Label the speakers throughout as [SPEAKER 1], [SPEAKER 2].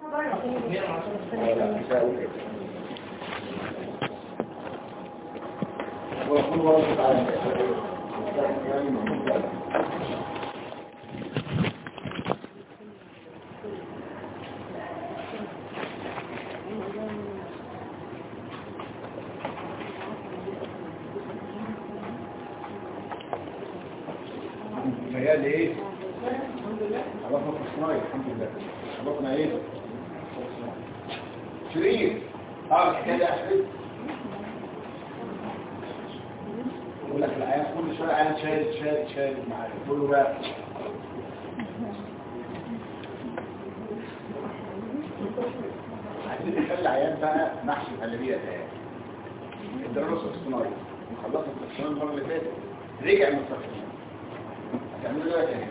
[SPEAKER 1] ميال ايه؟ خلصنا التصنيع الحمد لله. خلصنا ايه؟ شريف الحكايه دي احسن. يقول لك العيان كل شويه عيان شايل معايا تقول له بقى عايزين نخلي العيان بقى محشي غالبيه تاني. الدراسه الصناعيه خلصنا التصنيع المره اللي فاتت رجع من التصنيع هتعملوا ايه تاني؟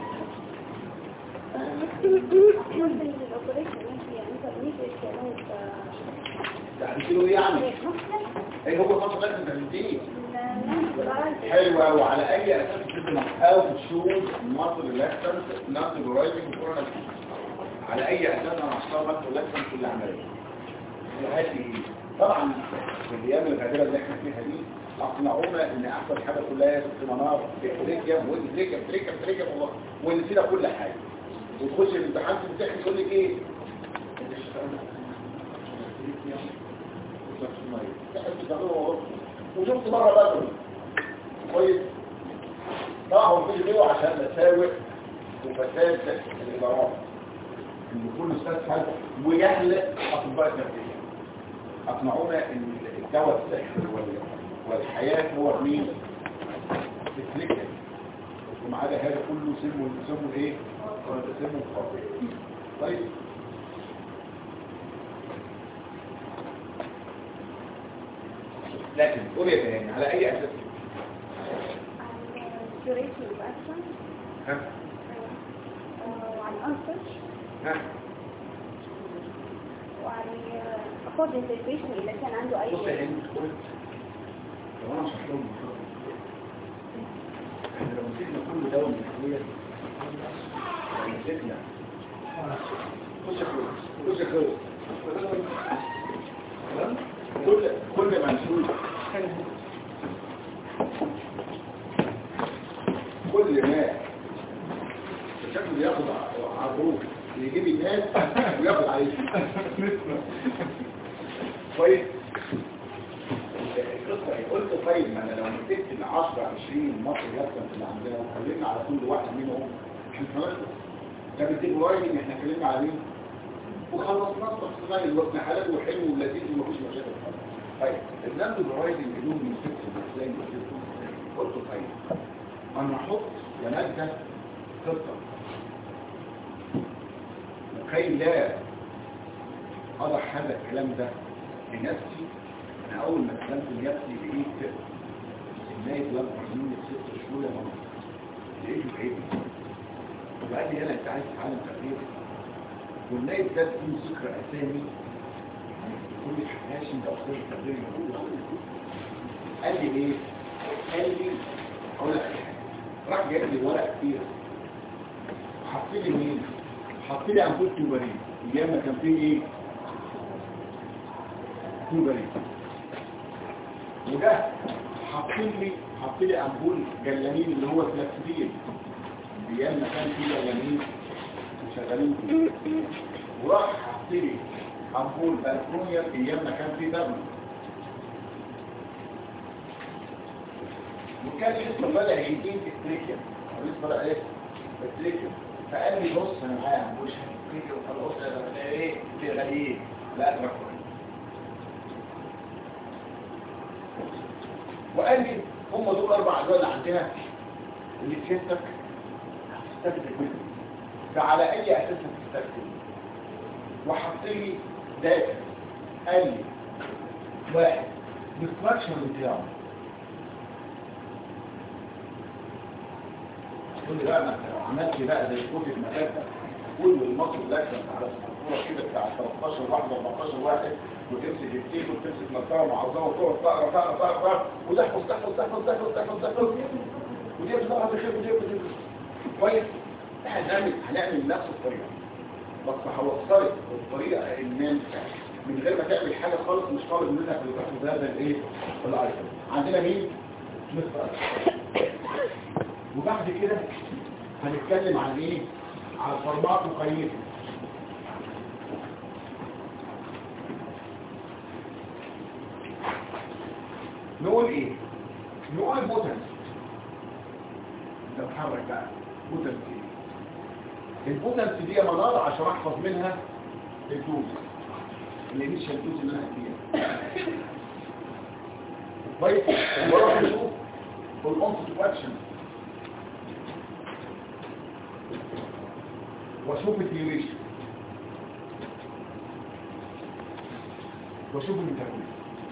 [SPEAKER 1] تعملوا ايه يعني؟ ايه هو خطوة لازم تنتهي؟ حلوة وعلى اي اساس تبدأ او تشوف مصر الاكسنت نفس الرايزنج كورونا على اي اساس انا هختار مصر الاكسنت في العملية هذه طبعا في الايام الغادرة اللي احنا فيها دي اقنعونا ان احسن حاجة كلها في منار تريكم وتريكم والله ونسينا كل حاجة وتخش الامتحان تمتحن يقول لك ايه وشفت مرة بدري كويس طبعا مفيش غيره عشان مساوئ وفساد الإدارات ان كل استاذ حاجة ويهل اطباء النفسية اقنعونا ان الدواء السحر والحياة هو مين السلكة ومع هذا كله سمه ايه سمه الخاطئ طيب لكن قول يا فهاني على اي اساس
[SPEAKER 2] duration of action
[SPEAKER 1] ها
[SPEAKER 2] وعن answers
[SPEAKER 1] ها
[SPEAKER 2] وعن according to situation إذا كان عنده أي
[SPEAKER 1] بص يا هاني لو انا شرح لهم احنا لو مسكنا كل دواء من الحمية لو مسكنا خش يا خلص كل منسوج كل ما الشكل بياخد عروض يجيب الناس وياخد عليه كويس القصه قلت طيب ما انا لو مسكت ال 10 20 مصر لسه اللي عندنا واتكلمنا على كل واحد منهم احنا خلاص ده بالديبلاين احنا اتكلمنا عليه وخلصنا الصناعي الوقت حلال وحلو ولذيذ ومفيش مشاكل خالص. طيب النمط الرايزنج بدون من ست ازاي قلت طيب انا احط يا ماده خطه لكي لا اضع هذا الكلام ده لنفسي. انا اول ما اتكلمت لنفسي لقيت النايب لما عايزين 6 شهور يا ماما لقيته بعيد وقال لي انا انت عايز تتعلم تغيير والنايب ده فيه ذكر اسامي كل الحكاشي ده أصدر التغيير قال لي ايه؟ قال لي اقول لك راح جايب لي ورق كتير وحط لي مين؟ حط لي امبول توبرين ايام ما كان فيه ايه؟ توبرين وده حط لي امبول جلانين اللي هو فلاكسيدين ايام ما كان فيه جلانين شغالين فيه وراح حط لي امبول بالكونيا ايام ما كان فيه دم وكان لسه بدأ يجيب التريكيا لسه بدأ ايه التريكيا فقال لي بص انا معايا امبول التريكيا وخلاص ايه في غليل لا ادرك وقال لي هم دول 4 ادويه اللي عندنا اللي تشتك هتستخدم منهم فعلى اي اساس هتستخدم وحط لي داتا قال لي 1 ديستراكشن بتاعه تقول لي بقى ما عملت بقى زي كود المدافع كل المصر الاكشن على الصوره كده بتاع 13 واحد 14 واحد وتمسك التيب وتمسك مسطره معظمه وتقعد تقرا وتحفظ ودي بصراحه بخير ودي كويس احنا هنعمل نفس الطريقه بس هوصلك بالطريقه المنفع من غير ما تعمل حاجه خالص. مش طالب منك اللي تاخد هذا الايه الايتم. عندنا مين؟ مستر. وبعد كده هنتكلم عن ايه؟ عن فورمات مقيمه. نقول ايه؟ نقول بوتنس. نتحرك بقى بوتنس. البوتنس دي منار عشان احفظ منها الدوز اللي مش الدوز اللي انا هديها. طيب واروح اشوف الانسيت اكشن واشوف الديوريشن واشوف الميتابوليزم.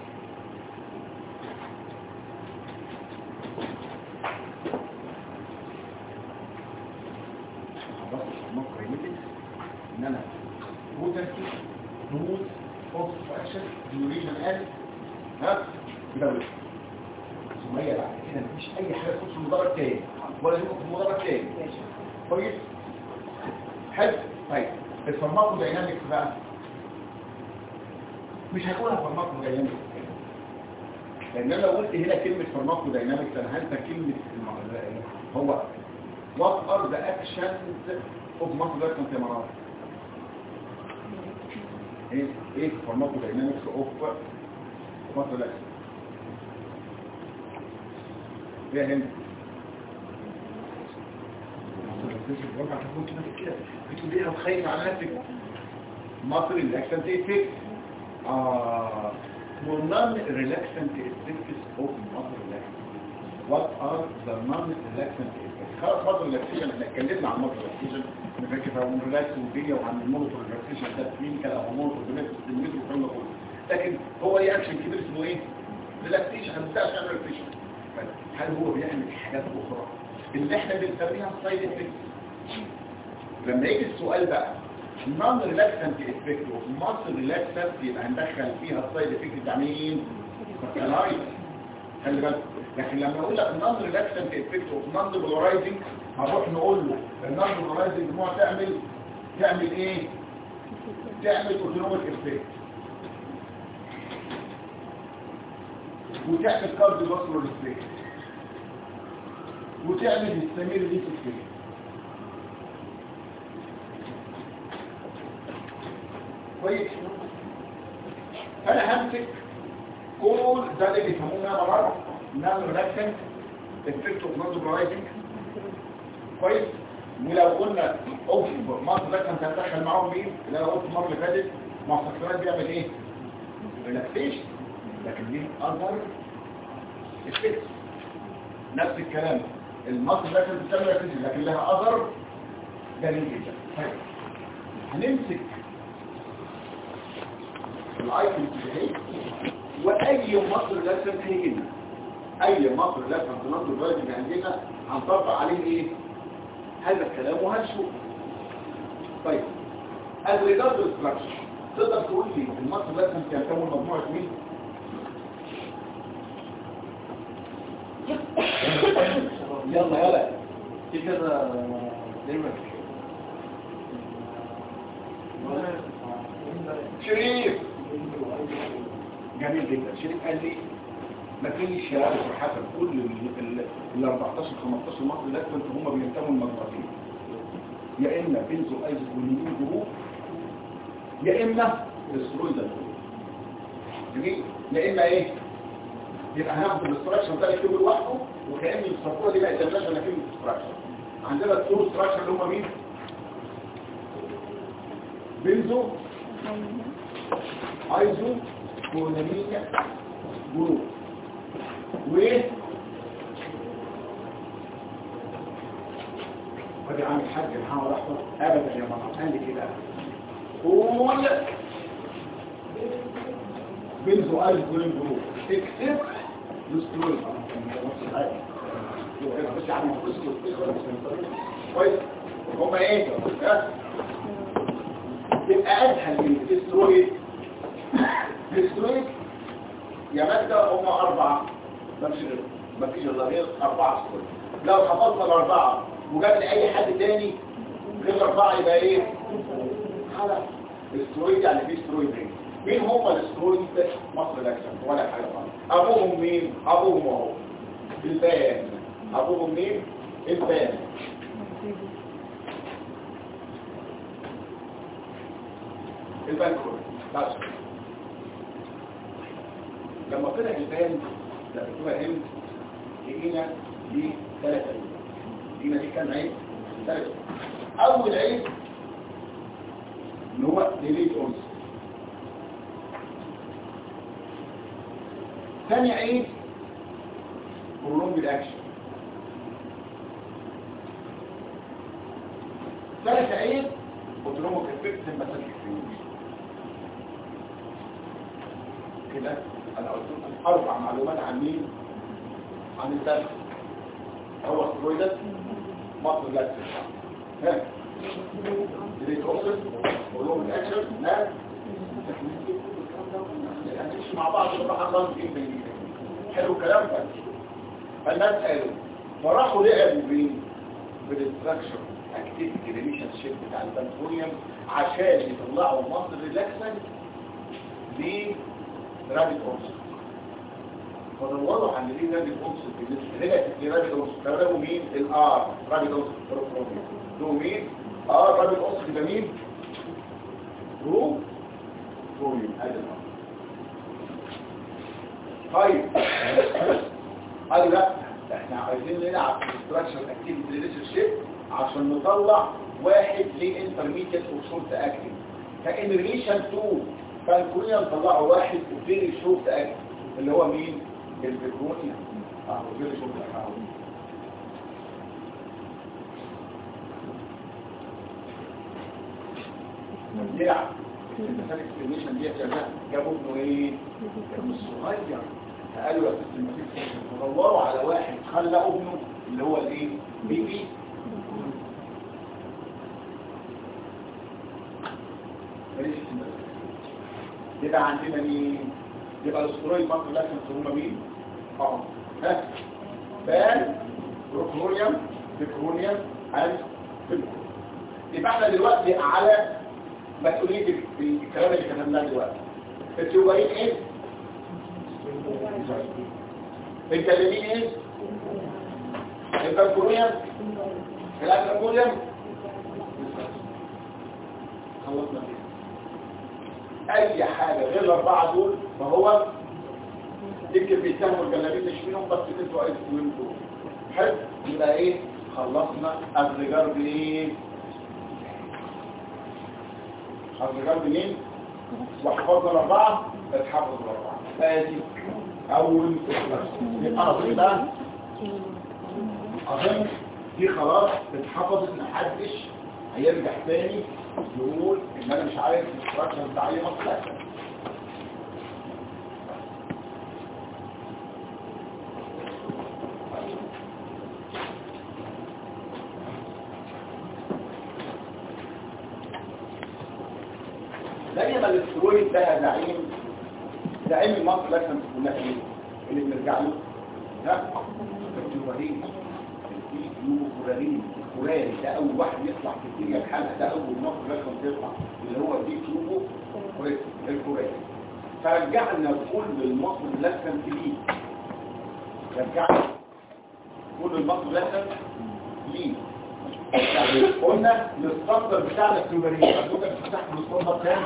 [SPEAKER 1] ان انا بوتنسي نموذج اوف اكشن ديوريشن اد ها بدوله ثم هي بعد كده مفيش اي حاجه تخش في المدرج تاني ولا يبقى في المدرج تاني. كويس حلو. طيب الفارماكو داينامكس بقى مش هقولها فارماكو داينامكس لان انا لو قلت هنا كلمه فارماكو داينامكس انا هنسى كلمه هو what are the actions of muscle contamination. ايه فارماكو داينامكس اوف muscle action؟ ايه هنا؟ الوضع هتكون كده بتقول ايه وخايف على نفسك muscle relaxant effects non-relaxant effects of muscle relaxant. What are the non-relaxant effects؟ خلاص muscle relaxation احنا اتكلمنا عن muscle relaxation نفكر عن الريلاكس والفيديو وعن الموتور relaxation ده كلينيكال او موتور بالنسبه والكلام ده كله. لكن هو ليه اكشن كبير اسمه ايه؟ ريلاكسيشن. ما بتاعش يعمل ريلاكسيشن. هل هو بيعمل حاجات اخرى اللي احنا بنسميها سايد افكت؟ لما يجي السؤال بقى نون ريلاكسنت افكت وماسل ريلاكسنت يبقى هندخل فيها السايد افكت بتاع مين؟ اللايت. خلي بالك. لكن لما اقول لك نون ريلاكسنت افكت ونون بولارايزنج هروح نقول له النون بولارايزنج نوع تعمل ايه؟ تعمل اوتونوميك افكت وتعمل كارد باسولار افكت وتعمل هيستامين ريليس افكت. كويس. انا همسك كل ده اللي بيسموها مرض نون ريلاكسنت افكت اوف نون بولارايزنج. كويس. ولو قلنا اوف مصر ريلاكسنت هندخل معاهم مين؟ اللي انا قلت المره اللي فاتت مع السكرات بيعمل ايه؟ ريلاكسيشن. لكن ليه اذر افكت. نفس الكلام المصر ريلاكسنت بتعمل ريلاكسيشن لكن لها اذر جميل جدا. طيب هنمسك الايتم دي واي مصر ريلاكسنت هيجينا اي مصر ريلاكسنت نظر الرايت اللي عندنا هنطبق عليه ايه هذا الكلام وهنشوف. طيب الريجارد ستراكشر تقدر تقول لي المصر ريلاكسنت يكون مجموعه مين؟ يلا
[SPEAKER 3] في كذا دايما
[SPEAKER 1] شريف جميل جدا. شريف قال لي ما فيش يا حسب كل ال 14 15 مصر لازم هم بينتموا لمجموعتين يا اما بنزو ايزوكولين جروب يا اما السترويدال جروب. جميل. يا اما ايه؟ يبقى هناخد الاستراكشر ده نكتبه لوحده وكأن الصفوره دي بقت دلاله على كلمه استراكشر. عندنا التور استراكشر اللي هم مين؟ بنزو ايزو كولامين جروب ودي عامل حاج محمد احمد ابدا يا ماما قال لي كده قول بنزو ايزو كولامين جروب اكتب السترويد بس عم كويس. هم ايه؟ تبقى اسهل من السترويد. السترويد يا مادة هم 4 مفيش الا غير 4 سترويد. لو حفظنا ال4 وجاب لي اي حد تاني غير 4 يبقى ايه؟ مرحله الاسترويد يعني في استرويدين. مين هم الاسترويد؟ مصر الاكشن ولا حاجه خالص. ابوهم مين؟ ابوهم اهو البان. ابوهم مين؟ البان. البان كله بس. لما طلع البان لا بتبقى هند لقينا دي 3 عيب. لقينا دي كام عيب؟ 3. اول عيب ان هو ديليت اونس. ثاني عيب برولونج الاكشن. ثالث عيب اوتونوميك افكت المسافه كده. انا قلت لكم 4 معلومات عن مين؟ عن الدم. هو سترويدات مصر لا ها ديليت اوكسيد برولونج اكشن لا هنمشي مع بعض بالراحه خالص جدا. حلو الكلام ده. فالناس قالوا فراحوا لعبوا بالستراكشر اكتيفيتي ريليشن شيب بتاع البنتونيوم عشان يطلعوا مصر ريلاكسنت لرابيد اوكسيد. فدوروا عن ليه رابيد اوكسيد ريلاتيف لرابيد اوكسيد. فلقوا مين؟ الار رابيد اوكسيد بروبرومين. لقوا مين؟ رابيد اوكسيد ده مين؟ بروبرومين. طيب قالوا لا احنا عايزين نلعب في structure activity relationship عشان نطلع واحد ليه intermediate or short acting. فان relation 2 فالكونيا نطلعوا واحد وفيري short acting اللي هو مين؟ البيكونيا. وفيري short acting. نلعب المسالك السيميشن دي جابوا ابنه ايه؟ ابنه الصغير. فقالوا يا سيستم مفيش تدوروا على واحد خلى ابنه اللي هو الايه؟ بيبي. يبقى عندنا مين؟ يبقى الاسترويد مصر لازم هم مين؟ ها؟ بان بروكرونيوم بيكرونيوم اند فيلكرونيوم. يبقى احنا دلوقتي على مسؤوليه الكلام اللي كتبناه دلوقتي. التيوبرين ايه؟ الجلالين ايه؟ البنكوريوم الانكوريوم. خلصنا كده. اي حاجه غير الاربعه دول فهو يمكن بيسموا الجلالين تشمينهم بس انتوا عايزين دول. حلو. يبقى ايه؟ خلصنا الرجال بايه؟ الرجال منين؟ وحفظنا الاربعه اتحفظوا الاربعه. فادي اول يبقى اظن ده اظن دي خلاص اتحفظت. محدش هيرجع تاني يقول ان انا مش عارف الاستراكشر بتاع اي مصلحه. دايما الاسترويد ده زعيم المصر لازم تكون ايه اللي بنرجع له؟ ها؟ التيوبرين. التيوبرين الكوراري ده اول واحد يطلع في الدنيا بحالها. ده اول مصر لازم تطلع اللي هو التيوبو الكوراري. فرجعنا كل المصر لازم تليه. رجعنا كل المصر لازم تليه. يعني قلنا الستاندر بتاعنا التيوبرين. هتقول لك بتفتح الستاندر كام؟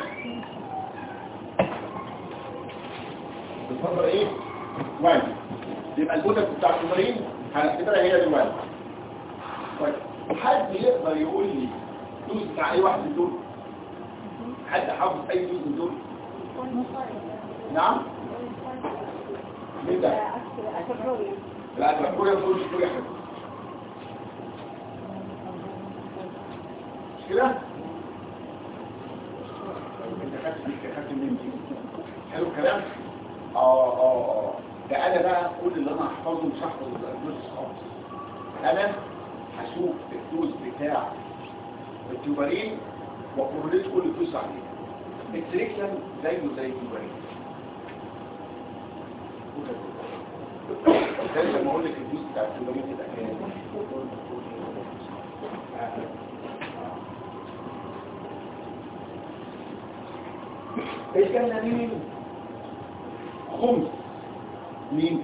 [SPEAKER 1] الفترة ايه؟ 1. يبقى الجزء بتاع التمرين هنعتبرها هي دلوقتي. طيب حد يقدر يقول لي دوز بتاع اي واحد من دول؟ حد حافظ اي دوز من دول؟ نعم؟ مين ده؟ لا الأكبرية دول مش كل حاجة. مش كده؟ انت خدت منين دي؟ حلو الكلام؟ ده انا بقى كل اللي انا هحفظه مش هحفظ الدوز خالص. انا هشوف الدوز بتاع التيوبرين وكورليت كل الدوز عليه. التريكلم زيه زي التيوبرين. زي ما اقول لك الدوز بتاع التيوبرين تبقى كام؟ الجنة مين؟ خمس مين؟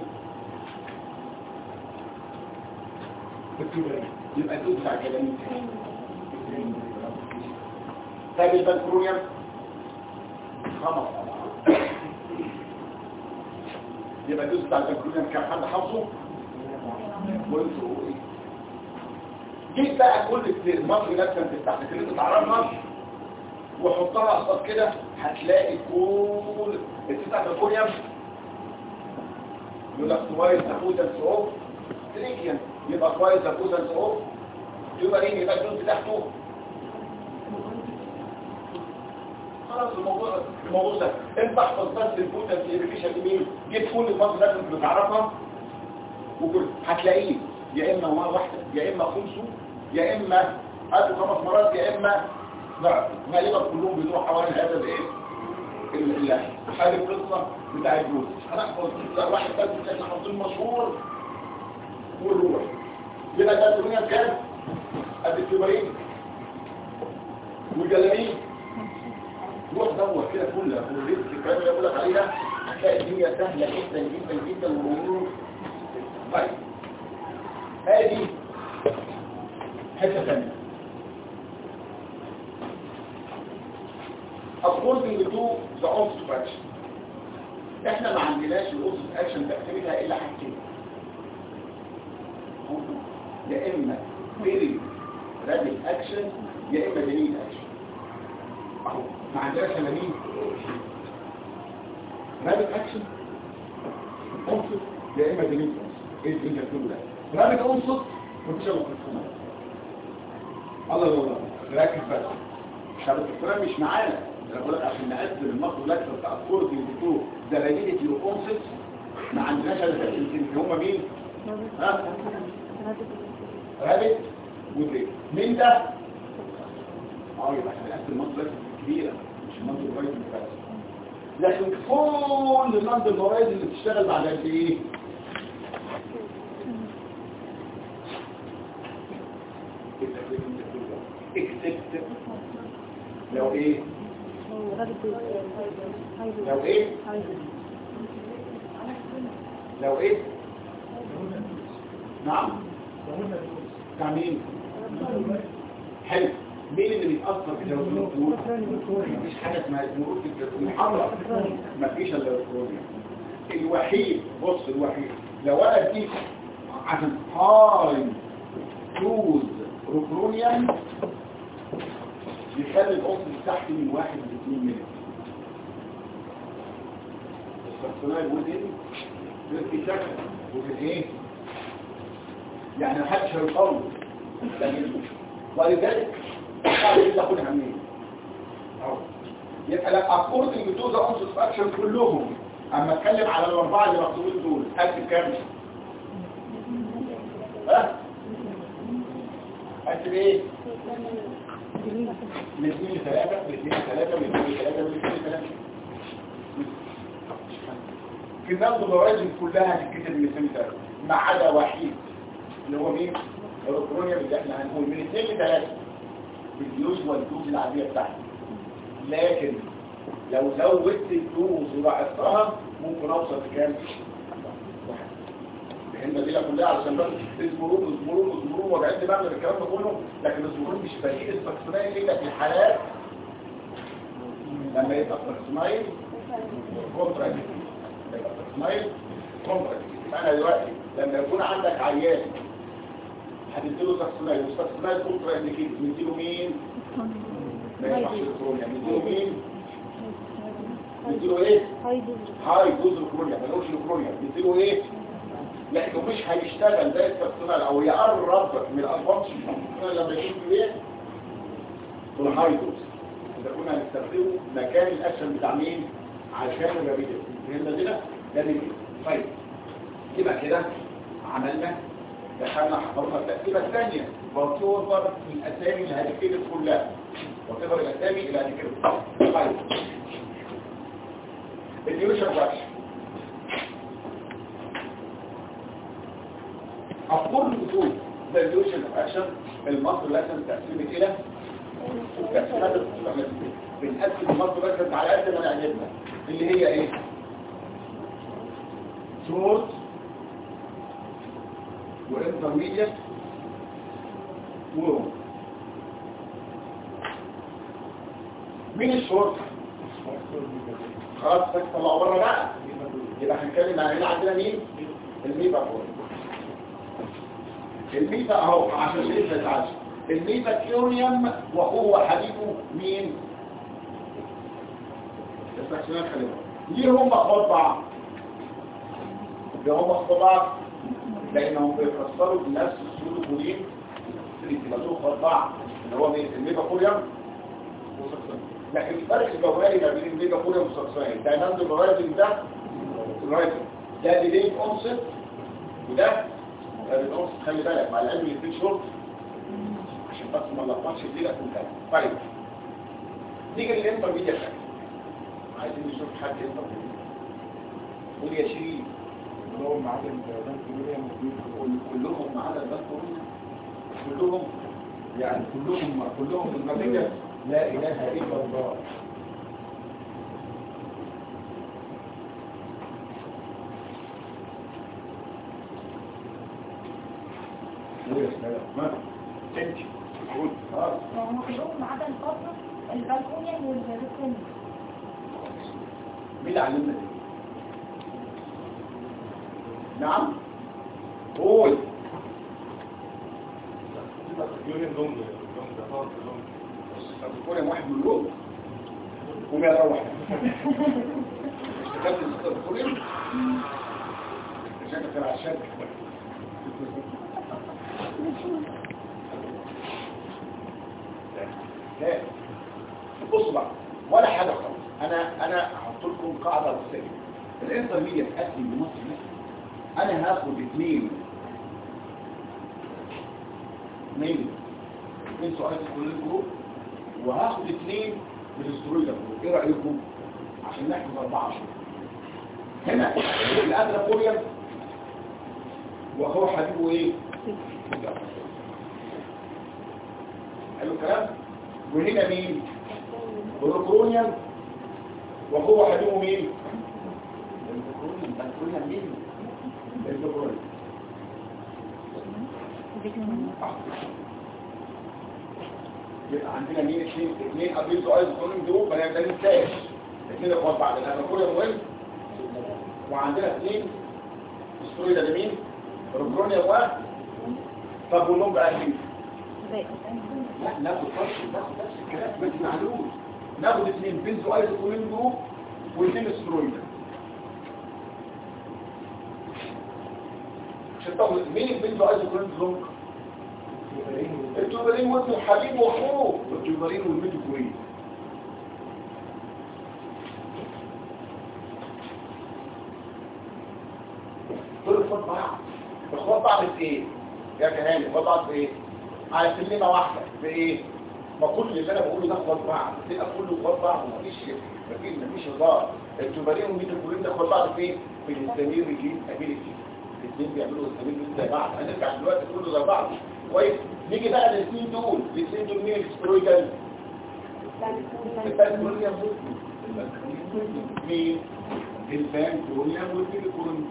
[SPEAKER 1] يبقى الدود بتاع الجلامين طيب البنكرونيوم 5 أضعاف يبقى الدود بتاع البنكرونيوم كم حد حافظه؟ وانتوا ايه؟ جيت بقى كل المصر نفسها تفتح اللي انت تعرفها وحطها قصاد كده هتلاقي كل التسعة بنكرونيوم يقول لك كويس تفوتنس اوف تريكيان يبقى كويس تفوتنس اوف يبقى ايه يبقى الدود بتاعته خلاص الموضوع ده انت احفظ بس الفوتنس ايريفيشن مين جيب كل المصر نفسها اللي تعرفها وكل هتلاقيه يا اما مرة واحدة يا اما خمسه يا اما قبل 5 مرات يا اما ضعف غالبا كلهم بيدوروا حوالي هذا الايه هذه القصة بتاع الجوز هنحفظ واحد بس احنا حافظين مشهور والروح يبقى ده الدنيا بكام؟ قد الكبارين والجلالين روح دور كده كلها والرزق الكلام اللي بقول لك عليها هتلاقي الدنيا سهلة جدا جدا جدا والامور طيب هذه حته ثانيه according to the opposite action احنا ما عندناش الاوبوزيت اكشن تقسيمها الا حاجتين يا اما فيري رابيد اكشن يا اما ديليد اكشن اهو ما عندناش الا مين رابيد اكشن اوبوزيت يا اما ديليد ايه اللي انت بتقوله ده رابيد اوبوزيت مفيش الا في الله الله ركز بس شبكه الكلام مش معانا انا بقول لك عشان نقدم المصدر لك بتاع الكورس اللي بتقول ده ريليتي وكونسبت ما عندناش الا اللي هم مين ها رابط ودريك مين ده يبقى احنا نقدم المصدر كبيره مش المصدر الرئيسي بس لكن كل المصدر الرئيسي اللي بتشتغل بعد قد ايه اكسبت لو ايه لو ايه لو ايه نعم بتاع مين حلو مين اللي بيتأثر بجوزين الدور مفيش حاجة اسمها الدور المحرر مفيش الا الالكترونيا الوحيد بص الوحيد لو انا اديك عشان هاي دوز الكترونيا يخلي القطر تحت من 1 ل 2 ملم الصناعي الوزن بالاتشاكة وزن ايه يعني محدش هيقوم ولذلك ايه تاخدها منين يبقى لك اكورد الميتوزا اونسس اكشن كلهم اما اتكلم على الاربعه اللي مكتوبين دول اكتب كام ها اكتب ايه من 2 ل 3 من 2 ل 3 من 2 ل 3 من 2 ل 3 في نظم الرواجن كلها هتتكتب من 2 ل 3 ما عدا وحيد اللي هو مين الالكترونيا اللي احنا هنقول من 2 ل 3 بالدوز والدوز العاديه بتاعتي لكن لو زودت الدوز وضاعفتها ممكن اوصل لكام الهمه دي كلها علشان بس الزمرون وجعت بعمل الكلام ده كله لكن الزمرون مش بديل الفاكسونايل الا في الحالات لما يبقى فاكسونايل كونتراكت يبقى فاكسونايل كونتراكت انا دلوقتي لما يكون عندك عيان هتديله فاكسونايل والفاكسونايل كونتراكت كده نديله مين ما ينفعش الكترونيا نديله مين نديله ايه هاي دوز الكترونيا ما نقولش الكترونيا نديله ايه لانه مش هيشتغل زي الفاكسونايل او يقرب من الالفاظ لما يكون في ايه في الهاي دوز اذا كنا هنستخدمه مكان الاكشن بتاع مين عشان الرابيد فهمنا كده ده مين طيب يبقى كده عملنا دخلنا حضرنا التقسيمه الثانيه وتوفر الاسامي اللي هتكتب كلها وتوفر الاسامي اللي هتكتب طيب الديوشن واش أفضل الأصول ده الديوشن اكشن المصر لازم تقسيمه الى تقسيمات بنقسم المصر بس على قد ما نعجبنا اللي هي ايه؟ شورت وانترميديت ولونج. مين الشورت؟ خلاص طلعوا بره بقى. يبقى هنتكلم عن هنا عندنا مين؟ الميتا فور. الميتا اهو عشان لسه يتعاش. الميتا كيونيوم وهو حبيبه مين؟ السكشنال خليفه. ليه هم اخوات بعض؟ ليه هم اخوات بعض؟ لانهم بيتكسروا بنفس السلوك وليه؟ بيبقوا اخوات بعض اللي هو مين؟ الميتا كيونيوم وسكشنال. لكن الفرق الجوهري ما بين الميتا كيونيوم وسكشنال ده نمط الرايزنج ده الرايزنج ده ديلي اونست وده الأنص. خلي بالك مع العلم اللي فيه شرط عشان بس ما نلخبطش الليله كلها. طيب نيجي للانترميديت. عايزين نشوف حد انترميديت. قول يا شيرين.
[SPEAKER 4] كلهم ما عدا البنكوريا.
[SPEAKER 1] كلهم ما عدا البنكوريا. كلهم يعني كلهم المبيت. لا اله الا الله. ما انت قول
[SPEAKER 2] يعني كلهم ما عدا الفترة البالكونيا والبالكونيا.
[SPEAKER 1] مين اللي علمنا دي؟ نعم قول.
[SPEAKER 4] يونين لونج ده طارق لونج.
[SPEAKER 1] البالكونيا واحد من لون قوم يا روح. اشتغلت البالكونيا عشان كده عشان لا بصوا بقى ولا حاجه خالص. انا هحط لكم قاعده رئيسيه. الانترميديت اكل بمصر انا هاخد اثنين سؤال في كل الجروب وهاخد اثنين من الاسترويد جروب. ايه رايكم عشان نحفظ 4 شهور؟ هنا الادرابوليوم وهو حبيبه ايه؟ حلو الكلام. وهنا مين؟ بروكرونيوم وهو حبيبه مين؟ البروكرونيوم مين؟ البروكرونيوم. يبقى عندنا مين؟ اثنين ابيزو ايز كلهم دول ما ننساش. اثنين اخوات بعض البروكرونيوم مهم. وعندنا اثنين استرويد ده مين؟ بروكرونيوم طب والنوم بقى مين؟ لا ناخد نفس الكلام بس معلوم. ناخد اثنين بنزو ايزوكولين جروب واثنين استرويد. عشان تاخد مين البنزو ايزوكولين جروب؟ التوبرين وابن الحبيب واخوه التوبرين والميتوكوين. دول اخوات بعض. اخوات بعض في ايه؟ يا كهاني اخوات بعض في ايه؟ على كلمة واحدة في ايه؟ ما كل اللي انا بقوله ده اخوات بعض. تبقى كله اخوات بعض ومفيش هزار. التوبرين والميتوكوين ده اخوات بعض فين؟ في الهستامين ريجين ابيليتي. الاثنين بيعملوا الهستامين زي بعض. هنرجع دلوقتي كله زي بعض. كويس؟ نيجي بقى للاثنين دول مين الاسترويدال؟ البانكرونيوم مين؟ البانكرونيوم والميتوكوين.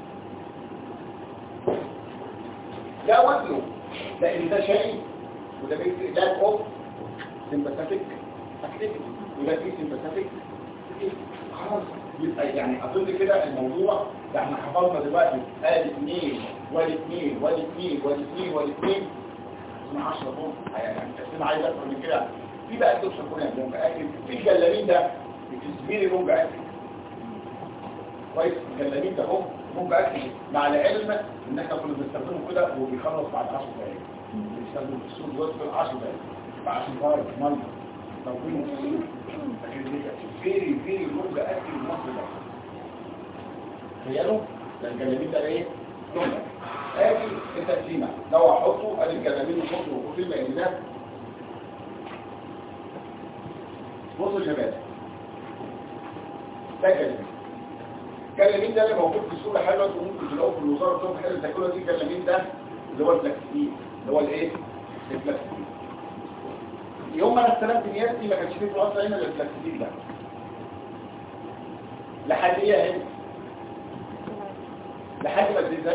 [SPEAKER 1] ده وزنه لان ده شيء وده بيفرق لاك اوف سيمباثيك اكتيفيتي وده فيه سيمباثيك خلاص. يبقى يعني اظن كده الموضوع ده احنا حفظنا دلوقتي ادي 2 وادي 2 وادي 2 وادي 2 وادي 2 اسمها 10 طن. يعني التقسيم عايز اكتر من كده. في بقى الدكتور كنا ممكن اكل في الجلامين ده بتسميري ممكن اكل كويس. الجلامين ده اهو ممكن اكل مع العلم ان احنا كنا بنستخدمه كده وبيخلص بعد 10 دقايق. بنستخدمه في السوق دلوقتي في 10 دقايق عشان غاية ميه توقينه في السوق. لكن فيري ممكن اكل المصر ده. تخيلوا ده الجلامين ده ايه؟ جمله ادي التقسيمه. لو احطه ادي الجلامين وحطه وفي المعدات. بصوا يا شباب ده الجلامين ده اللي موجود في السوق حلوه وممكن تلاقوه في الوزاره بتاعت حلوه التاكلها دي. الجلامين ده اللي هو البلاستيك اللي هو الايه؟ البلاستيك. يوم ما انا استلمت نيابتي ما كانش فيه في الاصل هنا الفلاكسيدين ده لحد ايه هنا لحد ما الزلزال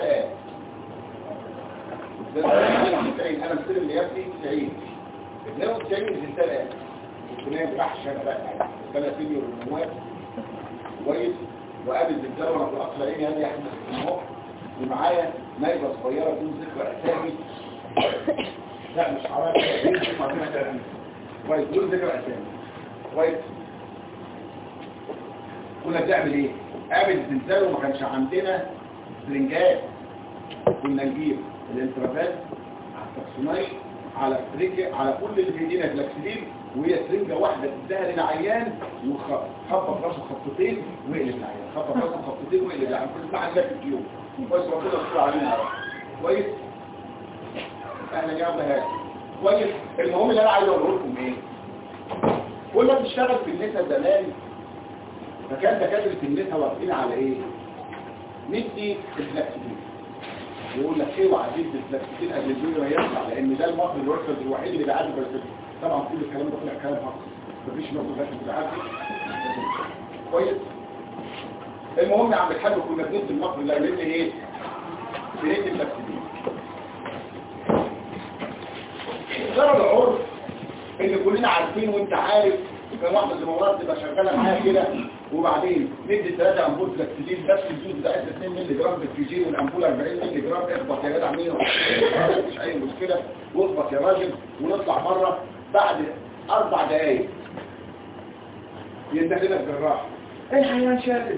[SPEAKER 1] انا مستلم نيابتي 90 92 الزلزال الثانيه بحث انا بقى سنه سينيور النواب كويس وقابل الزلزال وانا في الاصل لقيني هادي احمد السماح ومعايا نايبه صغيره بدون ذكر اسامي لا مش عارف كويس بدون ذكر اسامي كويس كنا بنعمل ايه؟ قابل الزلزال وما كانش عندنا سرنجات كنا نجيب الانترافات على التقسيمات على السرنجة على كل اللي في ايدينا فلاكسيدين وهي سرنجة واحدة تديها للعيان وخبط راسه خبطتين ويقلب العيان خبط راسه خبطتين ويقلب العيان كل ده عندنا في اليوم كويس ربنا يستر علينا كويس احنا جاوب هذا كويس المهم اللي انا عايز اقوله لكم ايه كنا بنشتغل في النساء زمان فكان دكاتره النساء واقفين على ايه ندي الفلاكسيدين يقول لك ايه وعديد الفلاكسيدين قبل الدنيا ما يطلع لان ده المصري الوركرز الوحيد اللي بيعدي بس طبعا كل الكلام ده طلع كلام حق مفيش مصر فاشل بيعدي كويس المهم يا عم الحاج كنا بندي المصري اللي قال لي ايه بندي الفلاكسيدين غرض العرف ان كلنا عارفين وانت عارف كان واحده الممرض تبقى شغاله معايا كده وبعدين ندي 3 امبول فلاكسيدين بس الجوز ده 2 مللي جرام بالكيجي والامبول 40 مللي جرام اخبط يا جدع مين مش اي مشكله واخبط يا راجل ونطلع بره بعد 4 دقايق ينتهي لنا الجراح ايه الحيوان شادد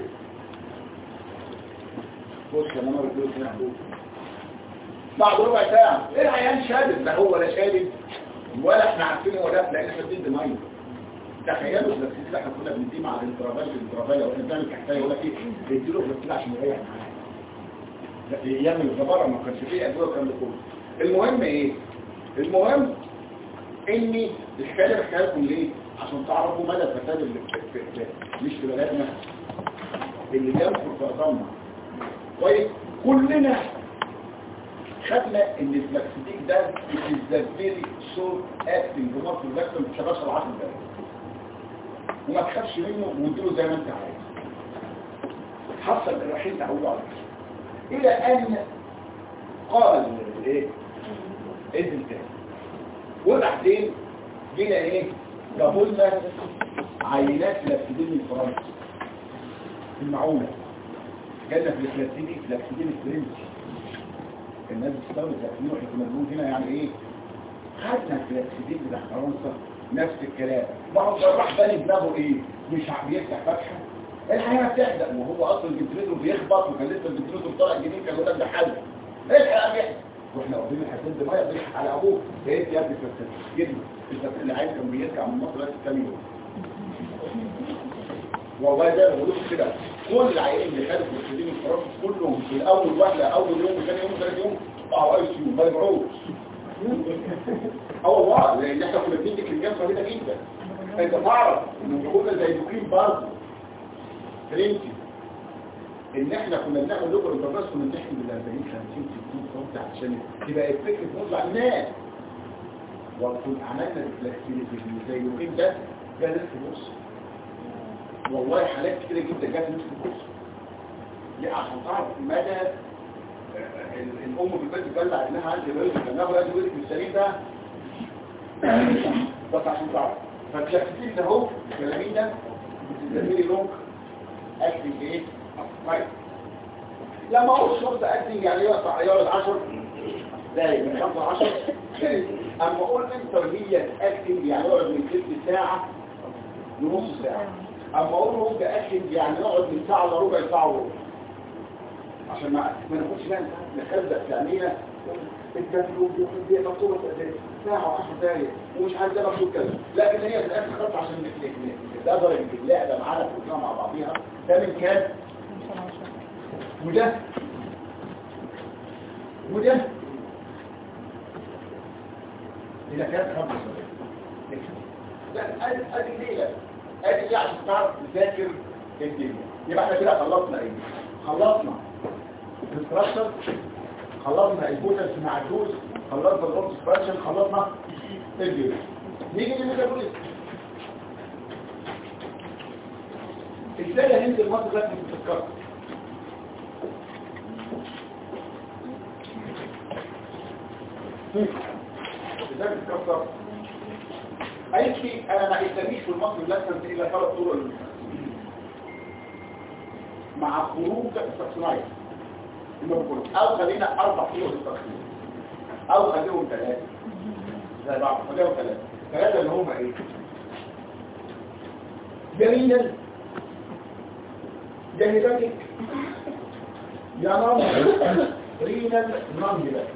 [SPEAKER 1] بص يا ماما بتقول كده بعد ربع ساعه ايه الحيوان شادد لا هو لا شادد ولا احنا عارفينه ولا لان احنا بندي ميه تخيلوا الفلاكسيدين احنا كنا بنديه مع الانترافال واحنا بنعمل كحكايه يقول لك ايه بيديله فلاكسيدين عشان يريح معاه ايام الغبره ما كانش فيه ادويه كان كله المهم ايه المهم اني الحكايه اللي بحكيها لكم ليه عشان تعرفوا مدى الفساد اللي مش في بلدنا اللي جنب في الضمه كويس كلنا خدنا ان الفلاكسيدين ده بيزدري شورت اكتنج بمصر الفلاكسيدين ما بتشغلش 10 دقايق وما تخافش منه واديله زي ما انت عايز حصل الرحيل تعوده على الى ان قال ايه انزل تاني وبعدين جينا ايه جابوا لنا عينات فلاكسيدين من فرنسا المعونه جالنا فلاكسيدين الفرنسي الناس بتستخدم فلاكسيدين واحنا كنا بنقول هنا يعني ايه خدنا الفلاكسيدين بتاع فرنسا نفس الكلام بعض الجراح باني دماغه ايه مش بيفتح فتحه الحقيقه بتحدق وهو اصلا الفنتريتور بيخبط وكان لسه الفنتريتور طالع جديد كان يقول لك ده حل الحق بيحدق واحنا واخدين الحسين ده ميه بيضحك على ابوه ايه يا ابني الفتاة جدا الفتاة اللي عايز كان بيرجع من مصر بس كام يوم والله ده بقول لكم كده كل العيانين اللي خدوا الفلاكسيدين الفرنسي كلهم في الاول وهله اول يوم وثاني يوم وثالث يوم طلعوا اي سي يو ما يبيعوش والله لان احنا كنا بندي كلمات صغيره جدا انت تعرف ان كنا زي دوكين برضه فرنسي ان احنا كنا بنعمل لوجو البرنامج كنا بنحكي بال 40 50 60 سم عشان تبقى الفكره توزع الناس وكنا عملنا الفلكسبيليتي زي دوكين ده جه نص نص والله حالات كتيره جدا جت نص نص ليه عشان تعرف مدى الام في البيت تدلع انها عندي بيوت كانها ولاد بيوت السليم ده بس عشان تعرف فالفلاكسيدين ده اهو الكلامين ده بتسميه لونج اكتنج ايه طيب لما اقول شورت اكتنج يعني يقعد 10 دقايق من 5 ل 10 دقايق اما اقول انترميديت اكتنج يعني يقعد من ثلث ساعه لنص ساعه اما اقول لونج اكتنج يعني يقعد من ساعه لربع ساعه وربع عشان ما ناخدش بقى نخزق في عينينا الدكتور دي مكتوبه ساعه و10 دقايق ومش عارف ده مكتوب كذا لكن هي في الاخر خلاص عشان نقدر اللعبه معانا كلنا مع بعضيها ده من كام وده إذا كان 5 لا ادي ليله ادي عشان تعرف تذاكر الدنيا يبقى احنا كده خلصنا ايه خلصنا الستراكشر خلصنا البوتنس مع الدوز خلصنا الاورس فراكشن خلصنا الفيديو نيجي للميتابوليزم. ازاي هننزل مصر ذات بتتكسر؟ ازاي بتتكسر؟ قالت لي انا ما قداميش في المصر اللازمه الا 3 طرق مع خروج التصنيع او خلينا 4 طرق للتصنيع او خليهم 3 زي بعض، خليهم 3 اللي هم ايه؟ جميلا جاهداتك يا نام رينا نام جبال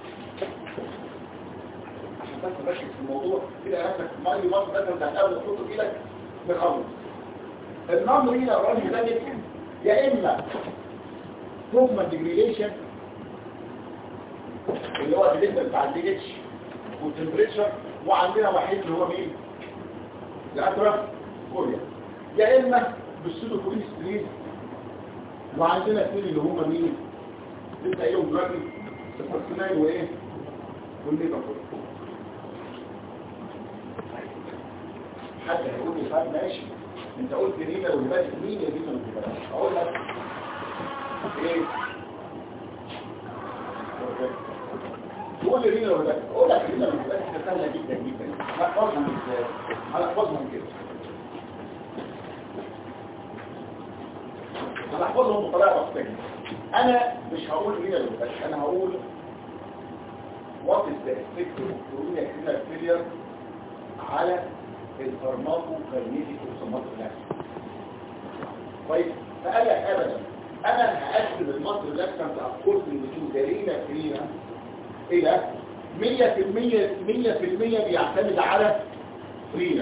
[SPEAKER 1] عشان بس بركز في الموضوع كده نفسك مالي مصر ده انت هتقابل تحط في ايدك بخلص النام رينا رام جبالك يا اما ثم ديجريليشن اللي هو الليفل بتاع الدي اتش والتمبريتشر وعندنا وحيد اللي هو مين؟ الاترا كوريا يا اما بالسودو كوليسترول وعندنا اثنين اللي هم مين؟ لسه قايلهم دلوقتي الفرسنايل وايه؟ والليفر حد هيقول لي طب ماشي انت قلت رينا والباقي مين يا رينا والباقي؟ اقول لك ايه؟ تقول لي رينا والباقي اقول لك رينا والباقي حاجه سهله جدا جدا هنحفظهم ازاي؟ هنحفظهم كده هنحفظهم بطريقه بسيطه انا مش هقول رينا والباقي انا هقول what is the effect of renal failure على الفارماكوكاينيتيك والسوماتوكاينيتيك. طيب فقال لك ابدا انا هقسم المصر الاكسنت افكورس من رينا فينا الى 100% بيعتمد على رينا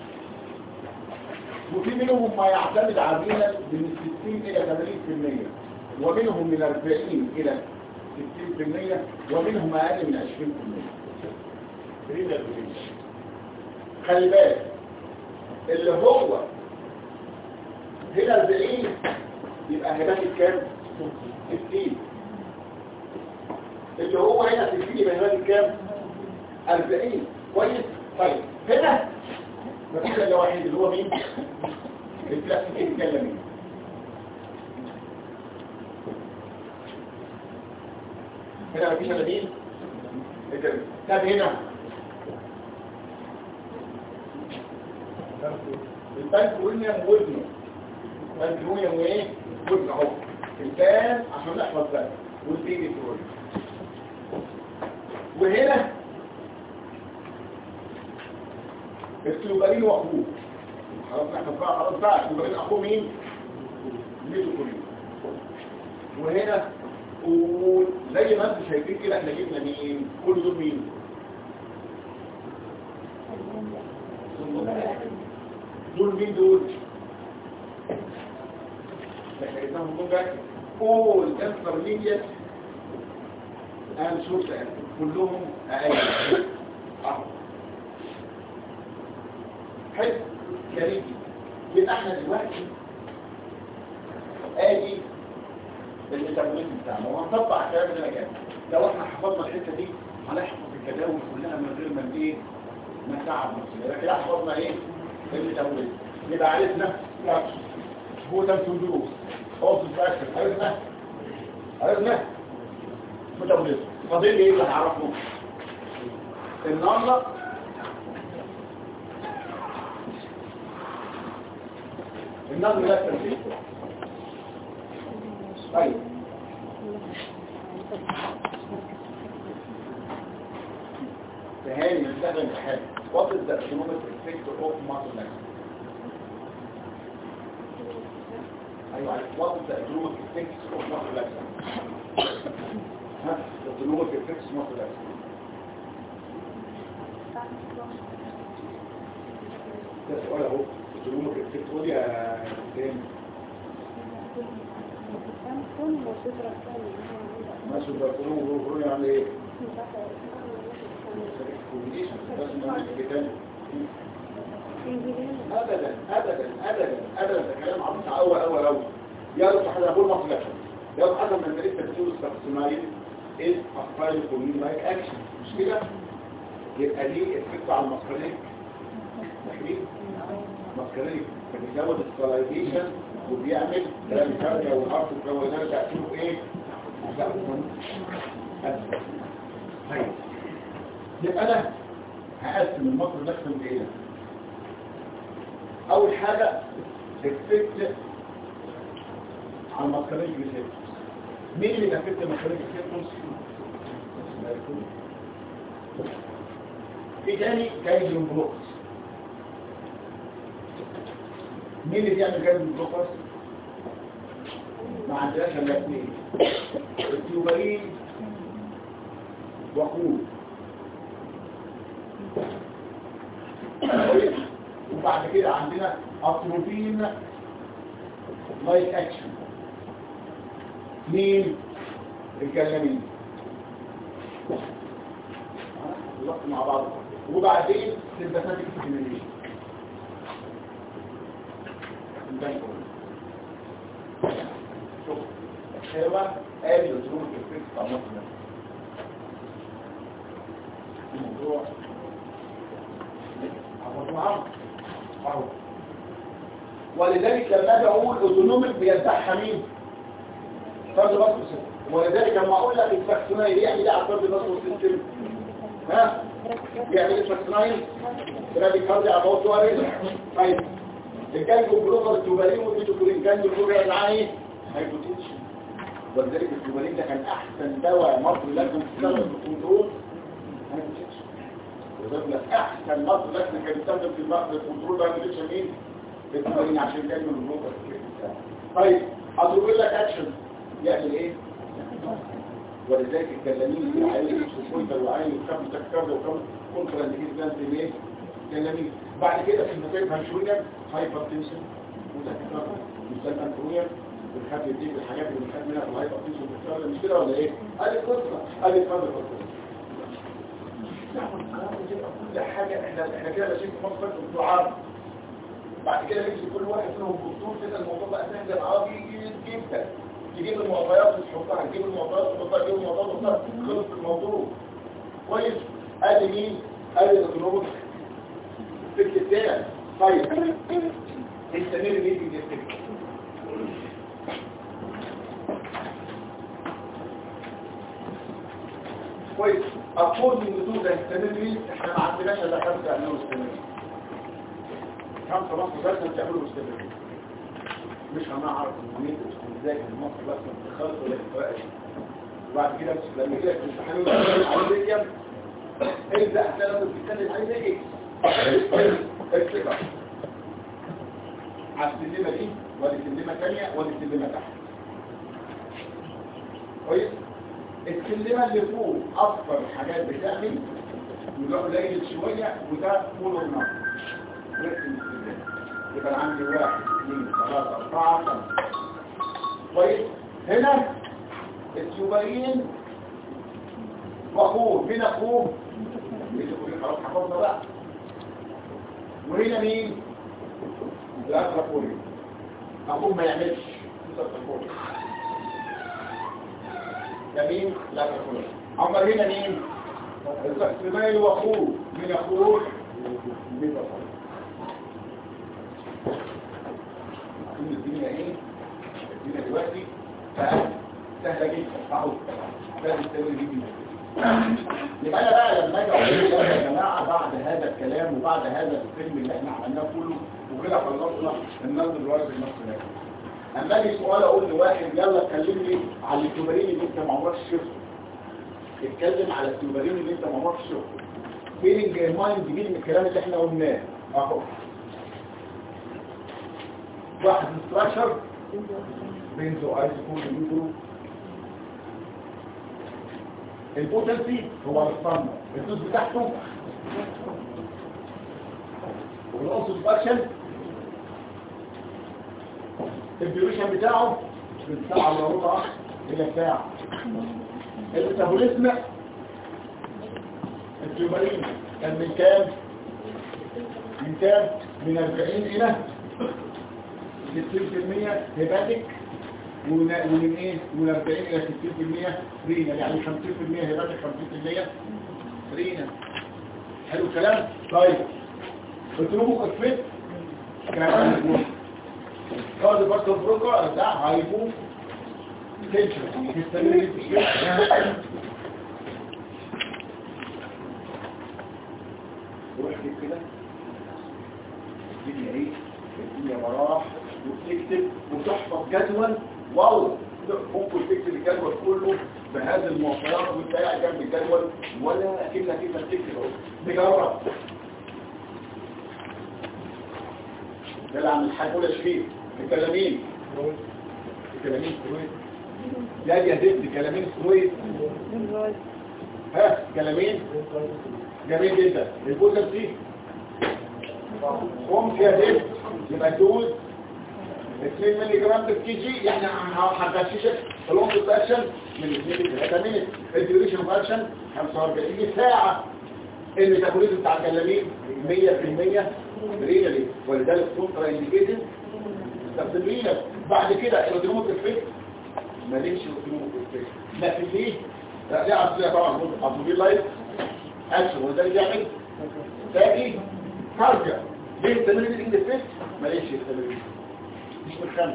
[SPEAKER 1] وفي منهم ما يعتمد على رينا من 60 الى 80% ومنهم من 40 الى 60% ومنهم اقل من 20%. رينا خلي بالك اللي هو هنا 40 يبقى هناك كام 60 اللي هو هنا 60 يبقى هناك كام 40 كويس. طيب هنا مفيش الا واحد اللي هو مين البلاستيك يتكلم مين هنا مفيش الا مين طب هنا البنك ويليام وابنه البنك ويليام وايه وابنه اهو البان عشان نحفظ بقى والبيبي تقول وهنا التيوبالين واخوه خلاص نحفظ بقى خلاص بقى التيوبالين اخوه مين ميتوكولين وهنا وزي ما انتم شايفين كده احنا جبنا مين كل دول مين دول مين دول احنا جبناهم دول بقى all intermediate and short كلهم اقل اهو حلو جميل. يبقى احنا دلوقتي ادي الميتابوليزم بتاعنا وهنطبق الكلام اللي انا جاي لو احنا حفظنا الحته دي هنحفظ الجداول كلها من غير ما ايه ما نتعب نفسنا لكن حفظنا ايه الميتابوليزم يبقى عرفنا هو ده الفندوس اوصل فاكر عرفنا ميتابوليزم فاضل ايه اللي هنعرفه النهارده النظر لا تنسيق. طيب فهاني نستخدم حاجة what is the economic effect of muscle laxation ايوه what is the economic effect of muscle laxation ها the economic effect of muscle laxation ده سؤال اهو الظلومة كنت تقول يا حسين ماشي الظلومة وقولوا يعمل ايه ابدا ابدا ابدا ابدا ده كلام عبيط اول يا رب حدا اقول مصر لكم يا رب حدا من لسه بتقول استقسمايل ايه افكار الكومين لايك اكشن مش كده يبقى ليه افكت على المصريين فاكرين؟ ماسكارينيك بيزود السلايديشن وبيعمل كلام كاريا والارض الجوانات تأثيره ايه؟ طيب يبقى انا هقسم المصر نفسه لايه؟ اول حاجه افكت على الماسكارينيك ريسبتورز. مين اللي افكت الماسكارينيك ريسبتورز؟ في تاني جايزون بلوكس. مين اللي بيعمل جايزون بلوكس؟ ما عندناش الا اثنين، التيوبرين وقود. وبعد كده عندنا اتروبين لايك اكشن. مين؟ الكلامين مع بعض. وبعدين سيمباثيك ستيميوليشن. شوف هو قال الظروف الفكس بتاع مصر ده الموضوع اهو. ولذلك لما اجي اقول اوتونوميك بيتبعها مين؟ فرد بصر سيستم. ولذلك لما اقول لك الفاكسونايل يعمل ايه على فرد بصر سيستم؟ ها؟ يعمل ايه الفاكسونايل؟ ترابي كاردي على موت وارد. طيب الجانجو بلوكر التوبالين والميتوكولين جانجو بلوكر يعمل معاه ايه؟ هايبوتنشن. ولذلك التوبالين ده كان احسن دواء مصري لكم تستخدم في الكنترول. هايبوتنشن. وده احسن مصري لكم كان يستخدم في الكنترول هايبوتنشن مين؟ التوبالين عشان جانجو بلوكر. طيب هتقول لك اكشن يعمل ايه؟ ولذلك الكلامين اللي عايز الكونتر وعايز يخفف تكرر وكم كونتر اللي جدا زي ايه؟ كلامين. بعد كده في المسائل هنشوفها هايبرتنشن وتكرر مثال انترويا بنخفف دي الحاجات اللي بنخاف منها في الهايبرتنشن بتكرر مش كده ولا ايه؟ ادي القصه ادي الفرق كل حاجه احنا كده ماشيين في مصر بتوع عرض. بعد كده نمسك كل واحد منهم دكتور كده الموضوع بقى سهل عربي جدا. تجيب المعطيات وتحطها، تجيب المعطيات وتحطها، تجيب المعطيات وتحطها، خلص الموضوع. كويس؟ ادي مين؟ ادي الاوتونوميك الفكر بتاعي. طيب استمر ليه في الفكر؟ كويس. اقول من بدون ده استمر ليه؟ احنا ما عندناش الا 5 اعملوا استمر. 5 نص بس تعملوا استمر. مش هنعرف ندرس ازاي المصر بس الخلط ولا الفرق. وبعد كده لما كده الامتحان العمليه ابدا هتلاقي لما بتتكلم عليه ايه الثقه على السلمه دي ودي سلمه ثانيه ودي سلمه تحت. كويس. السلمه اللي فوق اكثر حاجات بتعمل وده قليل شويه وده طول النهار. يبقى عندي 1 2 3 4 5. كويس. هنا التيوبرين واخوه. مين اخوه؟ خلاص حفظنا بقى. وهنا مين؟ الاتراكوريوم. اخوه ما يعملش الاتراكوريوم. ده مين؟ الاتراكوريوم. اما هنا مين؟ السكسمايل واخوه. مين اخوه؟ الميتافوريوم. الدنيا ايه؟ الدنيا دلوقتي سهله جدا. اهو ده التمرين جدا. يبقى انا بقى لما اجي اقول يا جماعه بعد هذا الكلام وبعد هذا الفيلم اللي احنا عملناه كله وكده خلصنا النظر الورد النص ده. اما اجي سؤال اقول لواحد يلا اتكلمني على التوبرين اللي انت ما عمركش شفته. اتكلم على التوبرين اللي انت ما عمركش شفته. فيلنج مايند جديد من الكلام اللي احنا قلناه. اهو واحد ستراكشر بنزو ايزوكول بنزو. البوتنسي هو الستاندر. الدوز بتاعته والأوسط فاكشن الديوريشن بتاعه من ساعة إلى ربع إلى ساعة. الميتابوليزم التيوبرين كان من كام؟ من 40 إلى 60% هيباتيك ومن ايه؟ من 40 إلى 60% رينا. يعني 50% هيباتيك 50% رينا. حلو الكلام؟ طيب قلت له ممكن فيت كان كارد باستر بروكر ده هيكون تنشن يستمر روح كده الدنيا ايه الدنيا براح وتكتب وتحفظ جدول واو ممكن تكتب الجدول كله بهذه المعطيات وانت قاعد جنب الجدول ولا اكنك انت بتكتب اهو تجرب ده اللي عم الحاج ولا شريف الكلامين كرويت لا دي هدف كلامين كرويت ها كلامين جميل جدا البوزر دي قوم فيها دي يبقى تقول 2 ملي جرام بالكي جي يعني هتغششك الوقت اكشن من 2 ل 3 مينت الديوريشن اوف اكشن 45 ساعه الميتابوليزم بتاع الكلامين 100% ريالي ولذلك كونترا انديكيتد تستخدمينه بعد كده الاوتوموت افكت ماليش اوتوموت افكت لكن ليه لا عصبيه طبعا عصبيه لايف اكشن وده بيعمل تاجي كارديا ليه التمرين الاندفكت ماليش التمرين مش مخمن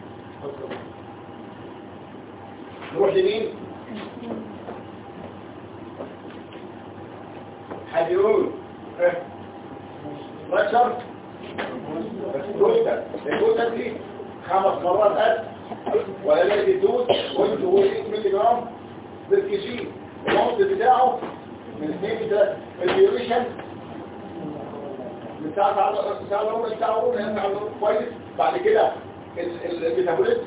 [SPEAKER 1] نروح لمين حد يقول بشر الجوزة دي 5 مرات قد ولا لا تدوس وانت هو 100 ملي جرام بالكي جي الوقت بتاعه من 2 ل 3 الديوريشن من ساعة كويس بعد كده الميتابوليزم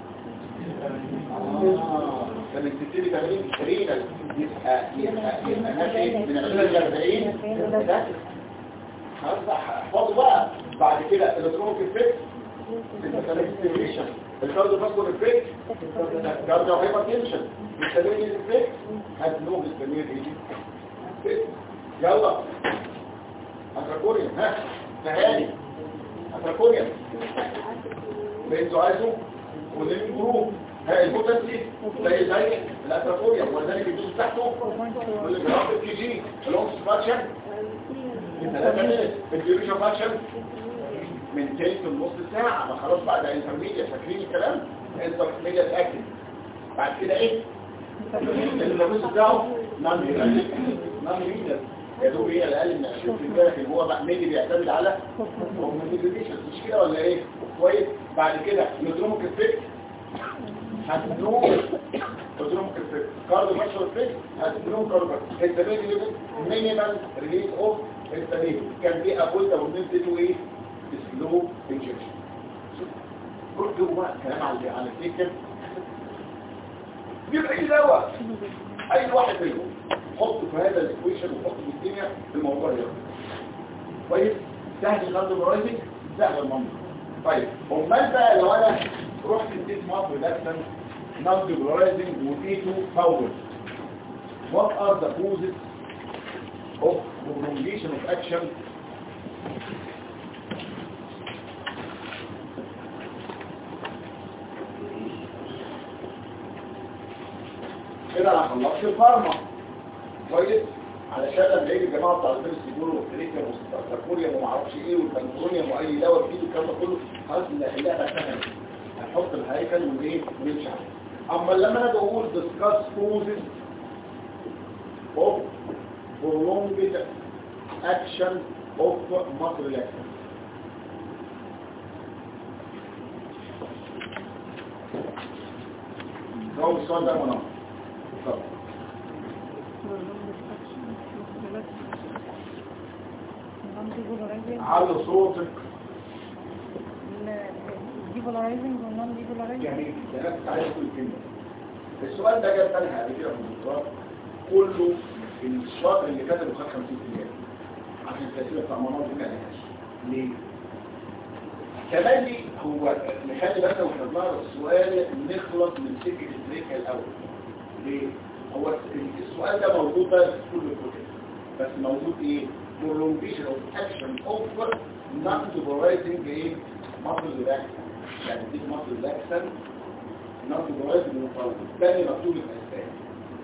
[SPEAKER 1] لما تبتدي تمرين رينال يبقى ماشي من 20 ل 40 ده احفظوا بقى بعد كده الالكترونيك افكت الكالوريشن الكارديو فاسكولار افكت الكارديو هايبرتنشن الكالوري افكت هتنوم الكالوري دي يلا اتراكوريا ها تهاني اتراكوريا بينزو عايزه ولين جروب ها البوتنسي زي الاتراكوريا وذلك الجزء تحته والجراف الكي جي اللونج سباكشن الديوريشن فاكشن من تلت لنص ساعة ما خلاص بعد انترميديا فاكرين الكلام انترميديا اكتف بعد كده ايه اللوز بتاعه نون ريدر يا دوب هي الاقل من 20% لكن هو بقى ميدي بيعتمد على هوميديفيكيشن مش كده ولا ايه كويس بعد كده نيوتروميك افكت هتنوم نيوتروميك افكت كارديو فاسكولار افكت هتنوم كارديو التمرين مينيمال ريليز اوف التمرين كان في ابولتا وبنبتدوا ايه سلو انجكشن كل هو كلام على الفكر بيبقى ايه دواء اي واحد منهم حطه في هذا الايكويشن وحطه في الدنيا الموضوع ده كويس سهل الغرض برايزنج سهل المنطق طيب امال بقى لو انا رحت اديت مصر داكسن نون برايزنج واديته باودر what are the causes of prolongation of action كده انا خلصت الفارما كويس علشان لما يجي الجماعه بتاع الفيروس يقولوا الكريكا والكوريا وما اعرفش ايه والبنكرونيا واي دواء فيه الكلام ده كله خلاص اللعبه سهله هنحط الهيكل وايه ونمشي عليه اما لما انا بقول discuss causes of prolonged action of muscle relaxation ده السؤال ده مناسب على صوتك
[SPEAKER 5] ديبولارايزنج والنون ديبولارايزنج
[SPEAKER 1] جميل ده نفس عليه كل كلمه السؤال ده جاب ثاني قبل كده في الدكتوراه كله الشاطر اللي كتبه خد 50% عشان التأثير بتاع المناظر دي ما لهاش ليه؟ كمان دي هو نخلي بس واحنا بنقرا السؤال نخلص من سكه البريك الاول ليه؟ هو السؤال ده موجود بقى في كل الكتب بس موجود ايه؟ prolongation of action of non-supervising ايه؟ muscle relaxant يعني دي muscle relaxant non-supervising مفروض تاني مكتوب الاسباب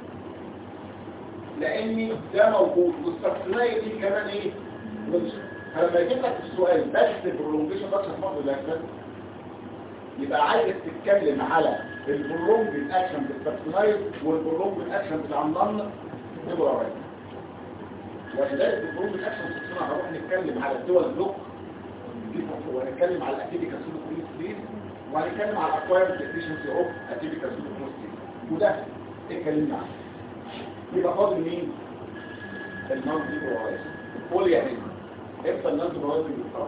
[SPEAKER 1] لان ده موجود والسبسلاية دي كمان ايه؟ فلما يجيب لك السؤال بس البرولونجيشن بس المصدر الاكشن يبقى عايزك تتكلم على البرولونج الاكشن بالبرسونايز والبرولونج الاكشن بتاع النن نبقى وكذلك البرولونج الاكشن بالبرسونايز هنروح نتكلم على الدول بلوك ونتكلم على الاتيبيكال سودوكوليسترين وهنتكلم على الاكوايرد افيشنسي اوف اتيبيكال سودوكوليسترين وده اتكلمنا عنه. يبقى فاضل مين؟ النون ديبرولايز قول يا هند امتى النون ديبرولايز بيتطور؟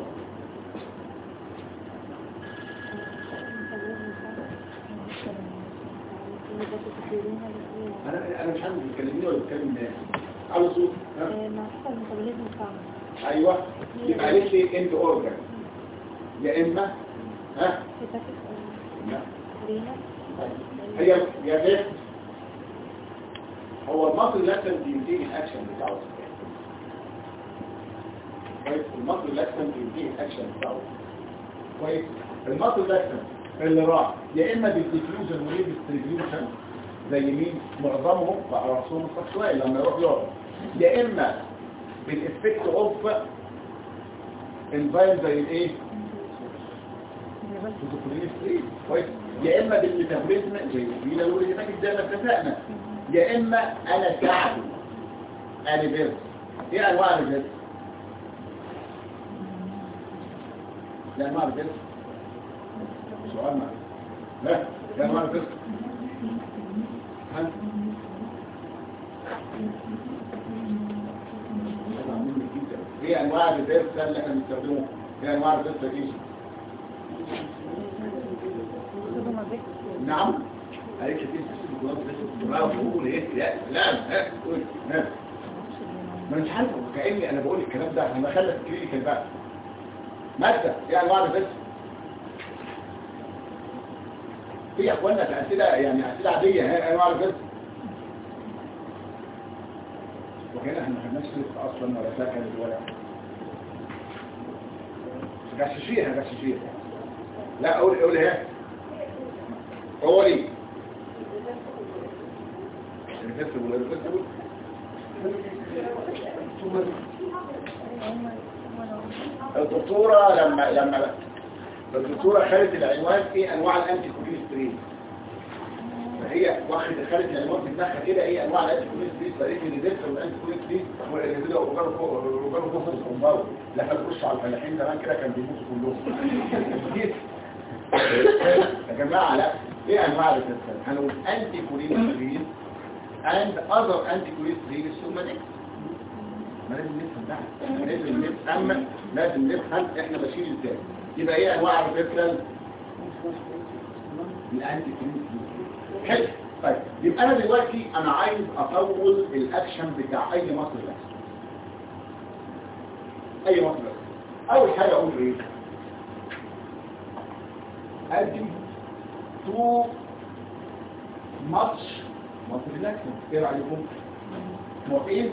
[SPEAKER 1] انا مش عارف بتكلمني ولا بتكلم الناس على صوت
[SPEAKER 2] مع حسب الميتابوليزم بتاعنا.
[SPEAKER 1] ايوه يبقى قالت لي اند اورجان يا اما ها لا هي يا بنت هو المصل لازم بينتهي الاكشن بتاعه كويس المصل لازم بينتهي الاكشن بتاعه كويس المصل لازم اللي راح يا اما بالديفيوجن وريديستريبيوشن زي مين معظمهم بقى راسهم السكسوال لما يروح يقعد يا اما بالافكت اوف انزايم زي الايه كويس يا اما بالميتابوليزم زي الفيلا والهيماتيك زي ما اتفقنا يا اما انا ساعده انيفيرس ايه انواع الريفيرس لا انواع الريفيرس سؤال معي لا ايه انواع الريفيرس ايه انواع الريفيرس اللي احنا بنستخدمه ايه انواع الريفيرس دي نعم عليك تقول ايه لا قول ما مش عارف كاني انا بقول الكلام ده انا خلص الكلينيكال بقى ماده ايه انواع الريفيرس في اخواننا اسئله يعني اسئله عاديه ايه انواع الريفيرس وكده احنا ما خدناش لسه اصلا ولا سكن ولا غششيها لا قول ايه هو ليه الريفيرسبل الدكتوره لما الدكتوره خدت العنوان ايه انواع الانتي كوليسترين فهي خدت العنوان في دماغها كده ايه انواع الانتي كوليسترين فقالت لي الريفيرسبل والانتي كوليسترين والريفيرسبل وجروا فوق الكومباوند لما تخش على الفلاحين زمان كده كان بيموتوا كلهم يا جماعه لا ايه انواع الريفيرسبل هنقول انتي كوليسترين and other anticholesterol somatic ما لازم نفهم ده لازم نفهم احنا ماشيين ازاي يبقى ايه انواع الريفيرسبل الانتيكوليسترول حلو طيب يبقى انا دلوقتي انا عايز اطول الاكشن بتاع اي مصل اي مصل اول حاجه اقول ايه ادي تو ماتش مصر الاكشن ايه رايكم موافقين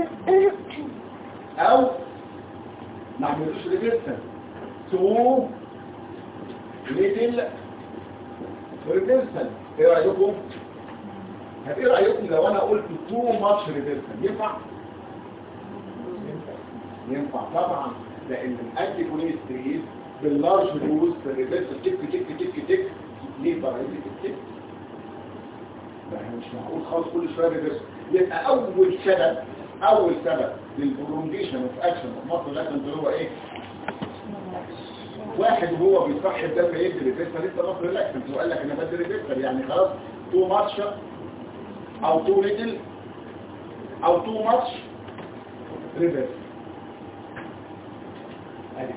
[SPEAKER 1] او ما عملوش ريفيرسال تو ليتل ريفيرسال ايه رايكم ايه رايكم لو انا قلت تو ماتش ريفيرسال ينفع طبعا لان الانتي كوليسترول باللارج دوز في الريفيرسال تك ليه بقى التك احنا مش معقول خالص كل شويه ريفيرس يبقى اول سبب للبرولونجيشن اوف اكشن اوف مصر الاكشن هو ايه واحد وهو بيصحي الدم يدي ريفيرسال لسه مصر الاكشن هو قال لك انا بدي ريفيرسال يعني خلاص تو ماتش او تو ليتل او تو ماتش ريفيرس ادي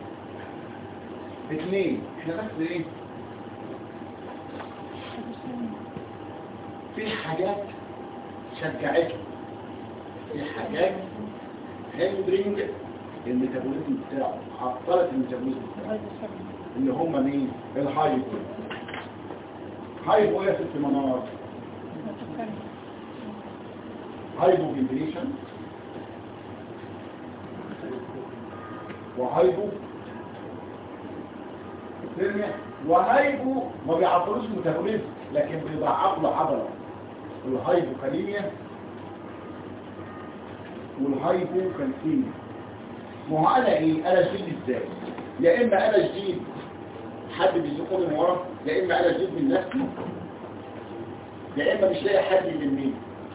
[SPEAKER 1] اثنين احنا بس ايه في حاجات شجعته في حاجات هندرينج الميتابوليزم بتاعه عطلت الميتابوليزم بتاعه اللي هم مين الهايبو يا ست منار هايبو فنتريشن وهايبو ثيرميا وهايبو ما بيعطلوش الميتابوليزم لكن بيضعف له عضله الهايبوكاليميا والهايبوكالسيميا ما هو انا ايه؟ انا جديد ازاي؟ يا اما انا جديد حد بيزقني من ورا، يا اما انا جديد من نفسي، يا اما مش لاقي حد يلمني،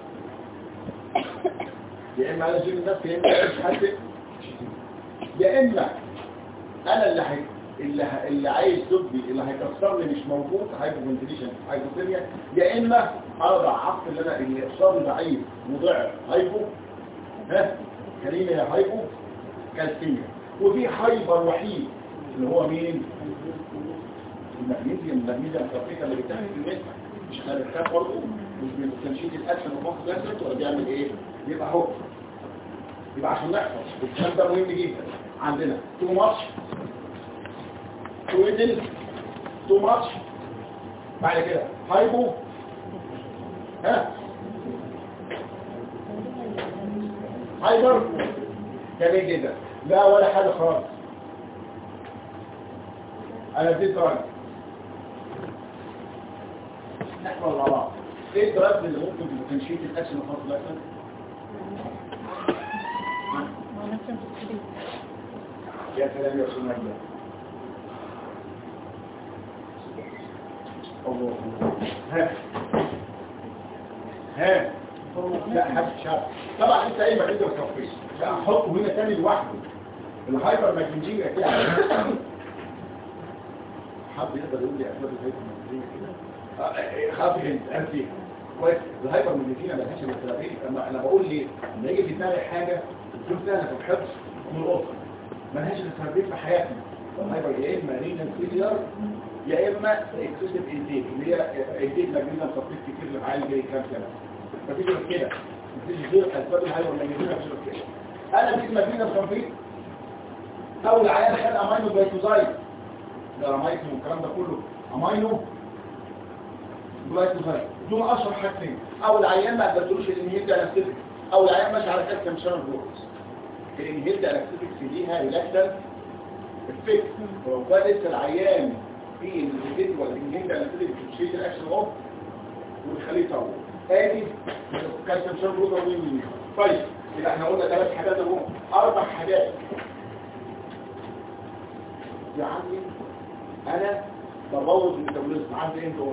[SPEAKER 1] يا اما انا جديد من نفسي، يا اما مش حد، يا اما انا اللي عايز ضدي اللي هيكسرني مش موجود، هايبوفنتيليشن هايبوثيرميا، يا اما انا ضعفت اللي اقصاري ضعيف وضعف هايبو كريمه يا هايبو كالسيميا. وفي هايبر وحيد اللي هو مين؟ المغنيسيوم الصفيكه اللي بتاخد في الماء، مش هنركب برضه، مش بتنشيط الاكشن وفوق جسد ولا بيعمل ايه؟ يبقى هو يبقى عشان نحفظ الكلام ده مهم جدا عندنا. تو ماتش تويدل تو ماتش بعد كده هايبو هايبر جميل جدا. لا ولا حاجه خالص، انا اديت راجل نحفظ مع بعض. ايه الدرجات اللي ممكن تنشيط الاكشن وخاص الاكشن؟ يا سلام يا سلام الله. ها لا حد شاب طبعا انت ايه مكان التفصيل احطه هنا تاني لوحده. الهايبر ماجنجية كده حد يقدر يقول لي اسباب الهايبر ماجنجية كده؟ خافي انت كويس. الهايبر ماجنجية ملهاش مثاليه. انا بقول ليه لما يجي في دماغي حاجه تكون سهله في الحفظ من الاسره ملهاش مثاليه في حياتنا. الهايبر يا اما رينال فيلير يا اما اكسسيف انتيك اللي هي انتيك ماجنيزيوم صفيت كتير للعيال جاي كام سنه. مفيش غير كده، مفيش غير اسباب الهايبر ماجنيزيوم مفيش غير كده. انا في ماجنيزيوم صفيت اول عيال خد امينو جلايكوزايد ده رمايتهم والكلام ده كله امينو جلايكوزايد دول اشهر حاجتين. اول عيان ما ادتلوش الانهيل ده انستيك، اول عيان ماشي على كالسيوم شانل بلوكس. الانهيل ده انستيك ليها ريلاكسن الفكر ولو كان لسه العيان في الانهيل والانهيل ده انستيك بتشيل الاكشن اوف وتخليه يطول ادي كالسيوم شانل بلوكس وين. طيب يبقى احنا قلنا 3 حاجات اهو 4 حاجات. يا عمي انا ببوظ الميتابوليزم عندي انت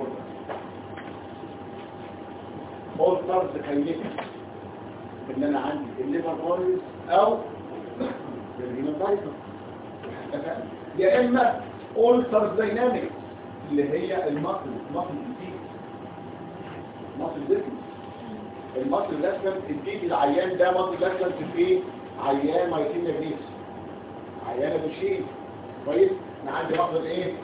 [SPEAKER 1] أولترز كاينيتيك ان انا عندي الليفر فايروس او الهيماتايتس يا اما أولترز دايناميك اللي هي المصل الجديد مصل جسم المصل لازم تديك العيان ده مصل لازم في عيان مايتين جريس عيان بشيل كويس. انا عندي مصل ايه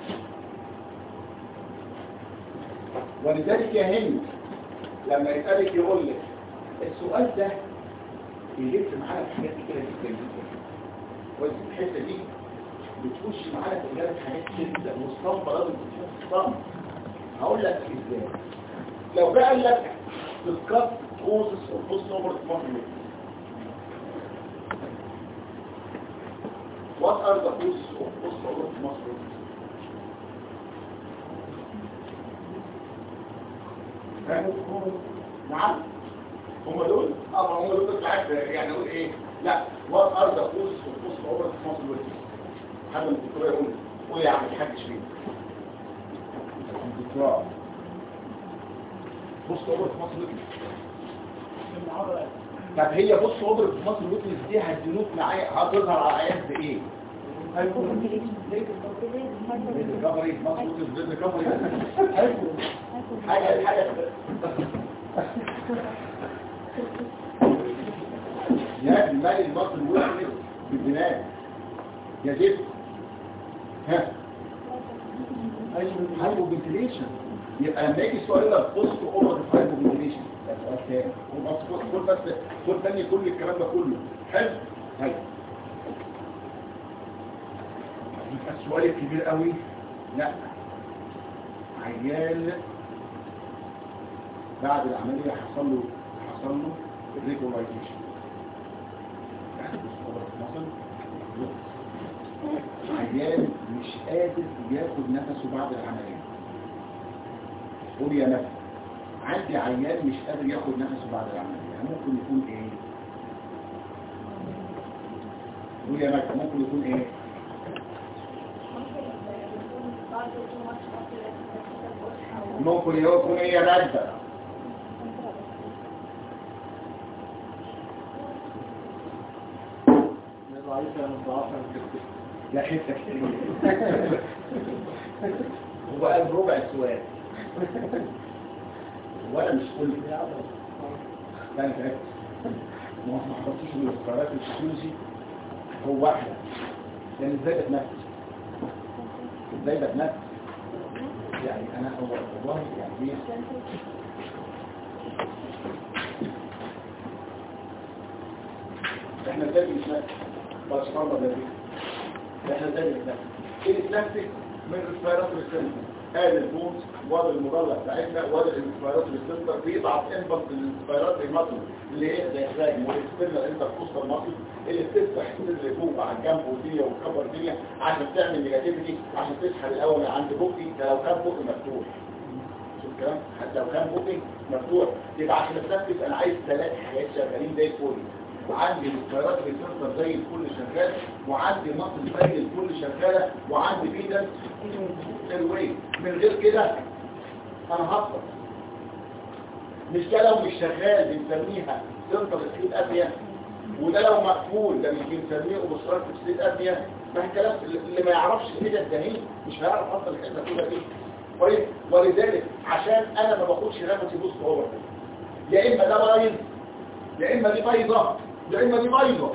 [SPEAKER 1] ولذلك يا هند لما يسألك يقول لك السؤال ده يلف معانا في حاجات كتيرة جدا جدا. والحتة دي بتخش معانا في إجابة حاجات كتير جدا والصنبة لازم تشوف الصنبة. هقول لك ازاي. لو جاء قال لك discuss causes of post-over mortality. What are the causes of post-over mortality? نعم هم دول هم دول بالعكس يعني اقول ايه لا وات ار ذا كوز اوف اوفر ريسبونسبيلتي حد من الدكتور يقول قول يا عم الحاج شيء الدكتور بص اوفر ريسبونسبيلتي طب هي بص اوفر ريسبونسبيلتي دي هتدلوك معايا هتظهر على عيان في ايه حاجة يا المال المصر الوحيد بالبناء يا جيب هايبو فنتيليشن. يبقى لما يجي السؤال ده بص اوفر هايبو فنتيليشن ده سؤال تاني بس كل تاني كل الكلام ده كله حلو. طيب السؤال الكبير قوي لا عيال بعد العملية حصل له الريجولايزيشن يعني مثلا عيال مش قادر ياخد نفسه بعد العملية. قول يا نفس عندي عيال مش قادر ياخد نفسه بعد العملية ممكن يكون ايه قول يا مجد ممكن يكون ايه؟ ممكن يكون ايه يا مجد؟ لا حتة كتير هو قال ربع السؤال ولا مش كل لا انت عرفت ما حطيتش من القرارات الفسيولوجي هو واحدة لان ازاي بتنفس يعني انا اول والله يعني ايه احنا ازاي بنتنفس بس فرضا ده احنا ازاي بنتنفس بنتنفس من الريسبيراتوري سيستم هذا البوت وضع المضلع بتاعتنا وضع الريسبيراتوري سيستم بيضعف انبط الريسبيراتوري ماسل اللي هي زي الخارج والاكسترنال انتركوستال ماسل اللي بتفتح الصدر فوق على الجنب والدنيا والكبر الدنيا عشان تعمل نيجاتيفيتي عشان تسحب الاول عند بوقي لو كان بوقي مفتوح شوف الكلام حتى لو كان بوقي مفتوح يبقى عشان اتنفس انا عايز 3 حاجات شغالين زي الفل وعندي الريسبيراتوري سيستم زي الكل شغال وعندي ماسل زي الكل شغاله وعندي بيدل الوي من غير كده انا هبطل مش ده لو مش شغال بنسميها سنتر سليب ابنيا وده لو مقفول ده مش بنسميه اوبستراكتيف سليب ابنيا ما الكلام اللي ما يعرفش كده الدهين مش هيعرف اصلا الحته كلها ايه كويس ولذلك عشان انا ما باخدش نفسي بوست اوفر يا اما ده بايظ يا اما دي بايظه يا اما دي بايظه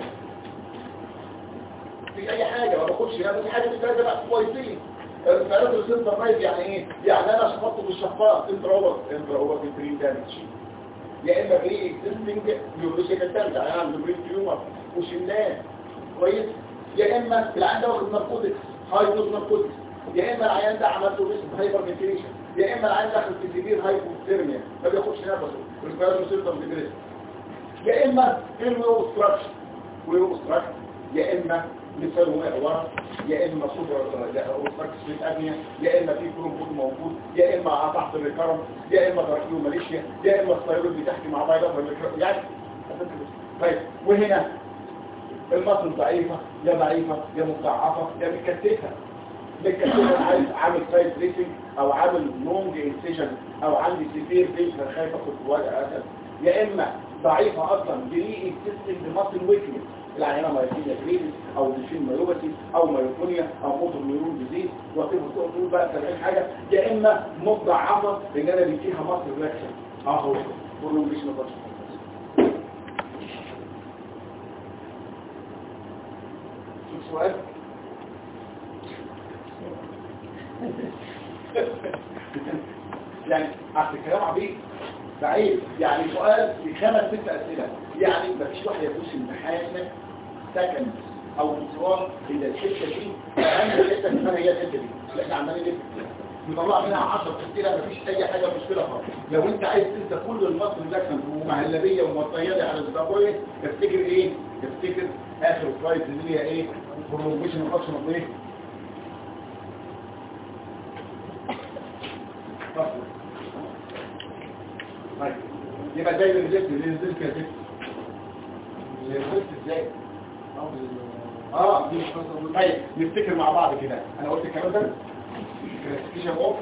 [SPEAKER 1] في اي حاجه ما باخدش نفسي حاجه دي كده بقى كويسين الريسبيراتوري سنتر بايظ يعني ايه يعني انا شفطته بالشفاط انترا اوفر في بري دامج يا اما بري اكزيستنج نيورولوجيكال دامج يعني عنده برين تيومر وشلناه كويس يا اما العيان ده واخد ناركوتكس هاي دوز ناركوتكس يا اما العيان ده عمل له ريسك هايبر فنتيليشن يا اما العيان داخل في سيفير هايبوثيرميا ما بياخدش نفسه الريسبيراتوري سنتر ديبريس يا اما الويوستراكشن ويوستراكشن يا اما مثال هو ورا يا اما صدر اوستراكشن سليب ابنيا يا اما في كرومبود موجود يا اما تحت الريكرم يا اما تراكيو ماليشيا يا اما الثيرويد بتحكي مع بايلر يعني طيب وهنا المصل ضعيفه يا ضعيفه يا مضاعفه يا متكتفه عايز عامل سايد ريسنج او عامل لونج انسيجن او عندي سيفير بيت خايف اخد وجع اسد يا اما ضعيفه اصلا بري اكزيستنج ماسل ويكنس العينه مايوبيا جريدس او ميشين مايوباثي او مايوكونيا او موتور نيورون ديزيز وتبقى تقول بقى 70 حاجه يا اما مضاعفه لان انا بيديها ماسل رياكشن اهو كله مش نقاش شوف سؤال يعني عشان الكلام عبيط بعيد يعني سؤال في 5 6 اسئله يعني مفيش واحد يخش امتحان سكند او انصراف اذا الحته دي اهم حته اسمها هي الحته دي اللي احنا عمالين نلف نطلع منها 10 اسئله مفيش اي حاجه مشكله خالص لو انت عايز تنسى كل المصر ده كان ومهلبيه ومطيله على الزباويه تفتكر ايه تفتكر اخر سلايد اللي هي ايه بروموشن فانكشن اوف ايه طيب يبقى زي اللي نزلت كده نزلت ازاي طيب نفتكر مع بعض كده انا قلت الكلام ده كلاسيفيكيشن اوف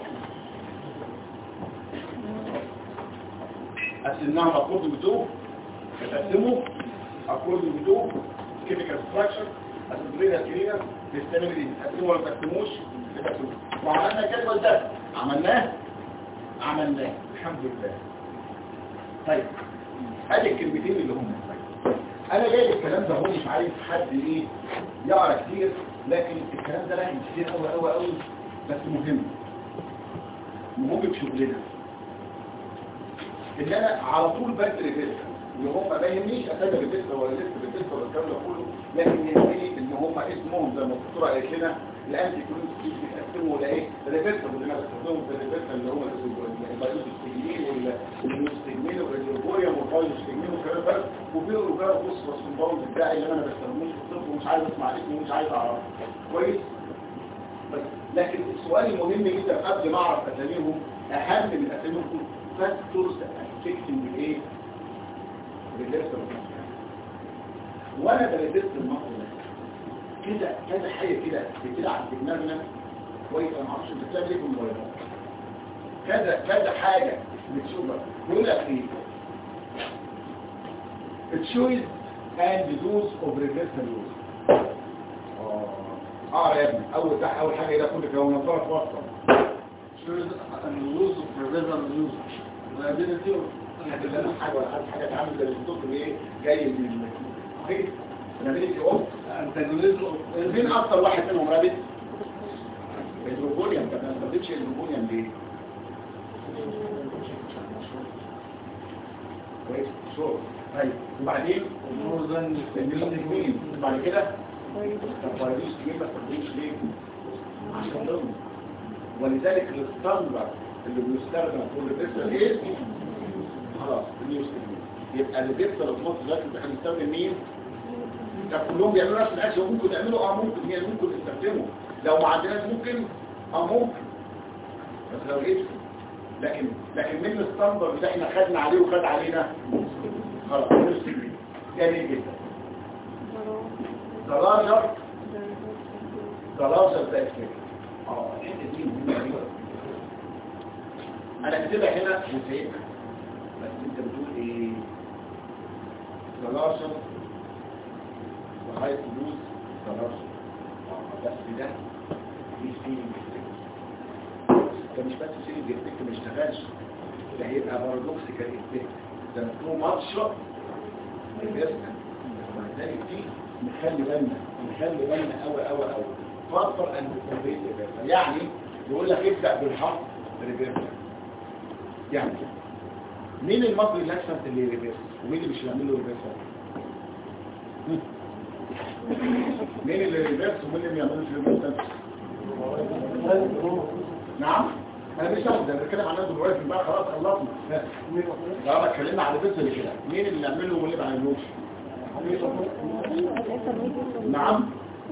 [SPEAKER 1] قسمناهم اكورد بتو بتقسموا اكورد بتو كيميكال ستراكشر اسمبلينا كلينر بيستعمل تقسموا ولا تقسموش وعملنا الجدول ده عملناه الحمد لله طيب ادي الكلمتين اللي هم انا جايب الكلام ده هو مش عايز حد ايه يقرا كتير لكن الكلام ده لازم كتير قوي بس مهم في شغلنا ان انا على طول بدري بيتها اللي هم ما يهمنيش اسامي البيتها ولا لسه البيتها ولا الكلام ده كله لكن يهمني ان هم اسمهم زي ما الدكتوره قالت لنا الانتي كلين بيتقسموا لايه الريفيرسال اللي انا بستخدمهم في الريفيرسال اللي هم البايوستيجمين والنيوستيجمين والريزرفوريوم والبايوستيجمين والكلام ده وفي رجاله فوسفورس كومباوند بتاعي اللي انا ما بستخدموش في الطب ومش عايز اسمع اسمه ومش عايز اعرفه كويس لكن السؤال المهم جدا قبل ما اعرف اساميهم اهم من اساميهم فاكتورز افكتنج الايه بالريفيرسال وانا بدرس الموضوع ده كده كذا حاجه كده بتلعب في دماغنا كويس. انا ما اعرفش انت بتعمل ايه في الموبايلات. كذا حاجه بتشوفها يقول لك ايه choose and use of reversal use. يا ابني اول حاجه ده كل كده ونطرف وسط
[SPEAKER 3] choose and use of reversal use.
[SPEAKER 1] حاجه تعمل زي الصوت ايه جاي من ايه انا بيجي قلت مين اكتر واحد منهم رابط الهيدروبونيوم. طب ما بتديش الهيدروبونيوم ليه؟ كويس شوف. طيب وبعدين المين بعد كده طب ما تجيش تجيب ليه؟ عشان ضمن. ولذلك الستاندرد اللي بيستخدم في الريفرسال ايه؟ خلاص يبقى اللي بيكسر في مصر دلوقتي احنا بنستخدم مين؟ طب كلهم بيعملوا نفس الاكشن ممكن يعملوا ممكن هي ممكن نستخدمه لو ما عندناش ممكن ممكن بس لو ايه لكن من الستاندرد اللي احنا خدنا عليه وخد علينا خلاص جميل جدا. ضلاجر ده اسمه الحته دي مهمه جدا. انا كاتبها هنا وسايبها بس انت بتقول ايه؟ ضلاجر وهاي فلوس ضلاجر بس ده مش فيلم ده مش بس فيلم جدك ما اشتغلش ده هيبقى بارادوكسيكال افكت ده مفهوم ماتش الجسم. ولذلك دي نخلي بالنا قوي فاضطر ان تستمر يعني يقول لك ابدا بالحق ريفيرس. يعني مين المصري الاكسنت اللي ريفيرس ومين اللي مش هيعمل له ريفيرس؟ مين اللي ريفيرس ومين اللي ما يعملوش ريفيرس؟ نعم انا مش عارف ده بتكلم عن الناس دلوقتي بقى خلاص خلصنا. لا اتكلمنا على الريفيرس اللي كده مين اللي يعمله واللي ما يعملوش؟ نعم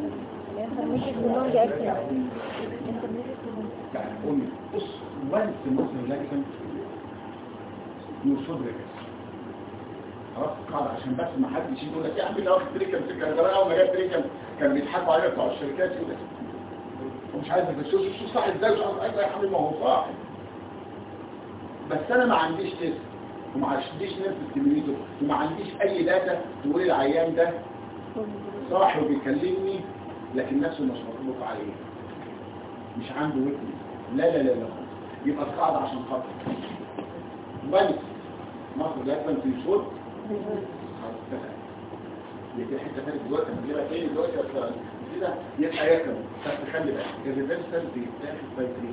[SPEAKER 1] بص وانس المصري الاكسنت يوصل ريفيرس خلاص قاعدة عشان بس ما حدش يقول لك يا عم ده واخد تريكم في الكلام اول ما جاب تريكم كان بيضحكوا علينا بتوع الشركات كده ومش عايز شو صح ازاي مش عارف يا حبيبي ما هو صح بس انا ما عنديش تيست وما عنديش نفس التمريض وما عنديش اي داتا تقول العيان ده صاحي وبيكلمني لكن نفسه مش مطلوب عليه مش عنده ويتنس لا يبقى القاعدة عشان خاطر بس مصر لازم تنشر يبقى حته ثانيه دلوقتي هنجيبها تاني دلوقتي كده يبقى ياكل بس خلي بالك الريفرسال بيتاخد بايتريك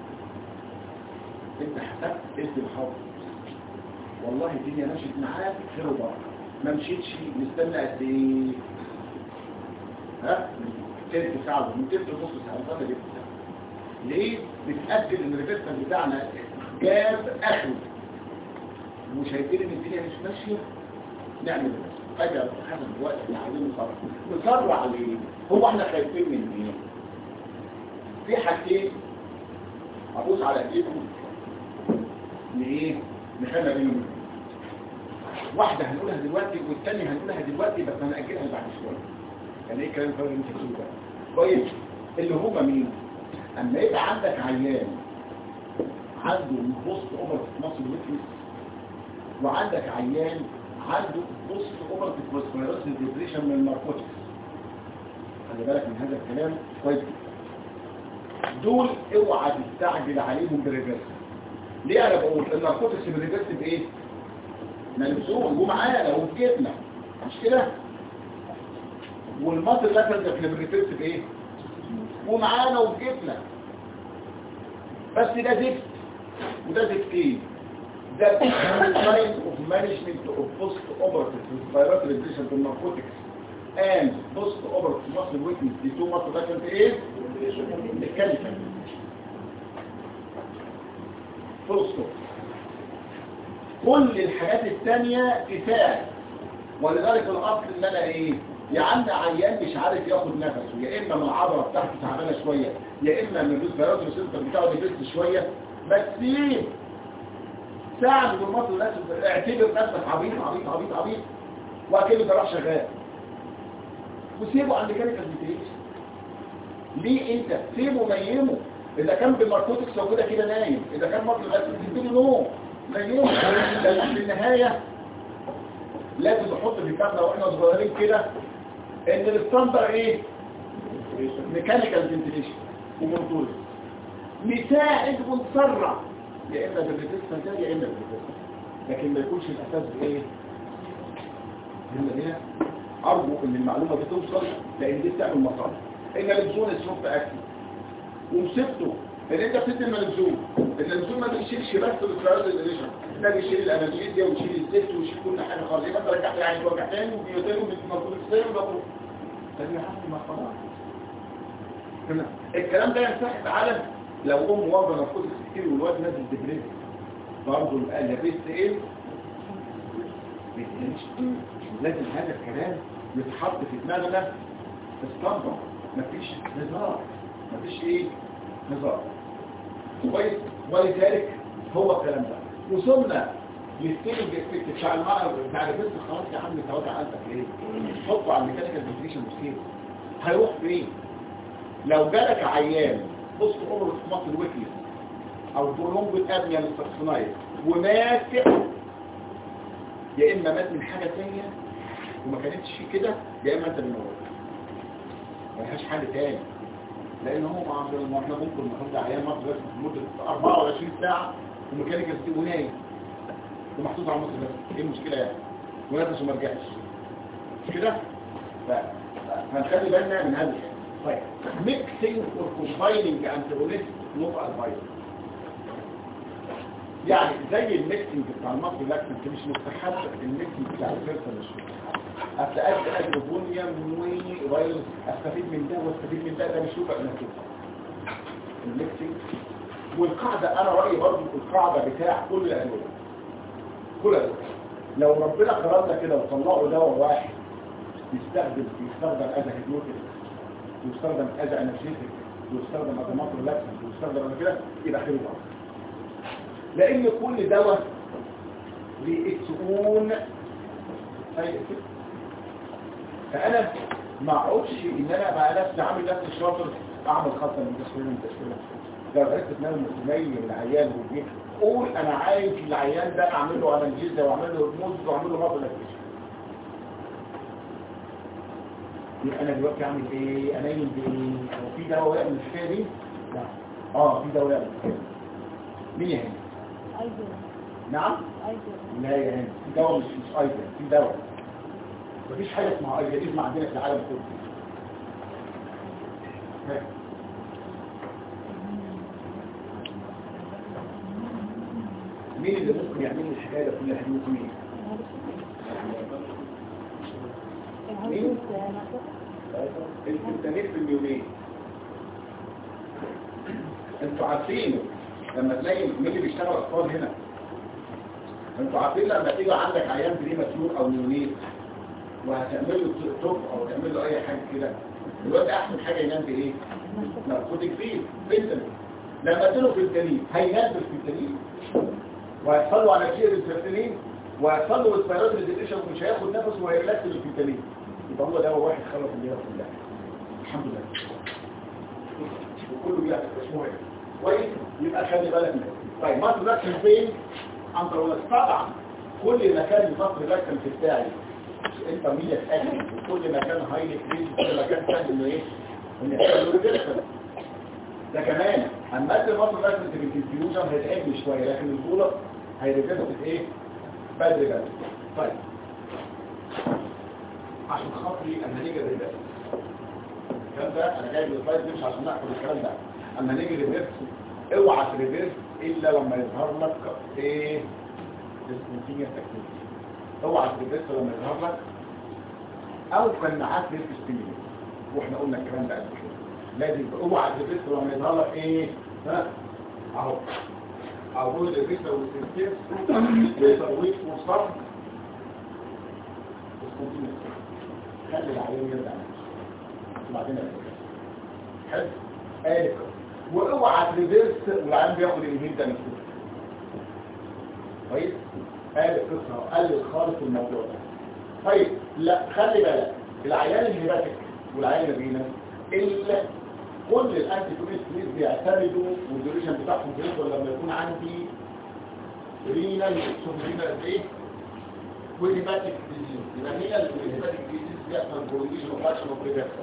[SPEAKER 1] انت حسبت اسم الحظ والله الدنيا مشيت معاك خير وبركه ما مشيتش نستنى قد ايه تلت ساعه من تلت نص ساعه ولا جبت ساعه ليه بتاكد ان الريفرسال بتاعنا جاب اخره وشايفين ان الدنيا مش ماشيه نعمل فجأة حسب الوقت اللي عايزين نصرع عليه. هو احنا خايفين من ايه؟ في حاجتين ابوس على ايديكم ايه نخلي بينهم واحدة هنقولها دلوقتي والثانية هنقولها دلوقتي بس هنأجلها بعد شوية. يعني ايه الكلام اللي انت بتقوله ده؟ كويس اللي هما مين؟ اما يبقى عندك عيان عنده بوست اوفر في مصر ويتنس وعندك عيان عنده بوست اوفر في ديبريشن من الناركوتكس خلي بالك من هذا الكلام كويس دول اوعى تستعجل عليهم بريفيرس. ليه انا بقول الناركوتكس بريفيرس بايه؟ ملزوم ومعانا وبجيبنا مش كده والمصر لازم في بريفيرس بايه؟ ومعانا وبجيبنا بس ده زفت وده زفتين ده kind of management of post-operative respiratory depression from narcotics and post-operative muscle weakness دي تو muscle weakness ايه؟ الكاليفة post-op كل الحاجات الثانية تساعد ولذلك الأصل ان انا ايه؟ يا عم عيان مش عارف ياخد نفسه يا اما من العضلة بتاعته تعبانة شوية يا اما من الريسبيراتوري سيستم بتاعه ديبريس شوية بس ايه؟ ساعد بالمصر الناس اعتبر نفسك عبيط واكيد ده راح شغال وسيبه عند ميكانيكال فنتيليشن. ليه انت سيبه نيمه؟ اذا كان بالناركوتكس او كده نايم، اذا كان مرض الغاز تديله نوم نيمه. لكن في النهايه لازم نحط في دماغنا واحنا صغيرين كده ان الستاندر ايه؟ ميكانيكال فنتيليشن وموتور مساعد ونسرع يا اما بالريزيستنس ده يا اما بالريزيستنس، لكن ما يكونش الاساس بايه؟ هنا ارجو ان المعلومه دي توصل، لان دي بتعمل مصالح. النالبزون السوفت اكتف ومسكته ان انت بتدي النالبزون ما بيشيلش بس الكرايوجينيشن، ده بيشيل الانالجيزيا ويشيل الزيت ويشيل كل حاجه خالص. يبقى انت رجعت يعني توجع تاني وبيوتيله من المفروض السيرم ده كله لازم يحصل مع خلاص. الكلام ده ينسحب على لو واخده ناركوتكس كتير والواد نازل ديبريس برضه البيست ايه؟ لازم هذا الكلام يتحط في دماغنا استنبط. مفيش هزار، مفيش ايه؟ هزار. ولذلك هو الكلام ده وصلنا للستيلنج افكت بتاع المرأة بتاع البيست. خلاص يا عم توقع قلبك ليه؟ حطه على الميكانيكال فنتيليشن مشكله. هيروح فين؟ لو جالك عيان بص عمره في مصر الويكلس او برونج الابنيا للسكسونايت ومات، يا اما مات من حاجه ثانيه وما كانتش فيه كده، يا اما انت بنور ما لهاش حل تاني. لان هو ما احنا ممكن نحط عيان مصر بس لمده 24 ساعه وميكانيكال ونايم ومحطوط على مصر بس، ايه المشكله يعني؟ ونفسه ما رجعش مش كده؟ فهنخلي بالنا من هذا الشيء. طيب mixing or combining antagonist not advised. يعني زي الميكسنج بتاع المصري لاكتنت مش مستحب، الميكسنج بتاع الفيرسا مش هتأدي ادروبونيوم وفيروس، استفيد من ده واستفيد من ده مش يبقى نفسه الميكسنج. والقاعدة انا رأيي برضو القاعدة بتاع كل الادوية كل الادوية لو ربنا قررنا كده وطلعوا دواء واحد يستخدم اذا هيدروتيك ويستخدم اذا انرجيتك ويستخدم اذا مطر لاكسنت ويستخدم كده يبقى خير بعض، لان كل دواء ليه اكسون فايدة. فانا ما اقعدش ان انا بقى نفسي عامل نفسي شاطر اعمل خطه من تشكيله لو عرفت ان انا متميز العيان وجيت قول انا عايز العيان ده اعمل له انالجيزيا واعمل له هرمونز واعمل له مطر لاكسنت. يبقى انا دلوقتي اعمل ايه؟ انيم بايه؟ هو في دواء يعمل الحكايه دي؟ لا. في دواء يعمل الحكايه دي. مين يا هند؟
[SPEAKER 5] ايديا.
[SPEAKER 1] نعم؟
[SPEAKER 5] ايديا.
[SPEAKER 1] لا يا هند، في دواء مش ايديا، في دواء مفيش حاجه اسمها ايديا، اسمها عندنا في العالم كله. مين اللي ممكن يعمل لي الحكايه دي كلها؟ مين؟ مين؟ الانترنت في اليومين. انتوا عارفين لما تلاقي مين اللي بيشتغل اطفال هنا؟ انتوا عارفين لما تيجي عندك عيان بريماتيور او نيونيت وهتعمل له توب او تعمل له اي حاجه كده، دلوقتي احسن حاجه ينام بايه؟ ناركوتيك فيه فينتانيل. لما اديله فينتانيل هينام بالفينتانيل وهيحصل له انرجيه بالفينتانيل وهيحصل له ريسبيراتوري ديبريشن ومش هياخد نفس وهيريلاكس بالفينتانيل. يبقى هو دواء واحد خلص الليله كلها الحمد لله وكله بيعمل اسمه ايه كويس. يبقى خلي بالك منه. طيب مصر لاكشن فين؟ عن طريق طبعا كل ما كان مصر لاكشن بتاعي انت مية اكل وكل ما كان هاي كريم كل ما كان سهل انه ايه؟ ان يحصل له ريفيرسال. ده كمان اما ادي مصر لاكشن في الكونفيوجن هيتعبني شويه، لكن البطوله هيريفيرسال ايه؟ بدري. طيب عشان خاطري اما نيجي الريفيرس الكلام ده انا جايب السلايد مش عشان نحفظ الكلام ده. اما نيجي الريفيرس اوعى تريفيرس الا لما يظهر لك ايه؟ ديسكونتينيوس اكتيفيتي. اوعى تريفيرس لما يظهر لك او كان معاك ريسك ستيميوليشن واحنا قلنا الكلام ده قبل كده. لازم اوعى تريفيرس لما يظهر لك ايه؟ ها اهو اقول الريسك والسنسيس يقدر ويك وصف ديسكونتينيوس. خلي العيان يرجع وبعدين حلو قالك واوعى تريفيرس والعيان بياخد الهيد ده نفسه كويس. قالك قصه قلل خالص الموضوع ده. طيب لا خلي بالك العيان الهيباتيك والعيان الرينال الا كل الانتي كوليستريز بيعتمدوا والديوريشن بتاعهم بيوصل لما يكون عندي رينال شوف رينال قد ايه والهيباتيك ديزيز. يبقى رينال والهيباتيك ديزيز بيحصل بروليشن اوف اكشن اوف ريفرسال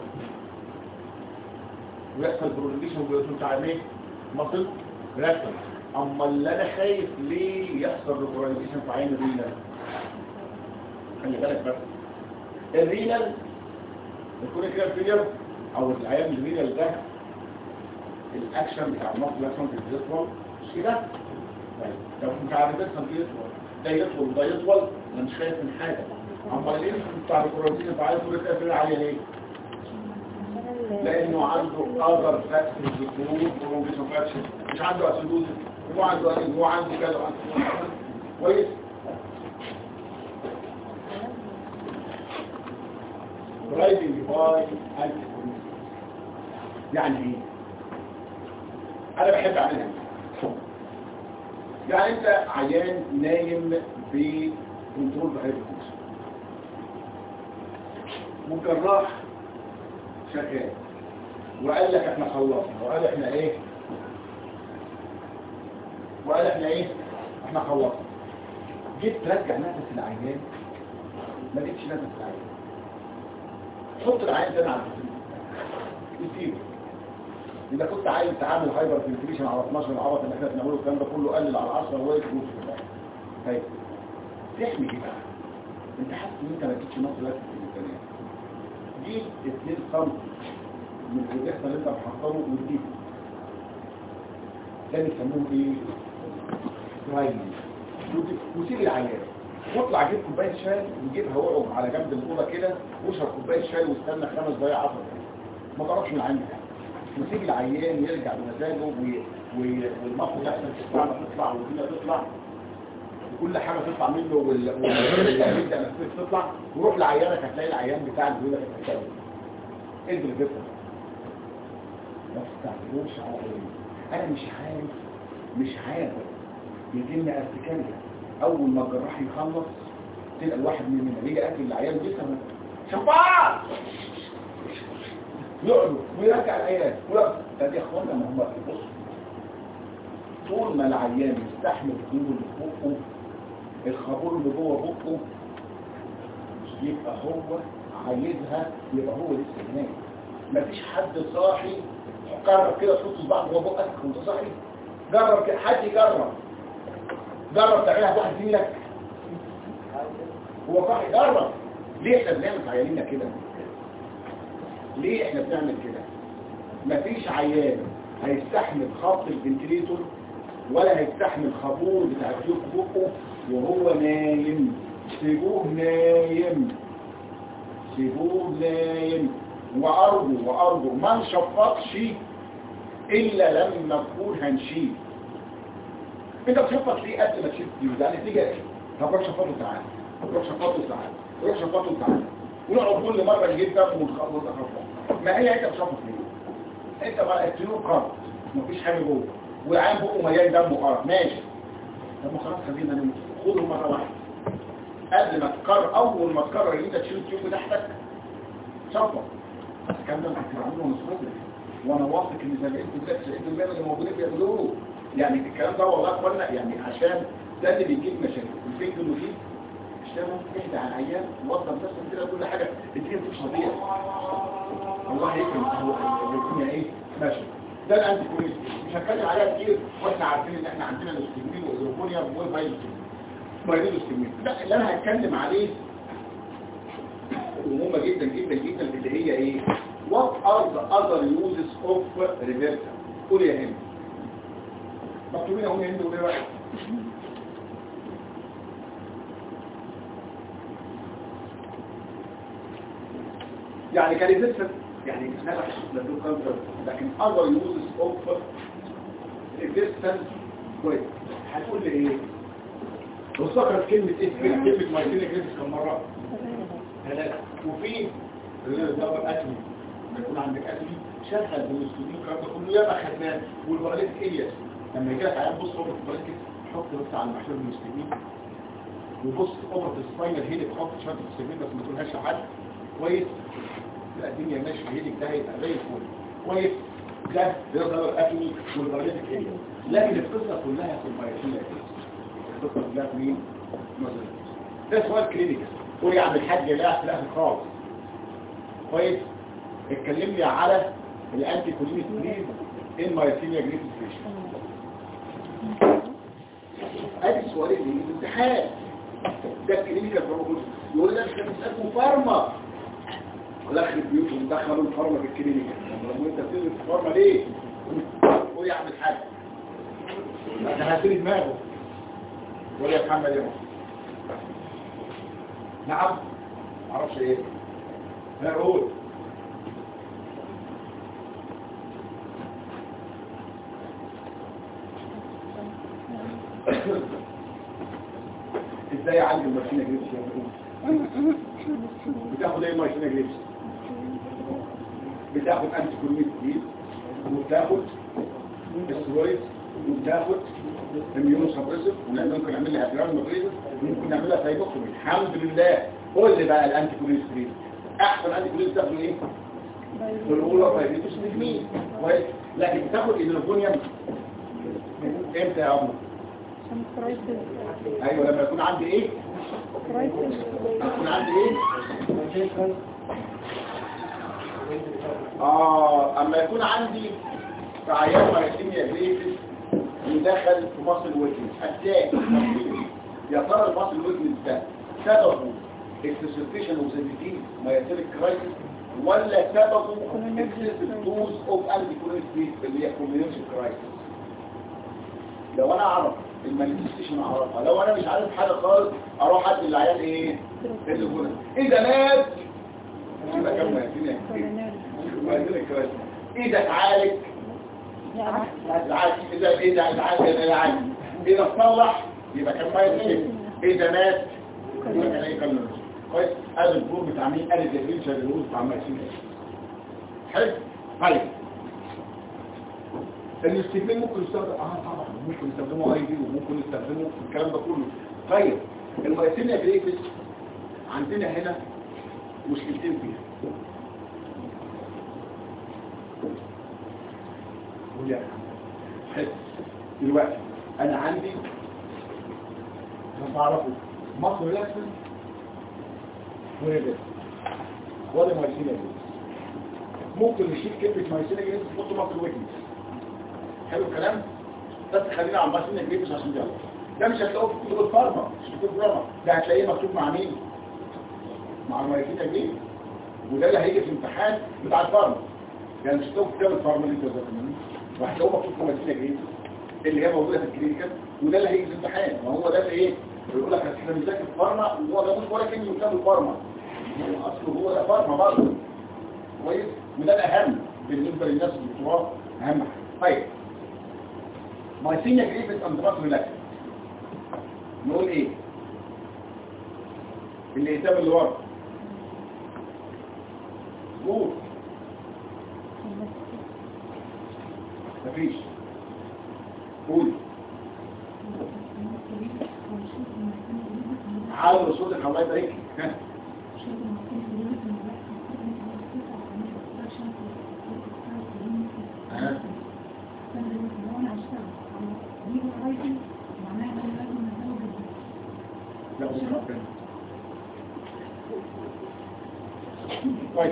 [SPEAKER 1] ويحصل بروليشن وبيوصل بتاع ايه مصل ريفرسال. اما اللي انا خايف ليه يحصل بروليشن في عين الرينال، خلي بالك بس الرينال يكون كده فيلير او العيان الرينال ده الاكشن بتاع المصل اكشن في الجسم مش كده. طيب لو انت عارف ده يطول ده يطول انا مش خايف من حاجه. اما ليه بتاع البروتين انت عايز تقول كده عليه ليه؟ لانه عنده اذر فاكتورز بتقول بروميشن فاكشن مش عنده اسيدوز هو عنده اسيد هو عنده كذا كويس. درايفنج باي انتي يعني ايه؟ انا بحب اعملها يعني انت عيان نايم بكنترول بهايبوتنشن ممكن راح شغال وقال لك احنا خلصنا وقال احنا ايه احنا خلصنا. جيت ترجع نفس العيان ما لقيتش نفس العيان. حط العيان ده على الفيبر. إذا كنت عايز تعامل هايبر فنتريشن على 12 العبط اللي احنا بنعمله الكلام ده كله قلل على 10 وواقف في الآخر. طيب تحمي ايه بقى؟ انت حاسس ان انت ما جيتش نص لك في الامكانيات. جيب 2 سم من الريحه اللي انت محضره وتجيبه. ده بيسموه ايه؟ دراينج. وسيب العيان واطلع جيب كوبايه شاي وجيبها واقعد على جنب الاوضه كده واشرب كوبايه شاي واستنى 5 دقايق 10 دقايق. ما تقربش من العين بتاعك. وسيب العيان يرجع بمزاجه والمخ يحصل تطلع والدنيا تطلع وكل حاجه تطلع منه والهيدا نفسه تطلع وروح لعيانك هتلاقي العيان بتاعك بيقول لك انت بتعمل ايه اللي بيحصل. ما تستعجلوش على ايه. انا مش عارف يجينا ارتكاليا اول ما الجراح يخلص تلقى الواحد مننا يجي اكل العيان لسه شفاعه يقعدوا ويرجع العيان ده يا اخوانا ما هم بص طول ما العيان يستحمل الدور اللي في بقه الخابور اللي جوه بقه يبقى هو عايزها يبقى هو لسه هناك. مفيش حد صاحي جرب كده تحط صباعك جوه بقك وانت صاحي. جرب كده حد جرب تعملها بواحد زميلك هو صاحي. جرب. ليه احنا بنعمل عيانينا كده؟ ليه احنا بنعمل كده؟ مفيش عيان هيستحمل خط الفنتليتور ولا هيستحمل خابور بتاع الجيوب بقه وهو نايم. سيبوه نايم وارجو ما نشفطش الا لما نكون هنشيل. انت بتشفط ليه قبل ما تشيل فيه؟ يعني تيجي هروح شفطه تعالى ونقعد كل مره نجيب دم ونخفض. ما هي انت بتشفط ليه؟ انت بقى التنور قرض مفيش حاجه جوه والعين بقه مليان دم وقرض ماشي. طب خلاص خلينا خده مره واحده قبل ما تقرر. اول ما تقرر ان انت تشيل التيوب تحتك شفط. الكلام ده كنت بعمله وانا صغير وانا واثق ان 70% اللي موجودين بيعملوه. يعني الكلام ده والله اخوانا يعني عشان ده اللي بيجيب مشاكل. الفكر انه فيه اشتغل اهدى على العيان ووضب نفسك كده كل حاجه الدنيا مش طبيعي. الله يكرم الدنيا ايه ماشي. ده الانتي كوليسترول مش هتكلم عليها كتير واحنا عارفين ان احنا عندنا الاستجمين والايروبونيا والفايروستجمين. لا اللي انا هتكلم عليه ومهمه جدا جدا جدا اللي هي ايه؟ what are the other uses of reversal؟ قول يا هند مكتوبين اهو هند وليه بقى؟ يعني كان يفسر يعني نفع لدو كانسر لكن other uses of reversal كويس. هتقول لي ايه؟ وذكرت كلمة ايه؟ كلمة مايتينيك ريفس كم مرة؟ 3. وفي دور أكلي يكون عندك أكلي شغل بالاستوديو الكلام ده كله ياما خدناه. والبغلات إلياس لما يجي لك عيان بص اوبر البغلات حط بس على المحلول المستمين وبص اوبر السباينال هيد تحط شويه المستمين بس ما تقولهاش لحد كويس. لا الدنيا ماشيه هيدك ده هيبقى زي الفل كويس. ده يظهر الاكل والبرامج الكيميائيه، لكن القصه كلها في البيولوجيا. القصه كلها في مين؟ نظري. ده سؤال كلينيكال. قول يا عم الحاج لا في الاخر خالص كويس. اتكلم لي على الانتي كولينيك بريز ان مايثيليا جريفيس فيشن. ادي السؤال اللي في الامتحان ده الكلينيكال بروبوز. يقول لك ده بتسالكم فارما ولا اخر بيوتهم دخلوا الفارما في الكلينيكال. طب انت بتدرس الفارما ليه؟ قول يا عم الحاج ده هتري دماغه. قول يا محمد يا محمد. نعم معرفش ايه انا اقول ازاي اعالج الماشينه جريبس يا ابني؟ بتاخد ايه ماشينه جريبس؟ بتاخد انتي كولينيك بريز وبتاخد استرويد وبتاخد اميونو سبريسيف ممكن نعمل لها ابيرال مابريزس ممكن نعملها ثايبوكتومي. الحمد لله. قول لي بقى الانتي كولينيك بريز احسن انتي كولينيك بتاخده ايه؟ بالاولى فايبيتوس نجمين كويس. لكن بتاخد ايدروفونيوم امتى يا ابو؟ ايوه لما يكون عندي ايه؟ يكون عندي ايه؟ اما يكون عندي في عيان مايثيليا جريفيس ودخل في مصل ويكنس اتاك. يا ترى المصل ويكنس ده سببه اكسسيفيشن اوف ذا ديزيز مايثيليك كرايسيس ولا سببه اكسسيف دوز اوف انتي كولينيك اللي هي كومبينيشن كرايسيس؟ لو انا اعرف المانيفستيشن اعرفها، لو انا مش عارف حاجه خالص اروح ادي العيال ايه؟ اللي هنا اذا مات يبقى كام مايثيليا مايثيليك كرايسيس. اذا اتعالج إذا صلح يبقى كان مايثيليا. إذا مات يبقى كان أي كلمة كويس. هذا الدور بتاع مين؟ قال الدفرنشال الروز بتاع مايثيليا. حلو؟ طيب الاستخدام ممكن يستخدم طبعا ممكن يستخدمه اي دي وممكن يستخدمه الكلام ده كله. طيب المايثيليا جريفيس عندنا هنا مشكلتين فيها. حس دلوقتي انا عندي هتعرفوا مصر لازم وريبس ولا مايثيليا جريفيس. ممكن نشيل كلمه مايثيليا جريفيس نحط مصر ويكنس. حلو الكلام. بس خلينا على مايثيليا جريفيس عشان ده مش هتلاقوه في كتب الفارما مش في كتب الفارما. ده هتلاقيه مكتوب مع مين؟ مع المايثيليا جريفيس. وده اللي هيجي في الامتحان بتاع الفارما. يعني مش هتلاقوه في كتاب الفارما اللي انت ذاكرناه وهتلاقوه مكتوب في مايثيليا جريفيس اللي هي موجوده في الكلينيكال. وده اللي هيجي في الامتحان. ما هو ده اللي ايه؟ بيقول لك احنا بنذاكر فارما وهو ده مش ولا كلمه كتاب الفارما. هو اصله هو ده فارما برضه كويس. وده الاهم بالنسبه للناس الدكتوراه اهم حاجه. طيب مايثيليا جريفيس اند مصر لك نقول ايه؟ اللي قدام اللي ورا قول مفيش قول حاول صوتك الله يبارك لك. لا بس ربنا كويس.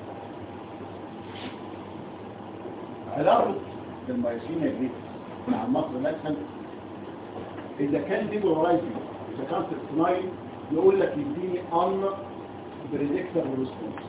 [SPEAKER 1] علاقة المايثيليا جريفيس مع المصر مثلا إذا كان دي بورايزنج إذا كان سيستمايل يقول لك يديني ان بريدكتابل ريسبونس.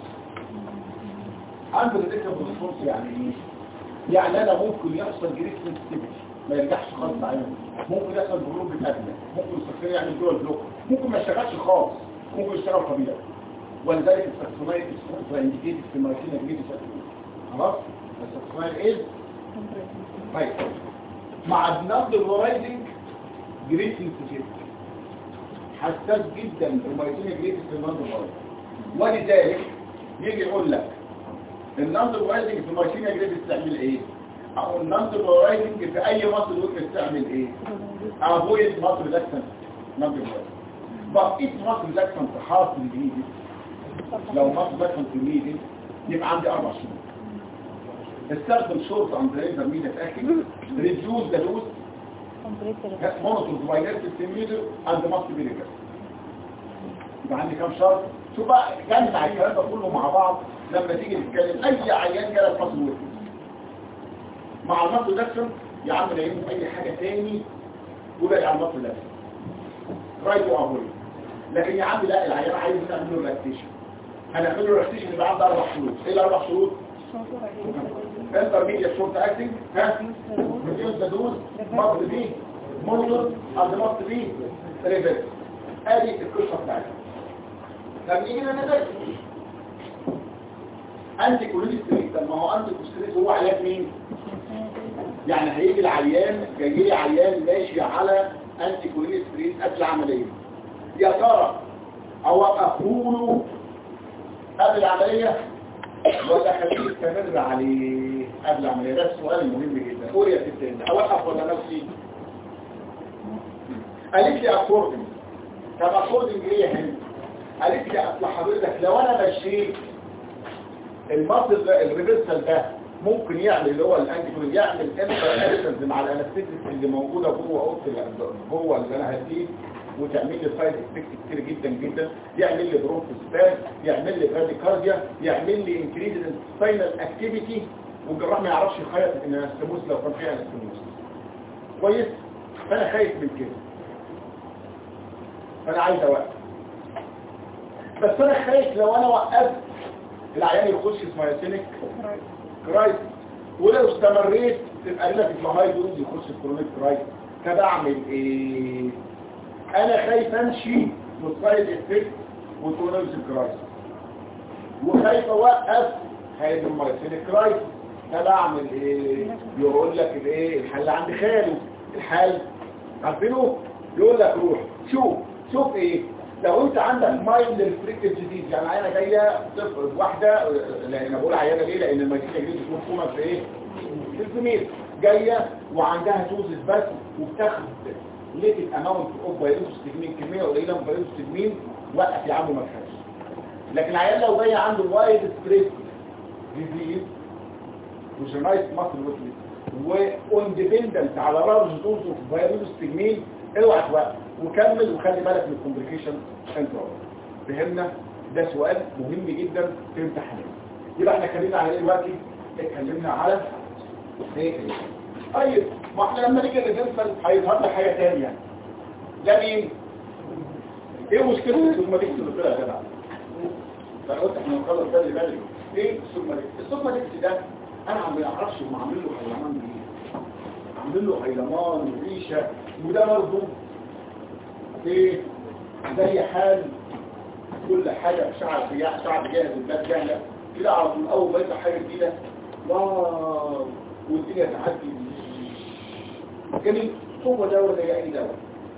[SPEAKER 1] ان بريدكتابل ريسبونس يعني ايه؟ يعني انا ممكن يحصل جريد سنسيتيفيتي ما يرجعش خالص عليهم، ممكن يحصل بلوك بالادنى، ممكن السكري يعمل جوه البلوك، ممكن ما يشتغلش خالص، ممكن يشتغل طبيعي. ولذلك السكسونايت انديكيتد في مايثيليا جريفيس. خلاص السكسونايت ايه؟ طيب مع النبض الورايزنج جريد سنسيتيفيتي حساس جدا المايثيليا جريفيس في النبض الورايزنج. ولذلك يجي يقول لك النبض الورايزنج في المايثيليا جريفيس تعمل ايه؟ او النبض الورايزنج في اي مصل ويكس تعمل ايه؟ افويد مصل لاكسنت نبض الورايزنج. بقيت مصل لاكسنت حاصل جديد لو مصل لاكسنت جديد يبقى عندي 4 شروط. استخدم شورت اند انترميديت اكشن، ريديوس ذا دوز، مونيتور فاينرت ستيميوليتور اند ماست بي ريفرس. يبقى عندي كام شرط؟ شوف بقى جمع الكلام ده كله مع بعض لما تيجي تتكلم اي عيان جالك مصل ويكس مع المصل داكشن يا عم لاقيهم اي حاجه تاني وبقى على المصل داكشن رايت وابوي. لكن يا عم لا، العيان عايز نعمل له ريلاكسيشن، هنعمل له ريلاكسيشن يبقى عنده 4 شروط. ايه ال4 شروط؟ انترميديت شورت اكتنج، ريديوس ذا دوز، ماست بي مونيتور اند ماست بي ريفرس. ادي القصه بتاعتنا. طب نيجي للنتائج. انتي كوليسترول، طب ما هو انتي كوليسترول هو علاج مين؟ يعني هيجي العيان، جاي لي عيان ماشي على انتي كوليسترول قبل العمليه، يا ترى اوقفه قبل العمليه ولا خليه يستمر عليه قبل العمليه؟ ده السؤال المهم جدا. قول يا ست، اوقف ولا نفسي؟ قالت لي اكوردنج. طب اكوردنج ايه يا هند؟ قالت لي اصل حضرتك لو انا مشيت المصل الريفرسال ده ممكن يعمل اللي هو الانتي يعمل انترفيرنس مع الانستيك اللي موجوده جوه اوضه جوه اللي انا هديه، وتعمل لي سايد افكت كتير جدا جدا، يعمل لي برونكوسباز، يعمل لي براديكارديا، يعمل لي انكريز انتستينال اكتيفيتي، والجراح ما يعرفش يخيط الانستيموس لو كان فيها انستيموس. كويس؟ فانا خايف من كده، فانا عايز اوقف. بس انا خايف لو انا وقفت العيان يخش في مايوسينيك كرايس، ولو استمريت تبقى لك الهاي دوز يخش في كرونيك كرايس. طب اعمل ايه؟ انا خايف امشي والسايد افكت والكرونيك كرايس، وخايف اوقف هيد المايوسينيك كرايس. طب اعمل ايه؟ يقول لك الايه الحل عند خاله. الحل عارفينه؟ يقول لك روح شوف ايه. لو انت عندك مايلد ريستريكتد ديزيز، يعني عينه جايه تفرض واحده، لان انا بقول عينه ليه؟ لان المايسينيا جديد تكون فوما في ايه؟ في الفميل جايه وعندها توزس بس، وبتاخد ليتد اماونت اوف فيروسستجمين، كميه قليله من فيروسستجمين، وقف يا عم ما تخافش. لكن العيان لو جاي عنده وايد ستريس ديزيز وجنايت ماسل ويكنس واندبندنت على لارج دوز اوف فيروسستجمين، اوعى توقف وكمل وخلي بالك من الكومبليكيشن انترا. فهمنا؟ ده سؤال مهم جدا في امتحانات. يبقى احنا اتكلمنا على ايه دلوقتي؟ اتكلمنا على ايه؟ طيب ما احنا لما نيجي للريفرسال هيظهر لك حاجه ثانيه. ده مين؟ ايه مشكله السوماتيكس اللي طلع يا جدع؟ فقلت احنا نخلص بدري. ايه السوماتيكس؟ السوماتيكس ده انا ما اعرفش هم عاملين له هيلمان ايه؟ عاملين له هيلمان وريشه، وده برضه ايه زي حال كل حاجه شعب جاهز الناس جاهله كده على طول. اول ما يطلع حاجه جديده واو والدنيا تعدي جميل. هو ده ولا اي دواء،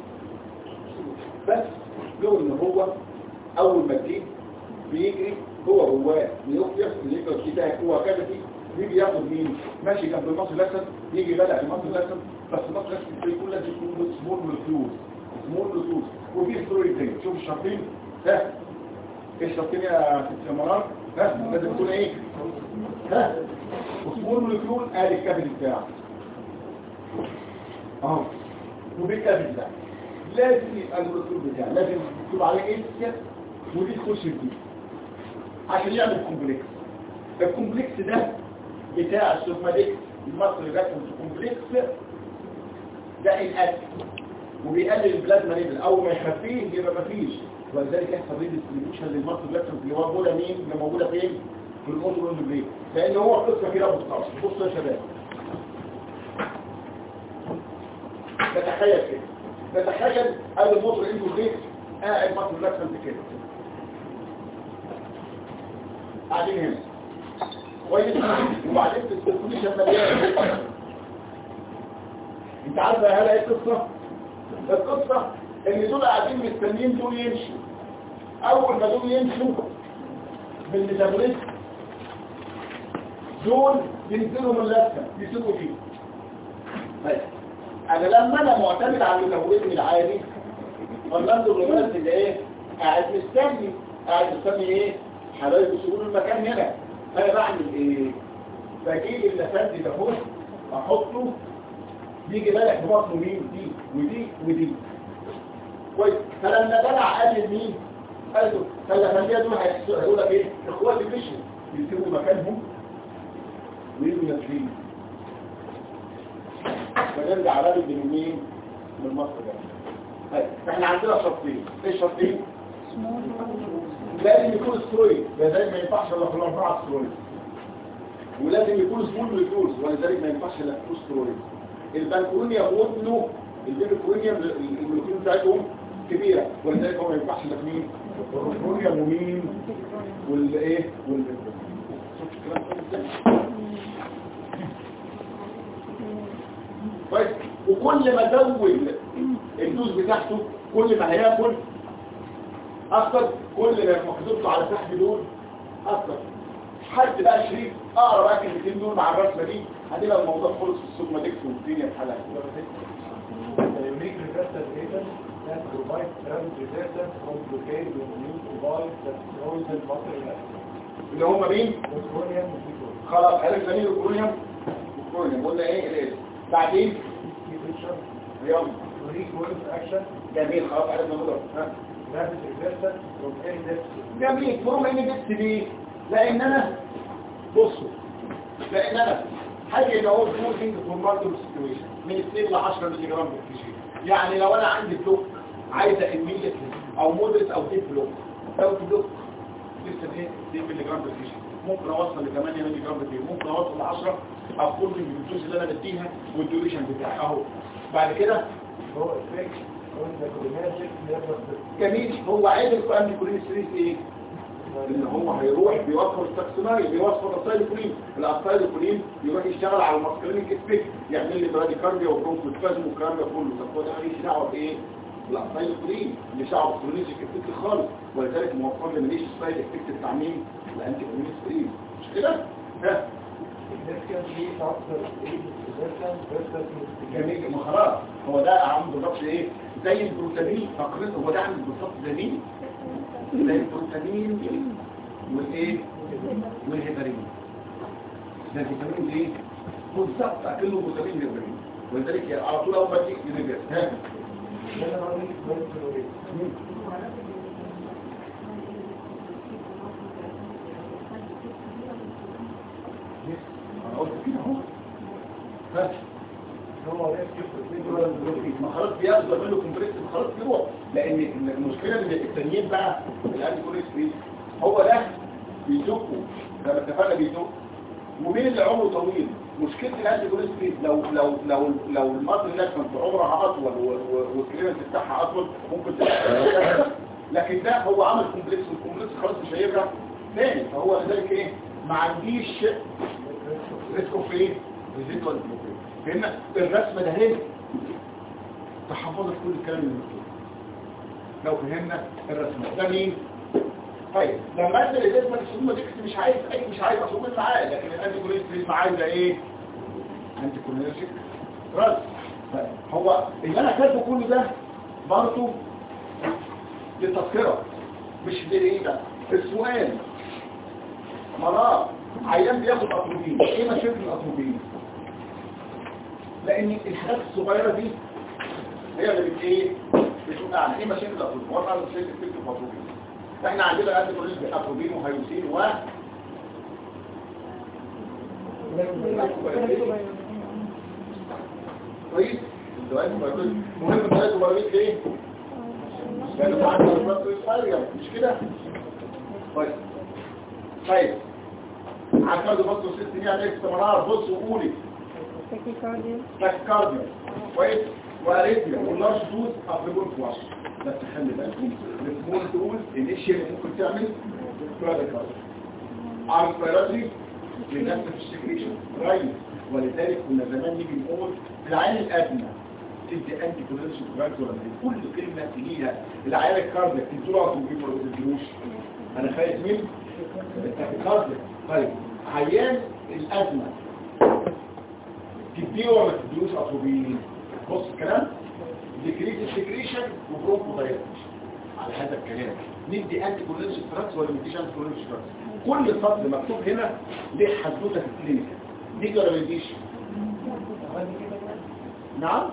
[SPEAKER 1] بس لو ان هو اول ما تجيب بيجري جوه بيخلص الليفر بتاعك هو كده يجي ياخد مين ماشي جنب المصل الاسد، يجي بلع المصل الاسد، بس المصل الاسد بيكون لازم يكون سمول مولكيولز وفي ستوري تاني. شوف الشرطين ها، الشرطين يا ست مرار ها لازم يكون ايه ها، وسمول مولكيول ادي الكابل بتاعه اهو، وبالكابل ده لازم يبقى المولكيول بتاعه لازم يكتب عليه ايه ودي تخش فيه عشان يعمل كومبلكس. الكومبلكس ده بتاع السوماتيك المصري رسم الكومبلكس ده الاكل، وبيقلل البلازما ليفل. اول ما يخفيه يبقى مفيش، ولذلك يحصل ريديستريبيوشن للمصل بلازما اللي هو موجوده مين؟ اللي موجوده فين؟ في الاوتو بريك. لان هو قصه كده بالظبط. بصوا يا شباب، نتخيل ادي الموتور عنده بريك قاعد مصل بلازما كده قاعدين هنا كويس، وبعدين السيركيوليشن مليان. انت عارف يا هلا ايه القصه؟ القصه ان دول قاعدين مستنيين دول يمشوا. اول ما دول يمشوا بالميتابوليزم دول ينزلوا من اللفه يسيبوا فيه. طيب انا لما انا معتمد على الميتابوليزم العادي والمنظر الرئيسي اللي ايه قاعد مستني ايه؟ حبايب يسيبوا المكان هنا انا بعمل ايه؟ بجيب اللفات ده اهو احطه بيجي بالك ببطنه مين؟ دي ودي ودي كويس. فلما بلع قال مين؟ قال له فاللفاتيه دول هيقول لك ايه؟ اخواتي مشوا يسيبوا مكانهم ويجوا ينزلين. فنرجع على من مين؟ من مصر ده. احنا عندنا شرطين. ايه الشرطين؟ لازم يكون سترويد، لذلك ما ينفعش الا في الاربعه سترويد. ولازم يكون سمول ريديوس، ولذلك ما ينفعش الا في سترويد. البنكرونيا وابنه البنكرونيا المولكيول بتاعتهم كبيره، ولذلك هو ما ينفعش الا في مين؟ البنكرونيا ومين؟ والايه؟ كويس. وكل ما زود الدوز بتاعته كل ما هياكل اكتر، كل ما محطوط على سحب دول اكتر. حد بقى شريك اقرا بقى الكلمتين دول مع الرسمه دي هتبقى الموضوع خلص في السوماتيكس والدنيا بحالها.
[SPEAKER 4] unique reversal agent that provides travel reversal from blockade with new device that throws the muscle elastic.
[SPEAKER 1] اللي هم مين؟
[SPEAKER 4] Neutronium and
[SPEAKER 1] خلاص عرفنا مين الكرونيوم؟ الكرونيوم قلنا ايه الايه؟ بعدين
[SPEAKER 4] feature.
[SPEAKER 1] يلا
[SPEAKER 4] Unique mode action.
[SPEAKER 1] جميل خلاص عرفنا مدر.
[SPEAKER 4] Rapid reversal from any depth.
[SPEAKER 1] جميل. فروم ان جبت دي لان انا بصوا لان انا حاجه اللي هو سموثينج فورماتور سيتويشن من 2 ل 10 مللي جرام بالكيجي. يعني لو انا عندي بلوك عايزه immediately او مودريت او ديب بلوك او بلوك لسه ايه 2 مللي جرام بالكيجي، ممكن اوصل ل 8 مللي جرام بالكيجي، ممكن اوصل ل 10 اقول بالدوز اللي انا بديها والديوريشن بتاعي اهو. بعد كده
[SPEAKER 4] هو effect on the cholinergic nervous system.
[SPEAKER 1] جميل. هو عايز الكلام كولين ستريس ايه؟ ان هو هيروح بيوفر التاكسوناري بيوفر الاسايلوكولين. الاسايلوكولين يروح يشتغل على الماسكلينيك افكت يعمل لي براديكارديا وبرونكوسبازم والكلام ده كله. طب هو ده ماليش دعوه بايه؟ الاسايلوكولين مش دعوه بالكولينيك افكت خالص، ولذلك موفر لي ماليش سايد افكت بتاع مين؟ الانتي كولينسترين. مش كده؟ ها
[SPEAKER 4] Significantly faster speed reversal versus
[SPEAKER 1] جميل. ما خلاص هو ده عنده بالظبط ايه؟ زي البروتامين فقرته. هو ده عنده بالظبط زي مين؟ زي البروتامين والايه؟ والهيبرين. ده الفيتامين ايه؟ بالظبط اكله بروتامين هيبرين، ولذلك على طول اول ما تيجي نرجع ها
[SPEAKER 4] generally well tolerated.
[SPEAKER 1] انا قلت كده اهو. ها
[SPEAKER 4] هو rescue
[SPEAKER 1] ما خلاص بياخد منه كومبريس خلاص يروح. لان المشكله ان التانيين بقى الانتي كوليسترول هو ده بيزقه زي ما اتفقنا بيزقه. ومين اللي عمره طويل؟ مشكله الانتي كوليسترول لو المصل نفسه عمرها اطول والكليرنس بتاعها اطول ممكن تبقى لكن ده هو عمل كومبلكس والكومبلكس خلاص مش هيرجع تاني. فهو لذلك ايه؟ ما عنديش ريسك اوف ايه؟ ريزيدوال بلوكيج. فهمنا الرسمه ده هنا تحفظت كل الكلام اللي مكتوب. لو فهمنا الرسمه ده مين؟ طيب لما انزل الاسم السومه دي مش عايز اصوم معاه، لكن الانتي كوليسترول عايزه ايه؟ انتي كولينرجيك رد. هو اللي انا كاتبه كل ده برضه للتذكره مش لايه ده. السؤال مرات عيان بياخد اتروبين. ايه مشاكل الاتروبين؟ لان الحاجات الصغيره دي هي اللي ايه بتوقعنا. ايه مشاكل الاتروبين؟ وقع مشاكل الاتروبين. احنا عندنا انتي كولينرجيك اتروبين وهيوسين و كويس. مهم الثلاث مباريات ليه؟ لأنه عنده البطل مش كده؟ طيب عارفة ده بطل 6 سنين عليك استمرار. بص وقولي تاكيكارديا كويس واريثميا واللارج دوز افريبون فلاش. بس خلي بالكم السمول دوز الاشياء اللي ممكن تعمل براديكارديا ارسبيراتري لنفس السكريشن رايت. ولذلك كنا زمان نيجي نقول في العين الادنى تدي انتي كولينرجيك دراجز ولا كل كلمه تجيها العيال الكاردياك تديله ولا ما تديلوش. انا خايف من التاكيكارديا. طيب عيان الادنى تديه ولا ما تديلوش اتروبين؟ بص الكلام ديكريت السكريشن وبرونكو دايلاتيشن. على هذا الكلام ندي انتي كولينرجيك دراجز ولا ما نديش انتي كولينرجيك دراجز؟ كل سطر مكتوب هنا ليه حدوته في الكلينيك دي ولا ما يجيش؟ نعم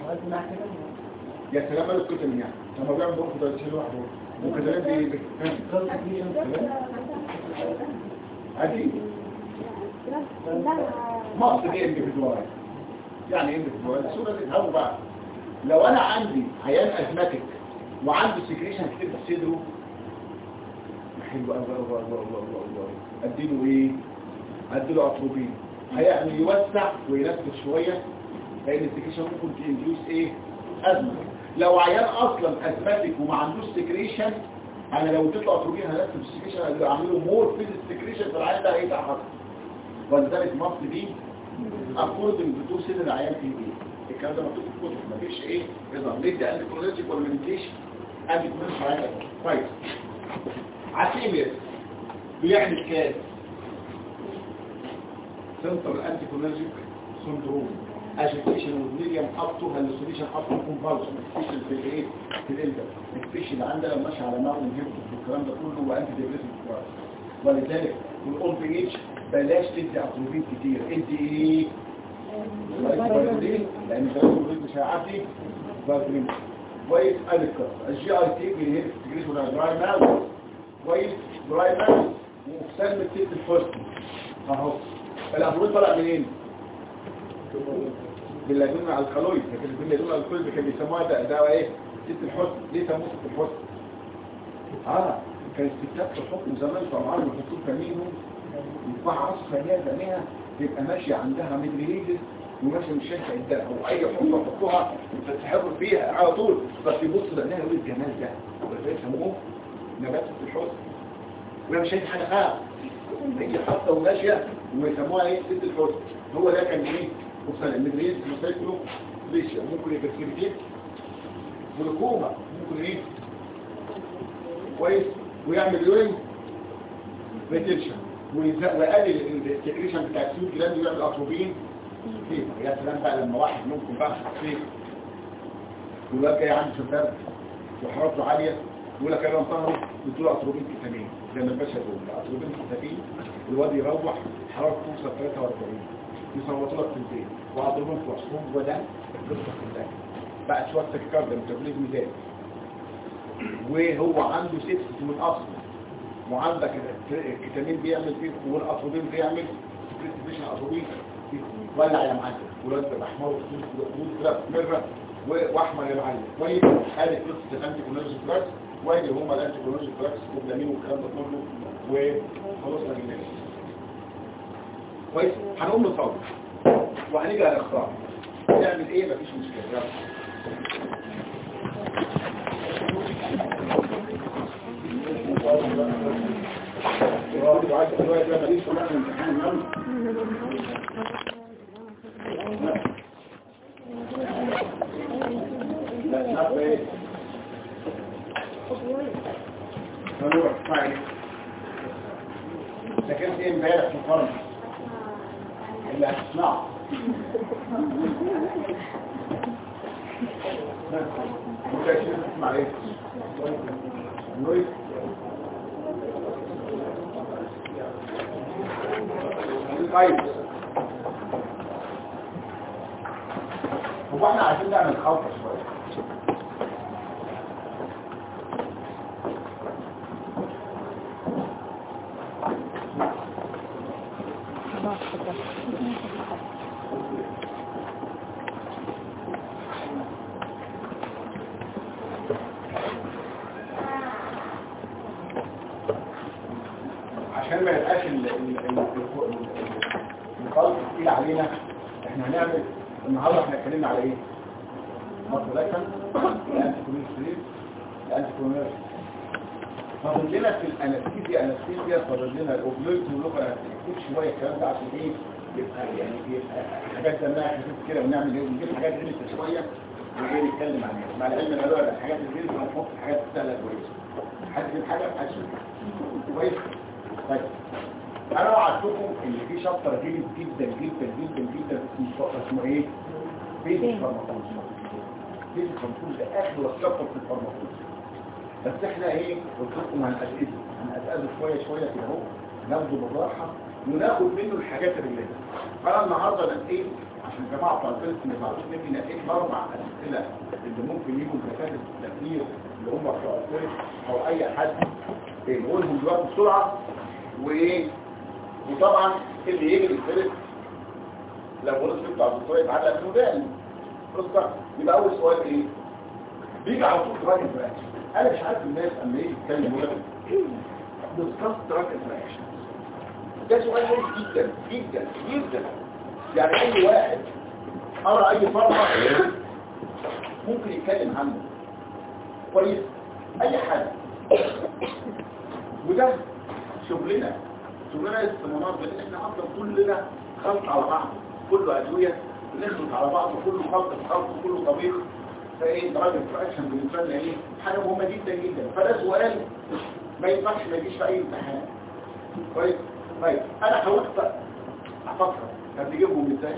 [SPEAKER 1] يا سلام قالوا الكتب يعني لما بيعمل دور في 30 لوحده وكذلك دي عادي مصر دي انديفيدوال يعني انديفيدوال الصوره دي تهو بقى لو انا عندي عيان ازماتيك وعنده سكريشن كتير في صدره حلو قوي اديله ايه؟ اديله اتروبين هيعمل يوسع وينفذ شويه لان السكريشن ممكن تنديوس ايه؟ ازمه لو عيان اصلا ازماتيك وما عندوش سكريشن انا لو اديت له اتروبين هنفذ السكريشن اعمله مور في السكريشن في العيان ده هيتعب اكتر ولذلك مصر دي اكوردنج تو سن العيان في ايه؟ الكلام ده مكتوب في الكتب مفيش ايه؟ نظام ندي انتي كولوجيك ولا ما نديش انتي كولوجيك عيان كويس عسيمير بيعمل كام؟ سنترال انتي كولوجيك سندروم agitation with medium up to hallucination up to convulsion especially في الايه؟ في الانتر especially اللي عندنا لو ماشي على ماء ونهبط والكلام ده كله وانتي ديبريسيف كويس ولذلك في الاولد ايج بلاش تدي اتروبين كتير ادي ايه؟ لان الاتروبين مش هيعدي فالترين كويس الكر الجي اي تي بيهيب تجريش ولا دراي ماوس كويس دراي ماوس ومكسل من الست الفرست اهو الاتروبين طلع منين؟ باللاجون مع الكالويد لكن باللاجون مع الكالويد كان بيسموها ده ايه؟ ست الحسن ليه سموه ست الحسن؟ كان الستات في الحكم زمان طبعا بيحطوا كمينهم يطبع عصفة هي زميها تبقى ماشية عندها مدريدز وماشية مش شايفة قدامها واي حكمة تحطوها تتحرر فيها على طول بس يبص لأنها يقول الجمال ده وده يسموه نبات ست الحسن وهي مش شايفة حاجة خالص هي حاطة وماشية ويسموها ايه ست الحسن هو ده كان ايه؟ وصل المدريدز مسايكلو ليشيا ممكن يبقى سيرتين جلوكوما ممكن ايه؟ كويس ويعمل يورين ريتنشن ويقلل السكريشن بتاع السيوت جلاند ويعمل اتروبين فيه يا سلام بقى لما واحد ممكن بقى فيه والواد جاي عنده شباب وحرارته عاليه يقول لك انا انطهره بتقول اتروبين كتامين زي ما الباشا بيقول اتروبين كتامين والواد يروح حرارته توصل 43 يصوتوا لك في البيت وعضلهم في وصفهم وده القصه كلها بقى شويه سكر ده ميتابوليزم زاد وهو عنده سيبسس من اصل وعندك الكتامين بيعمل فيه والاتروبين بيعمل سكريتيفيشن اتروبين ولع يا معلم ولاد احمر وخدود كده مره واحمر يا معلم كويس ادي قصه الانتي كولوجيك دراجز وادي هم الانتي كولوجيك دراجز والفيتامين والكلام ده كله وخلصنا من ده كويس هنقوم نصور وهنيجي على الاختيار نعمل ايه مفيش مشكله لكن ايه امبارح في الفرن اللي هتسمعه ممكن تسمع ايه نويز طيب هو احنا عايزين نعمل خلطه شويه عشان ما يبقاش الخلط تقيل علينا احنا هنعمل النهارده احنا اتكلمنا على ايه؟ مطلقا الانتيكولوجيك الانتيكولوجيك فاضل لنا في الانستيزيا فاضل لنا الاوبلويد واللغه نكتب شويه الكلام ده عشان ايه يبقى يعني يبقى حاجات دمها خفيف كده ونعمل ايه ونجيب حاجات غلسه شويه ونيجي نتكلم عليها مع العلم ان هو الحاجات الغلسه هنحط الحاجات السهله كويسه حد يجيب حاجه هتشوف كويس طيب انا وعدتكم ان في شابتر غلس جدا جدا جدا جدا اسمه ايه؟ بيزك فارماكولوجي بيزك فارماكولوجي ده اخر شابتر في الفارماكولوجي بس احنا ايه قلت لكم هنأسئله شويه شويه كده اهو ناخده بالراحه وناخد منه الحاجات اللي فانا النهارده نقيت عشان الجماعه بتوع الفيلم ما يزعلوش مني، نقيت 4 اسئله اللي ممكن يجوا كتابه التفكير اللي هم بتوع الفيلم او اي حد نقولهم دلوقتي بسرعه. وايه وطبعا اللي يجي الفيلم لو قلت بتاع الدكتور يتعلق في وداني قصه. يبقى اول سؤال ايه؟ بيجي على طول تراك انتراكشن. انا مش عارف الناس اما يجي يتكلم يقول لك ديسكاس تراك انتراكشن. ده سؤال مهم جدا جدا جدا. يعني اي واحد قرا اي فرقه ممكن يتكلم عنه كويس، اي حاجه. وده شغلنا الصمامات، لان احنا اصلا كلنا خلط على بعض، كله ادويه بنخلط على بعض، وكله خلط في خلط، وكله طبيخ. فايه درجه الفراكشن بالنسبه لنا ايه؟ حاجه مهمه جدا جدا. فده سؤال ما ينفعش ما يجيش في اي امتحان كويس. طيب انا حاولت افكر هتجيبهم ازاي.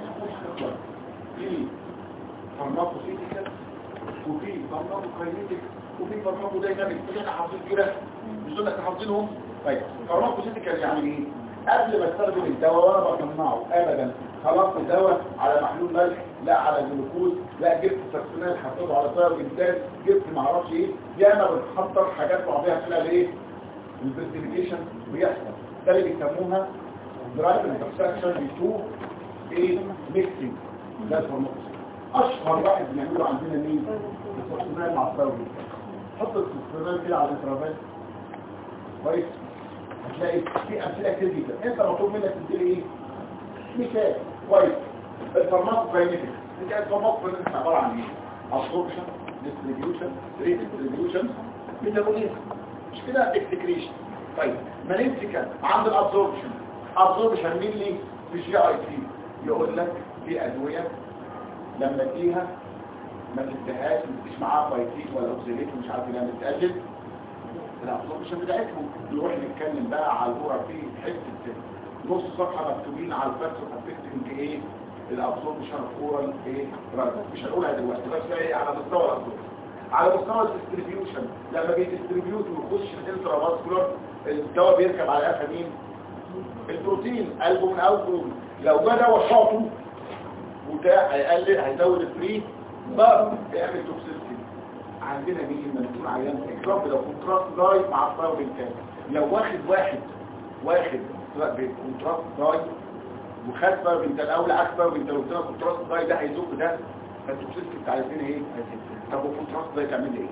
[SPEAKER 1] في فارماكوسيتيكال وفي فارماكوكاينيتيك وفي فارماكودايناميك. مش احنا حافظين كده؟ مش دول احنا حافظينهم؟ طيب فارماكوسيتيكال يعني ايه؟ قبل ما استخدم الدواء وانا بصنعه ابدا خلطت الدواء على محلول ملح، لا على جلوكوز، لا جبت سكسونات حطيته على طير انتاج، جبت معرفش ايه، ياما بتحضر حاجات بعضيها طلع ايه؟ الفيرتيفيكيشن بيحصل. ده اللي بيسموها درايف انترسكشن بتو ايه؟ ميكسينج. ده الفارماكوسيتيكال. اشهر واحد بنعمله عندنا مين؟ السكسونات مع الطير. حط السكسونات كده على الانترافال كويس، هتلاقي في امثله كتير جدا. انت مطلوب منك تديلي ايه؟ مثال كويس. الفارماكوكاينيتكس. انت الفارماكوكاينيتكس عباره عن ايه؟ ابسوربشن، ديستريبيوشن، ريت ديستريبيوشن، ميتابوليزم، مش كده؟ اكسكريشن. طيب ما نمسك عند الابسوربشن. ابسوربشن مين لي في الجي اي تي؟ يقول لك في ادويه لما اديها ما تديهاش، ما تديش معاها بايتيك ولا اوكسيليت ومش عارف لما تتاجل الابسوربشن بتاعتهم. نروح نتكلم بقى على الجرعه في حته نص صفحه مكتوبين على الفاكس افكتنج ايه الابسوربشن اورال ايه دراج. مش هنقولها دلوقتي بس ايه على مستوى الابسوربشن. على مستوى الديستريبيوشن لما بيديستريبيوت ويخش في الانترا فاسكولار الدواء بيركب على قفا مين؟ البروتين قلبه من اول. لو ده دواء شاطه وده هيقلل هيزود الفري بقى يعمل توكسيسيتي. عندنا مين لما نكون عيان اكرام لو كونتراست داي مع الطاوله بالكامل. لو واخد كونتراست داي وخد بقى بنت الاول عكس بقى بنت الاول كونتراست داي ده هيزق ده فالتوكسيسيتي بتاع الاثنين ايه؟ طب الكونتراست داي تعمل ايه؟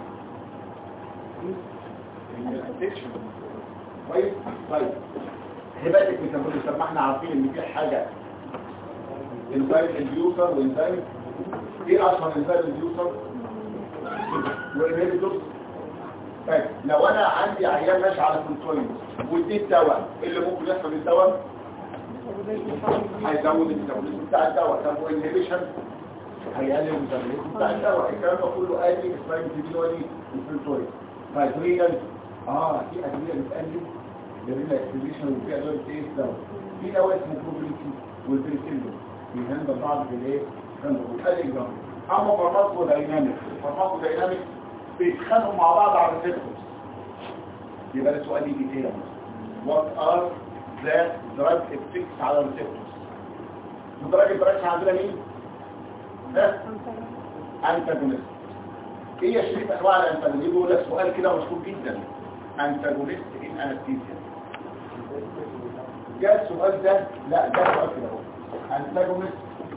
[SPEAKER 1] الانفكشن كويس. طيب هباتك ميتابوليزم. طب ما احنا عارفين ان في حاجه انزايم انديوسر وانزايم ايه اشهر انزايم انديوسر والانهبيتورز. طيب لو انا عندي عيان ماشي على كنترول واديت دواء اللي ممكن يحصل الدواء هيزود الميتابوليزم بتاع الدواء. طب والانهبيشن هيقلل الميتابوليزم بتاع الدواء. الكلام ده كله قالي اسماعيل ديلواني الفلتوري. طيب رينال في ادويه بتقلل الرينال اكتيفيشن وفي ادويه ايه الدواء. في دواء اسمه بروبليتي والبريسيلين بيهندل بعض بالايه؟ ادي جنب. اما فارماكودايناميك الفارماكودايناميك بيتخانقوا مع بعض على الريسبتورز. يبقى السؤال يجي كده وات ار ذا دراج افكتس على الريسبتورز. الدراج افكتس عندنا مين؟ انتاجونست. ايه يا شريف انواع الانتاجونست؟ بيقول لك سؤال كده مشهور جدا انتاجونست ان انستيزيا. جاء السؤال ده لا ده سؤال كده اهو انتاجونست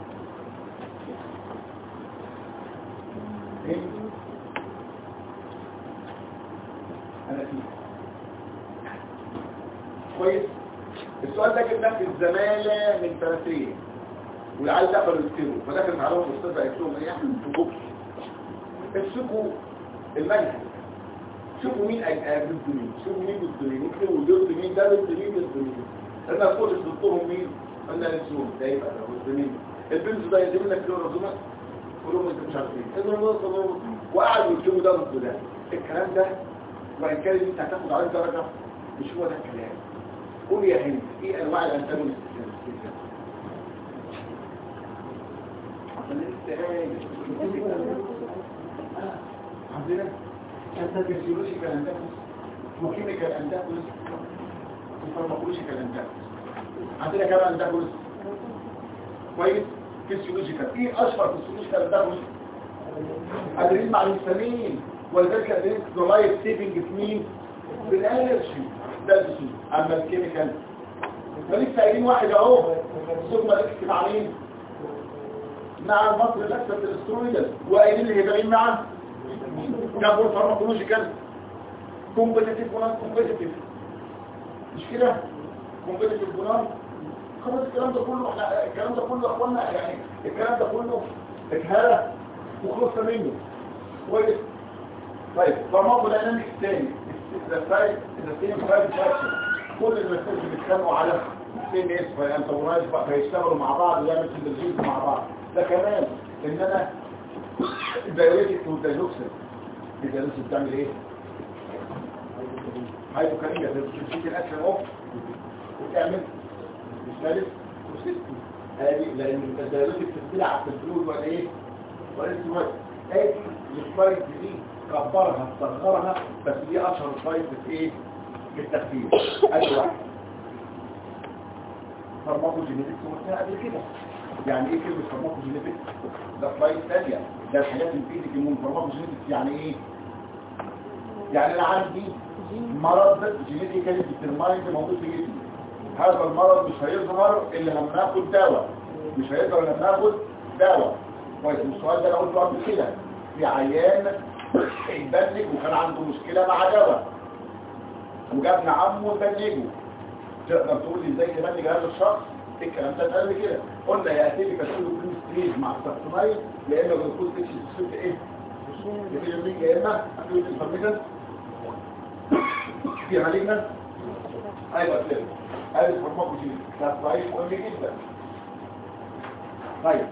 [SPEAKER 1] كويس. السؤال ده جبناه في الزمالة من سنتين والعيال دخلوا يكتبوا فدخل معلومة الاستاذ قالت لهم ايه احنا بنكتبوش امسكوا المنهج شوفوا مين ضد مين، شوفوا مين ضد مين، اكتبوا ضد مين، ده ضد مين ضد مين. انا كل ضدهم مين؟ قلنا الانسون ده يبقى ضد مين؟ البنز ده يجيب لك كلورازومات كلهم انت مش عارفين وقعدوا يكتبوا ده ضد ده. الكلام ده وان كان انت هتاخد عليه درجه مش هو ده الكلام. قول يا هند ايه انواع الانتاجونست؟ عندنا انتاجونست انتاجونست وكيميكال انتاجونست وفارماكولوجيكال انتاجونست. عندنا كمان انتاجونست كويس. فيسيولوجيكال، ايه اشهر فيسيولوجيكال انتاجونست؟ ادرينالين مع الهستامين، ولذلك ادرينالين لايف سيفنج في مين؟ في الالرجي ده الفيسيولوجي. اما الكيميكال فلسه قايلين واحد اهو ثم الاكس مع مين؟ مع المصر الاكثر الاسترويدال، وقايلين الهيبرين مع جابوا الفارماكولوجيكال كومبيتيتيف ونان كومبيتيتيف، مش كده؟ كومبيتيتيف ونان. خلاص الكلام ده كله احنا الكلام ده كله يا اخوانا يعني الكلام ده كله اتهرى وخلصنا منه كويس. طيب فارماكوداينامكس الثاني السايد الثاني فايد فاكشن، كل المسائل اللي بيتكلموا على سين اس فانتورايز فيشتغلوا مع بعض ويعملوا سينرجيز مع بعض. ده كمان ان انا الدايوريتك والدايلوكسين الدايلوكسين بتعمل ايه؟ هايبوكاليميا بتشيل الاكشن اوف وتعمل الثالث وسيستم هذه لان الدايوريتك بتلعب في الفلويد ولا ايه؟ ولا السواد. هذه السلايد دي كبرها صغرها بس دي اشهر سلايد في ايه؟ في التخفيف. ادي واحد فارماكوجينيتكس وقلتها قبل كده. يعني ايه كلمه فارماكوجينيتكس؟ ده سلايد ثانيه، ده الحاجات الفيزيك المهم. فارماكوجينيتكس يعني ايه؟ يعني انا عندي مرض جينيتيكالي ديترمايند موجود في جسمي، هذا المرض مش هيظهر الا لما ناخد دواء، مش هيظهر الا لما ناخد دواء. كويس. السؤال ده انا قلته قبل كده في عيان اتبنج وكان عنده مشكله مع دواء وجابنا عمه وبنجه. تقدر تقول لي ازاي تبنج هذا الشخص؟ الكلام ده اتقال كده. قلنا يا اتيبي كاسيلو كريم ستريج مع السكتونايد يا اما جلوكوز اتش سيت ايه؟ يا اما اكيوت انفورميشن في مالجنا. ايوه كده. هذا الفارماكوجين ده ضعيف مهم جدا. طيب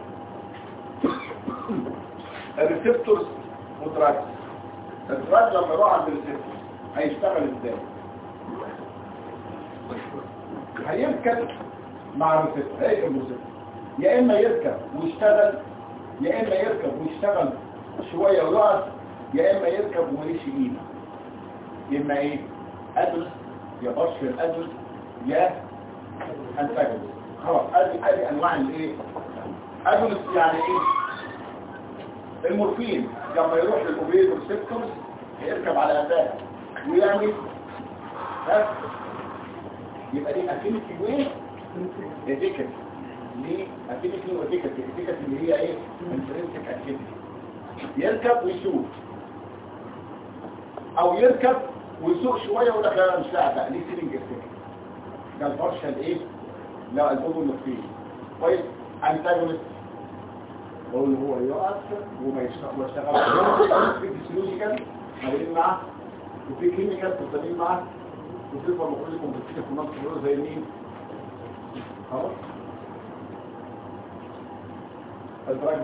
[SPEAKER 1] الريسبتورز ودراجز. الدراج لما يروح عند الريسبتورز هيشتغل ازاي؟ هيركب مع الريسبتور، هيركب الريسبتور يا اما يركب ويشتغل يا اما يركب ويشتغل شويه ويقف يا اما يركب وماليش قيمه. يا اما ايه؟ ادرس يا بارشل ادرس يا انتاجونست. خلاص ادي انواع الايه؟ ادرس يعني ايه؟ المورفين لما يروح للاوبيد ريسبتورز هيركب على اداها ويعمل يبقى دي افينيتي وين اديكت. ليه افينيتي واديكت؟ اديكت اللي هي ايه؟ انترنسيك اكتيفيتي. يركب ويسوق او يركب ويسوق شويه ويقول لك لا مش لاعب بقى ليه سيلينج افكت. ده البارشل ايه؟ لا البودو المورفين. كويس. انتاجونست بقول هو يقف وما يشتغل في فيسيولوجيكال موجودين معاه وفي كيميكال موجودين معاه وفي فارماكولوجي كومبلكسيه في منطقه زي مين؟ خلاص. الدراج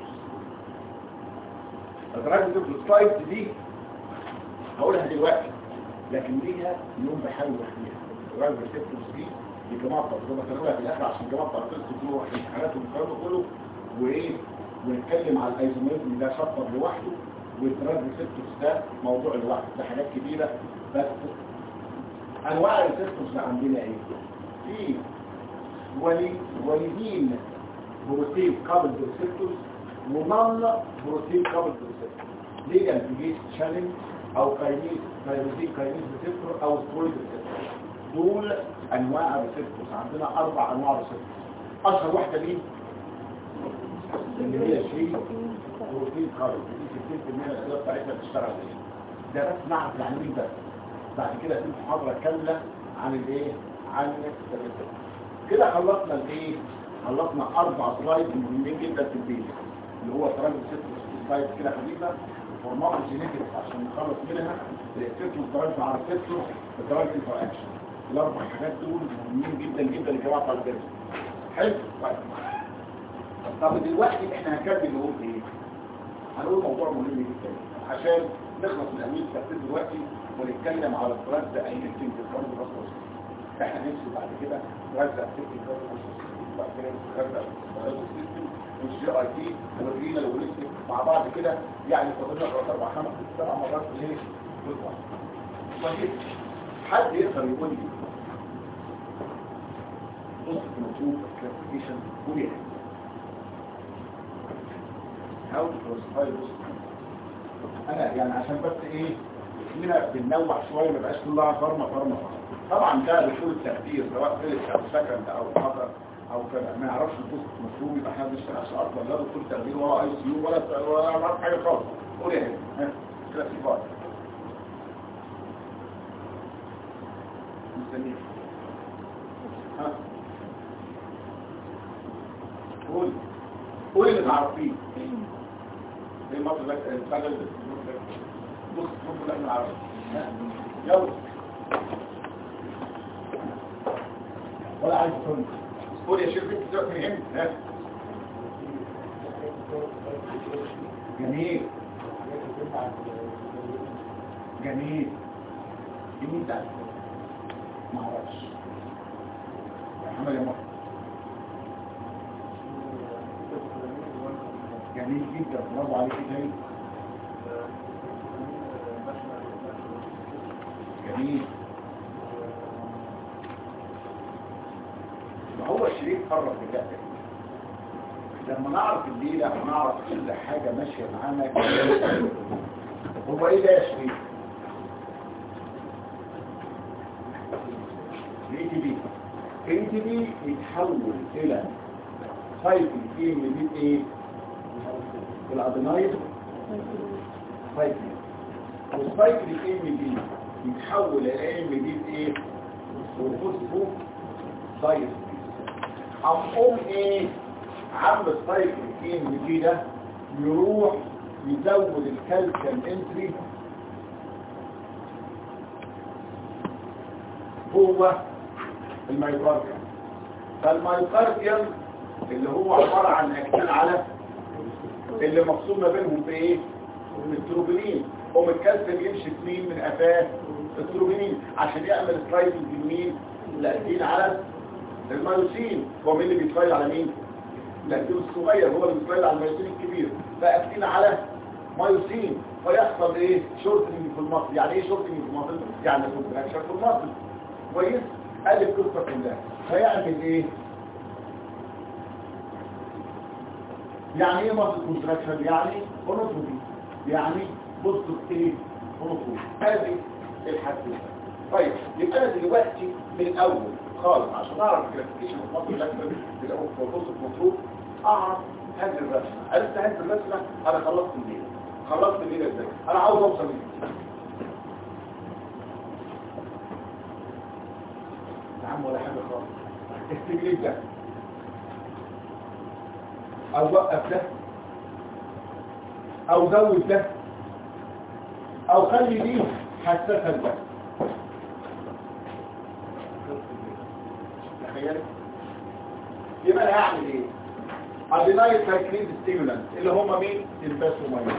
[SPEAKER 1] السلايد دي هقولها دلوقتي لكن ليها يوم بحاول فيها. الدراج ريسبتورز دي جماعه طبعا بنقولها في الاخر عشان جماعه طبعا تروح الامتحانات والكلام ده كله وايه ونتكلم على الايزوميريزم ده شابتر لوحده والدراج ريسبتورز ده موضوع لوحده. ده حاجات كبيره بس انواع الريسبتورز اللي عندنا ايه؟ في وليدين بروتين كابل ريسبتورز ونون بروتين كابل ريسبتورز. ليه انتيجيت شانل او كاينيز تايروزين كاينيز ريسبتور او سترويد ريسبتور. دول انواع الريسبتورز. عندنا 4 انواع ريسبتورز. اشهر واحده مين؟ اللي هي شيء بروتين كابل. دي 60% من الادوات بتاعتها بتشتغل عليه. ده بس نعرف يعني ايه بس. بعد كده في محاضره كامله عن الايه؟ عن الريسبتور. كده خلصنا الايه؟ خلصنا 4 سلايد مهمين جدا في البيت اللي هو ترانز ريسبتور سلايد كده خفيفه فارماكوجينيتكس عشان نخلص منها الريسبتور ترانز مع الريسبتور الترانز انتر اكشن. الاربع حاجات دول مهمين جدا جدا لجماعه البيت. حلو. طيب طب دلوقتي احنا هنكمل نقول ايه؟ هنقول موضوع مهم جدا عشان نخلص من اهميه التركيز دلوقتي ونتكلم على الترانز اكتيفيتي بالقانون الرسمي. احنا هنمشي بعد كده ترانز اكتيفيتي بعد كده ترانز سيستم والجي اي تي والرينال والوليستيك مع بعض كده يعني فاضل لنا 4 5 6 7 مرات ليه؟ طيب حد يقدر يقول لي بص مطلوب كلاسيفيكيشن كوريا هاو تو كلاسيفاي بص انا يعني عشان بس ايه هنا بننوع شويه ما بقاش كلها فرمه طبعا ده بشور التقدير سواء فيلس او سكند او حضر او كده ما يعرفش البوست مفهوم يبقى احنا ما بنشتغلش اصلا لا دكتور تقدير ولا اي سي يو ولا نعرف حاجه خالص قول يا هنا كلاسيفاي مستنيك ها قول اللي تعرفيه زي ما قلت لك الفجل بص اللي احنا عارفينه يلا ولا عايز تقول قول يا شيخ انت فهمت ها جميل جميل جميل ده ما اعرفش يا محمد يا محمد جميل جدا برافو عليك جميل جميل ما هو الشريك قرب بجد لما نعرف الليلة هنعرف كل حاجة ماشية معانا هو ايه ده يا شريك الاي تي بي يتحول الى سايكل كيم من ايه الادينايد سايكل والسايكل كيم دي يتحول الى ام دي ايه والفوسفو سايكل هنقوم ايه عم السايكل كيم دي ده يروح يزود الكالسيوم انتري هو الميوكارديوم فالميوكارديوم اللي هو عبارة عن اكتين على اللي مقسوم ما بينهم بايه التروبينين الكالسيوم يمشي اثنين من قفاه التروبينين عشان يعمل سلايد اليمين الاكتين على الميوسين هو مين اللي بيسلايد على مين الاكتين الصغير هو اللي بيسلايد على الميوسين الكبير فاكتين على ميوسين فيحصل ايه شورتنج في المصل يعني ايه شورتنج في المصل يعني كونتراكشن في المصل كويس قال القصه كلها فيعمل ايه يعني ايه مصل كونتراكشن يعني اونوتومي يعني بص ايه اونوتومي هذه الحدوته طيب يبقى انا دلوقتي من الاول خالص عشان اعرف الكلاسيفيكيشن في مصر الاكبر بالاول بص المفروض اعرف هذه الرسمه عرفت هذه الرسمه انا خلصت الليله ازاي انا عاوز اوصل ليه يا عم ولا حاجه خالص التجريب ده او وقف ده او زود ده او خلي دي حساسه ده تخيل يبقى انا هعمل ايه ادينايل سايكلين ستيمولانت اللي هم مين الباسوماين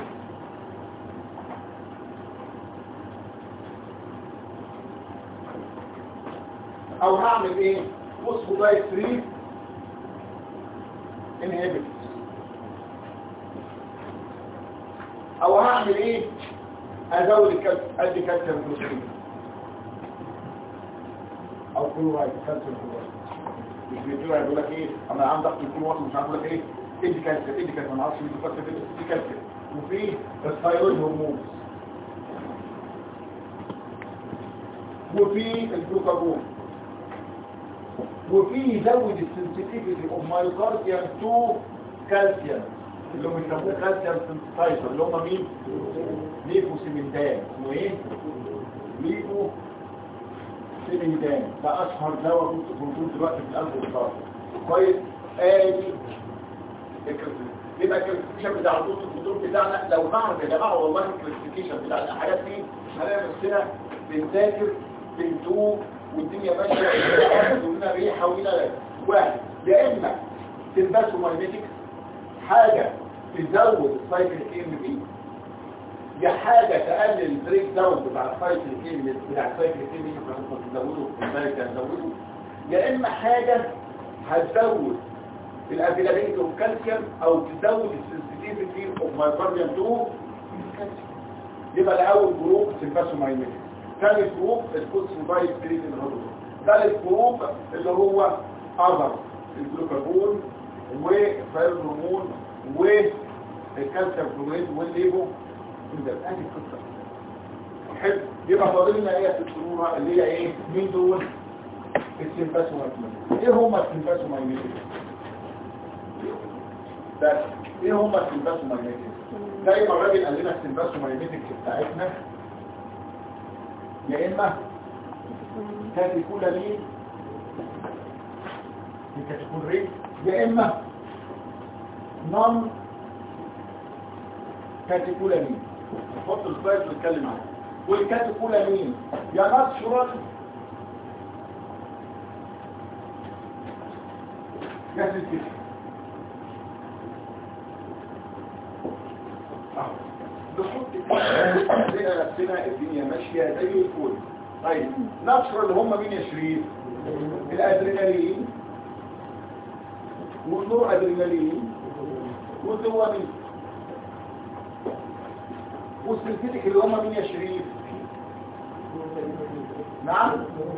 [SPEAKER 1] او هعمل ايه فوسفودايد 3 انهبيتورز او هعمل ايه ازود كالسيوم فوسفيد او كلورايد كالسيوم كلورايد مش بيقولوا يقول لك ايه انا عندي ضغط الكلورايد مش عارف اقول لك ايه ادي كالسيوم ما اعرفش ادي كالسيوم وفي الثايرويد هرمون وفي الجلوكاجون وفي يزود السنسيتيفيتي اوف مايوكارديوم تو كالسيوم اللي هم بيسموه كالسيوم سنسيتايزر اللي هم مين ليفوسيميدان اسمه ايه ليفوسيميدان ده اشهر دواء موجود دلوقتي في القلب والضغط كويس ادي يبقى الكلاسيفيكيشن بتاع الدكتور بتاعنا لو نعرف يا جماعه والله الكلاسيفيكيشن بتاع الحاجات دي هنلاقي نفسنا بنذاكر بنتوب والدنيا ماشيه كلنا ريحه ولا واحد يا اما تلبسوا مايميتكس حاجه تزود السايكل ام بي يا حاجه تقلل البريك داون بتاع السايكل ام بتاع السايكل ام بي تزوده الامريكا تزوده يا اما حاجه هتزود الافيلابيلتي اوف كالسيوم او تزود السنسيتيفيتي اوف مايوكارديوم تو كالسيوم يبقى الاول جروب تلبسوا مايميتكس ثالث جروب الفوسفودايد 3 انهبيتور ثالث جروب اللي هو اذر الجلوكاجون وفيروس هرمون والكالسيوم كلوريد والليبو ده ادي القصه. حلو. يبقى فاضل لنا ايه في الصوره اللي هي ايه؟ مين دول؟ السيمباسومايميتيك. ايه هم السيمباسومايميتيك؟ بس ايه هم السيمباسومايميتيك؟ زي ما الراجل قال لنا السيمباسومايميتيك بتاعتنا يا اما كاتيكولامين الكاتيكولرين يا اما نون كاتيكولامين. نحط السلايد ونتكلم عنه. والكاتيكولامين يا ناتشورال يا سيستيك. نحط عندنا نفسنا الدنيا ماشيه زي الفل. طيب ناتشورال هم مين يا شريف؟ الادرينالين والنور ادرينالين والدوبامين. والسلسلك اللي هم مين يا شريف؟ نعم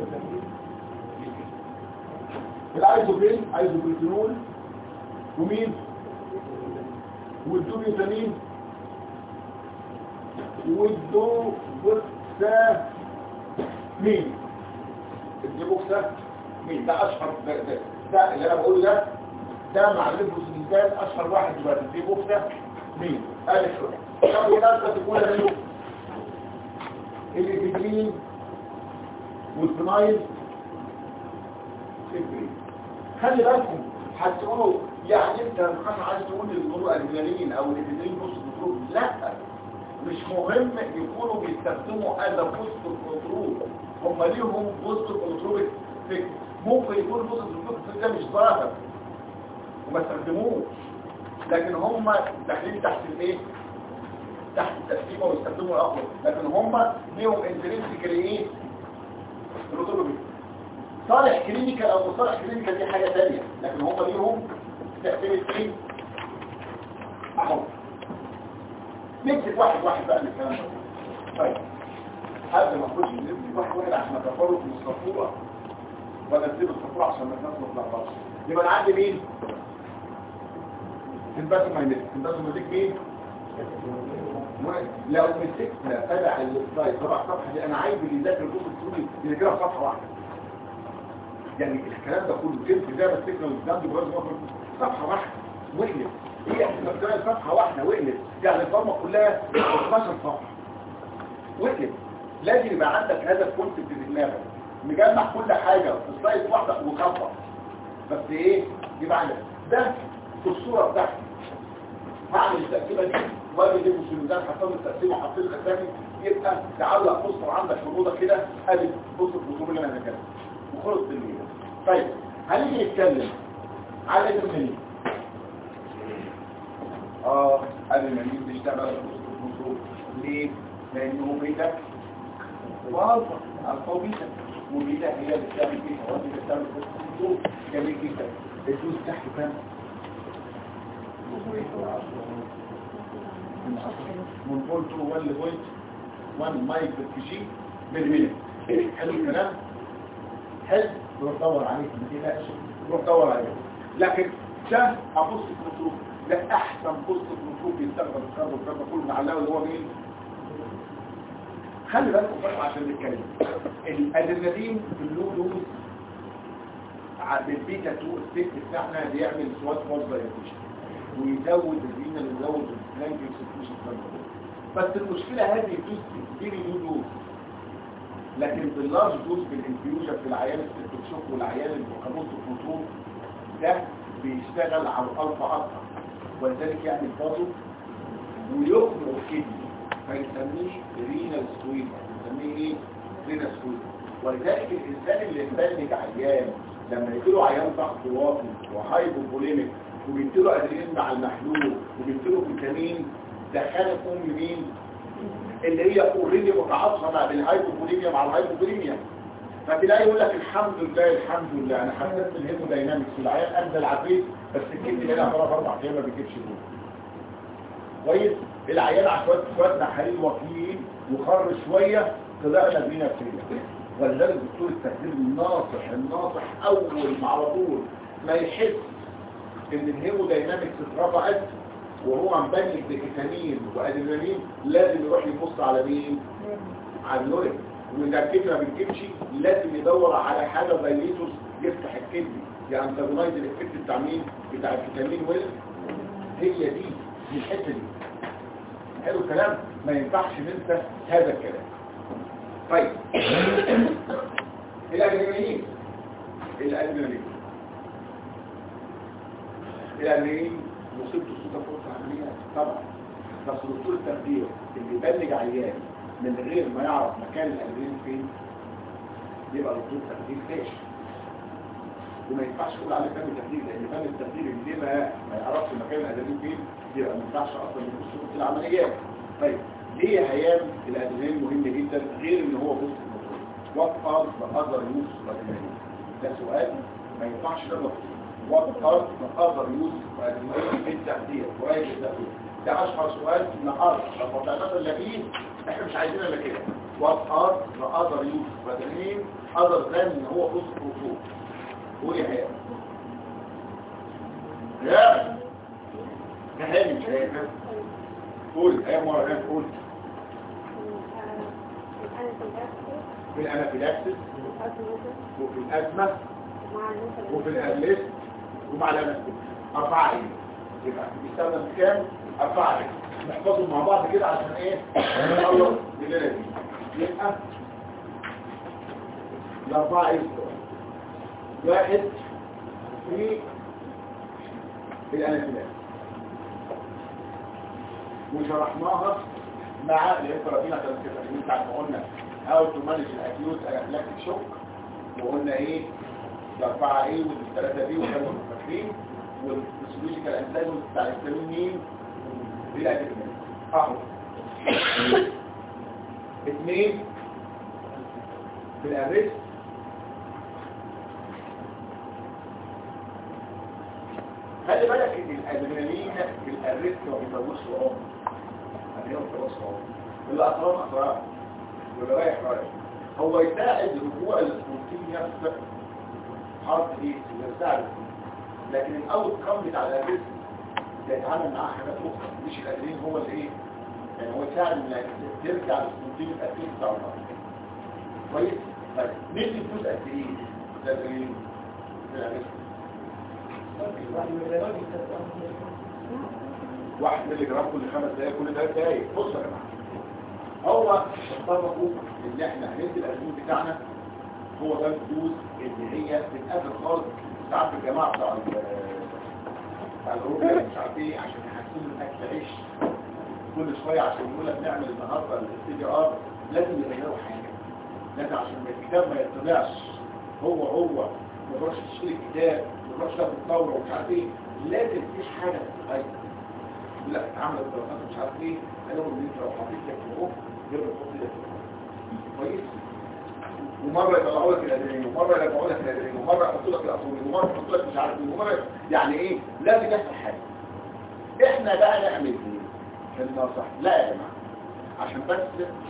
[SPEAKER 1] الايزوبرين ايزوبريتينول ومين؟ والدوبيوتامين والدوبوكسامين. الدوبوكسامين ده اشهر ده اللي انا بقوله ده مع الليبروسيديزات اشهر واحد دلوقتي. الدوبوكسامين الف طب وناسبه تكون منه الإبيدرين والفينايل سيبرين. خلي بالكم هتقولوا يعني انت محمد عايز تقول النور ادرينالين او الإبيدرين نص بتروح. لا مش مهم يكونوا بيستخدموا هذا بوست كنترول. هم ليهم بوست كنترول فكر. ممكن يكون بوست كنترول ده مش ظاهر وما استخدموش، لكن هم داخلين تحت الايه؟ تحت التقسيمه ويستخدموا الاقوى، لكن هم ليهم انترنسيكال ايه؟ بروتوكول. صالح كلينيكال او مصالح كلينيكال دي حاجه ثانيه، لكن هم ليهم تاثير ايه؟ اهو نمسك واحد بقى من الكلام ده. طيب قبل ما نخش نمسك واحد عشان نتفرج من الصفوره ولا نسيب الصفوره عشان الناس ما تتلخبطش. يبقى انا عندي مين؟ الباسومايميتيك مين؟ لو مسكنا تبع السلايد تبع الصفحه دي انا عايز اللي يذاكر الجزء الطولي يذاكرها في صفحه واحده. يعني الكلام ده كله كلمه زي ما مسكنا والكلام ده صفحه واحده وقلت. هي احنا صفحه واحده وقلت، يعني الفورمه كلها 12 صفحه وقلت. لازم يبقى عندك هدف كونسبت في دماغك مجمع كل حاجه في سلايد واحده وخطه. بس ايه يبقى عندك ده في الصوره بتاعتي. هعمل التقسيمه دي واجي دي في الميزان حطيت التقسيمه وحطيت الاسامي. يبقى تعلق بوستر عندك في الاوضه كده ادي بوستر الرسوم اللي انا ذاكرها وخلص الليله. طيب هنيجي نتكلم على الادرينالين. الادرينالين بيشتغل على الرسوم ليه؟ لانه بيتا واضح الفا بيتا وبيتا هي اللي بتعمل بيتا وانت اللي بتعمل الرسوم جميل جدا. الدوز تحته كام؟ من بولت 1.1 مايكرو كيجي بالملي. حلو الكلام؟ حلو. روح دور عليه ما تقلقش، روح دور عليه. لكن ده ابص الكتروب ده احسن بص الكتروب بيستخدم الكربون كله معلقه اللي هو مين؟ خلي بالكم بقى عشان نتكلم. الادرينالين اللو دوز بالبيتا 2 ستيت بتاعنا بيعمل سوات فورس دايليتيشن ويزود الرينا ويزود الفلانك اكسكيوشن. بس المشكله هذه الدوز بتيجي لو دوز، لكن باللارج دوز بالانفيوجن في العيان السيتوشوك والعيان البوكاموت الفوتون ده بيشتغل على الالفا اكتر، ولذلك يعني الفاضل ويخنق الكدني فيسميه رينال سويت. بنسميه ايه؟ رينال سويت. ولذلك الانسان اللي يبلغ عيان لما يجيله عيان ضغط واطي وهايبوفوليميك وبيديله ادرينالين مع المحلول وبيديله فيتامين دخلت مين؟ اللي هي اوريدي متعاطفه مع الهايبوفوليميا مع الهايبوفوليميا. فتلاقي يقول لك الحمد لله انا حسيت بالهيموداينامكس والعيان قد العفريت بس الكدني هنا 3-4 ايام ما بيجيبش دول. كويس. العيان عشوائيات حليل وكيل وخر شويه طلعنا بينا فيه. ولذلك دكتور التخدير الناصح اول ما على طول ما يحس ان الهيموداينامكس اترفعت وهو مبلغ بكتامين وادرينالين لازم يروح يبص على مين؟ على اليورين. وإذا الكدني ما بتجيبش لازم يدور على حاجه دايليتوس يفتح الكدني يعني تاجونايز الافكت بتاع مين؟ بتاع الفيتامين هي دي الحته دي. حلو الكلام؟ ما ينفعش ننسى هذا الكلام. طيب الادرينالين مصيبته الصوت فرصه عمليه طبعا، بس دكتور التخدير اللي يبلغ عيان من غير ما يعرف مكان الادرينالين فين يبقى دكتور التخدير فاشل. وما ينفعش يقول عليه فن التخدير، لان فن التخدير اللي ما يعرفش مكان الادرينالين فين يبقى ما ينفعش اصلا يبص في العمليات. طيب ليه هيام الادرينالين مهم جدا غير ان هو بص وات ار ذا اذر يوز الادرينالين؟ ده سؤال ما ينفعش نغلط فيه. وات ار ذا اذر يوز الادرينالين في التخدير ورايح التخدير؟ ده اشهر سؤال النهارده لما طلعنا اللي احنا مش عايزين الا كده. وات ار ذا اذر يوز الادرينالين اذر ذان ان هو بص بروتون. قول يا هيام. يا هاني مش هيام. قول هيام مرة هيام قول. في الانافيلاكسس وفي الازمة وفي الادلس ومع الانافيلاكسس 4 عين. يبقى بيستخدم كام؟ 4 عين. نحفظهم مع بعض كده عشان ايه؟ نخلص الليلة دي. يبقى ال4 عين واحد في الانافيلاكسس وشرحناها مع الانفرادين عشان كده بتاعت ما قلنا how to manage الاكيوت انافيلاكتيك شوك، وقلنا ايه ال4 ايه وال3 بي وكانوا فاكرين، والفسيولوجيكال انتاجونست بتاع الهستامين مين؟ الادرينالين. اهو 2 في الارست خلي بالك ان الادرينالين في الارست ما بيطولش عمر. يعني هو بيطولش عمر الاطراف اطراف واللي رايح هو يساعد رجوع البروتين يفسد حرف ايه يساعد، لكن الاوت كم بتاع الارست يتعامل معاه حاجات اخرى مش الادرينالين هو اللي ايه يعني هو يساعد ان ترجع البروتين الاساسي بتاع الارست. كويس؟ طيب ندي فلوس قد ايه الادرينالين في الارست؟ 1 مللي جرام كل 5 دقايق كل 3 دقايق. بصوا يا جماعه هو اتفقوا ان احنا هندي الادرينالين بتاعنا هو ده الدوز اللي هي بتقابل خالص ساعات الجماعه بتاع الروبيا مش عارف ايه عشان يحسنوا الاكل عيش كل شويه عشان يقول لك نعمل النهارده السي دي ار لازم يغيروا حاجه، لازم عشان الكتاب ما يطلعش هو ما تروحش تشتري الكتاب ما تروحش تاخد الدوره ومش عارف ايه، لازم في حاجه تتغير. يقول لك اتعمل الدراسات مش عارف ايه قالوا ان انت لو حطيت لك فوق غير تحط لك كويس، ومره يطلعوا لك الادرينالين ومره يرجعوا لك الادرينالين ومره يحطوا لك الاسورين ومره يحطوا لك مش عارف ايه ومره يعني ايه لازم يحصل حاجه. احنا بقى نعمل ايه في النصح؟ لا يا جماعه عشان بس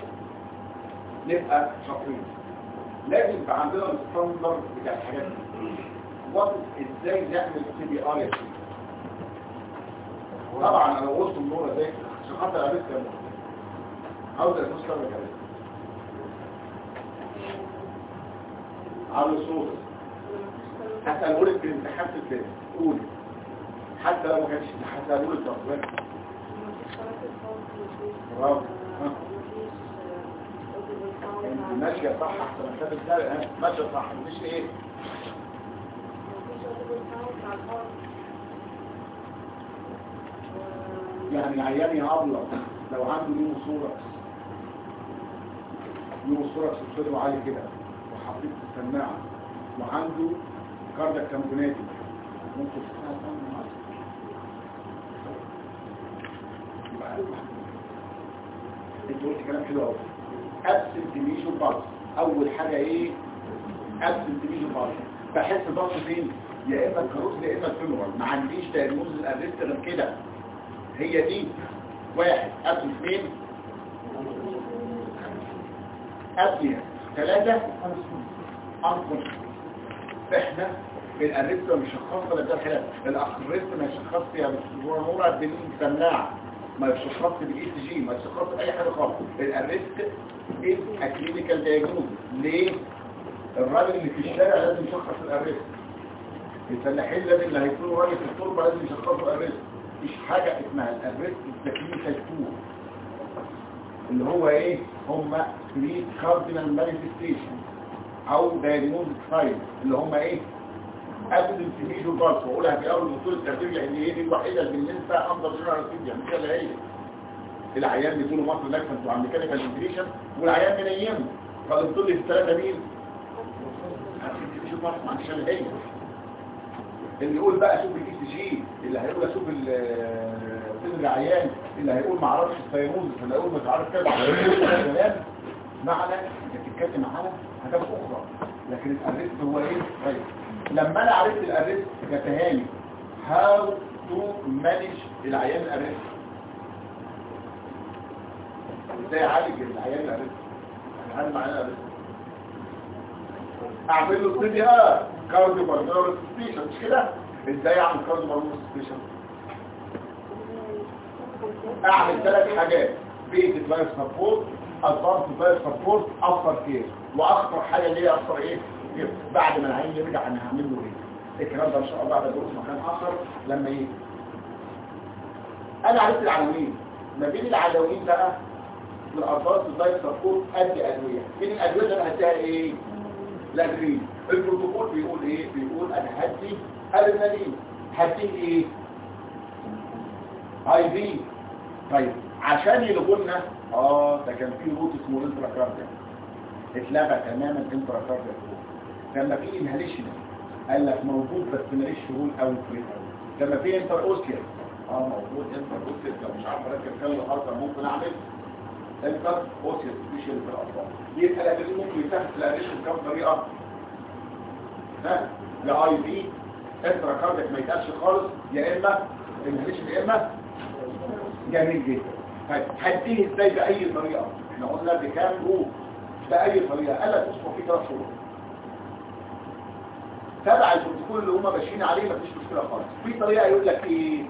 [SPEAKER 1] نبقى شاطرين لازم يبقى عندنا الستاندرد بتاع الحاجات دي. وقت ازاي نعمل سي بي ار يا شيخ؟ طبعا انا وصلت النور ازاي عشان خاطر عرفت يا مصر عاوز ادوس كام كده على الصوت حتى اقول لك الامتحان في الفيلم قول حتى لو ما كانش حتى اقول التصوير برافو ماشيه صح احسن من كده ازاي ماشيه صح مش ايه يعني عيان يا ابيض لو عنده نيموثوركس صدره عالي كده وحطيت السماعه وعنده كاردياك تامبوناتي ممكن تسمعها انت قلت كلام حلو قوي. ابسنت ميجو بالس اول حاجه ايه؟ ابسنت ميجو بالس بحس الضغط فين؟ يا اما الكاروتيد يا اما الفيمورال ما عنديش تيموز الارست غير كده هي دي. 1 قبل 2 أبنية 3 انكم. احنا الارست مش شخص ولا ده الحاله الارست ما يشخص فيها بالنور بالسماعه، ما يشخص بالاي سي جي، ما يشخص باي حاجه خالص. الارست از كلينيكال دايجنوز. ليه؟ الراجل اللي في الشارع لازم يشخص الارست، الفلاحين لازم اللي هيكونوا راجل في التربه لازم يشخصوا الارست. مفيش حاجه اسمها الارست كلينيكال تول اللي هو ايه؟ هم 3 كاردينال مانيفستيشن او دايجنوز ساين اللي هم ايه؟ قبل الفيجو باس. واقولها في اول دكتور الترتيب لان هي دي الوحيده اللي بالنسبه انظر جنرال فيجن مش اللي هي العيان بيقولوا مصر لاكسنت وعند ميكانيكال انتريشن والعيان منيمه. فالدكتور لي الثلاثه مين؟ شوف واحد مع الشلل هي اللي يقول بقى شوف الاي سي جي، اللي هيقول اشوف سن العيان، اللي هيقول ما اعرفش السيروز، اللي هيقول مش عارف كذا كلام معنى انك تتكلم على حاجات اخرى. لكن الارست هو ايه؟ طيب لما انا عرفت الارست كتهاني هاو تو مانج العيان الارست، ازاي اعالج العيان الارست؟ هعمل معاه الارست اعمل له سي ار كارديو بالمونري سسبيشن مش كده؟ ازاي اعمل كارديو بالمونري سسبيشن؟ اعمل 3 حاجات: بيت لايف سبورت، ادفانس لايف سبورت، افتر كير. واخطر حاجه اللي هي افتر ايه؟ بعد ما العين يرجع انا هعمل له ايه؟ الكلام ده ان شاء الله بعد دروس مكان اخر لما يجي. انا عرفت العناوين. ما بين العناوين بقى الادفانس لايف سبورت ادي ادويه. مين الادويه اللي انا هديها ايه؟ الادرينالين. البروتوكول بيقول ايه؟ بيقول انا هدي ادرينالين. هديه ايه؟ اي في. طيب عشان يلغوا لنا ده كان في روت اسمه انتراكارديا اتلغى تماما. انتراكارديا لما في انهاليشن قال لك موجود بس ماليش شغل قوي كويس قوي. لما في انتر اوسكير موجود انتر اوسكير. لو مش عارف اركب كام الحركه ممكن اعمل انتر اوسكير سبيشال في الاطفال. يبقى الادرينالين ممكن يتاخد في الادرينالين بكام طريقه؟ لا اي في انتراكارديا ما يتقالش خالص، يا اما انهاليشن يا اما. جميل جدا. طيب هديه ازاي باي طريقه؟ احنا قلنا بكام روح باي طريقه؟ قال لك تصبح فيه 3 شهور تبع البروتوكول اللي هم ماشيين عليه مفيش مشكله خالص. في طريقه يقول لك ايه؟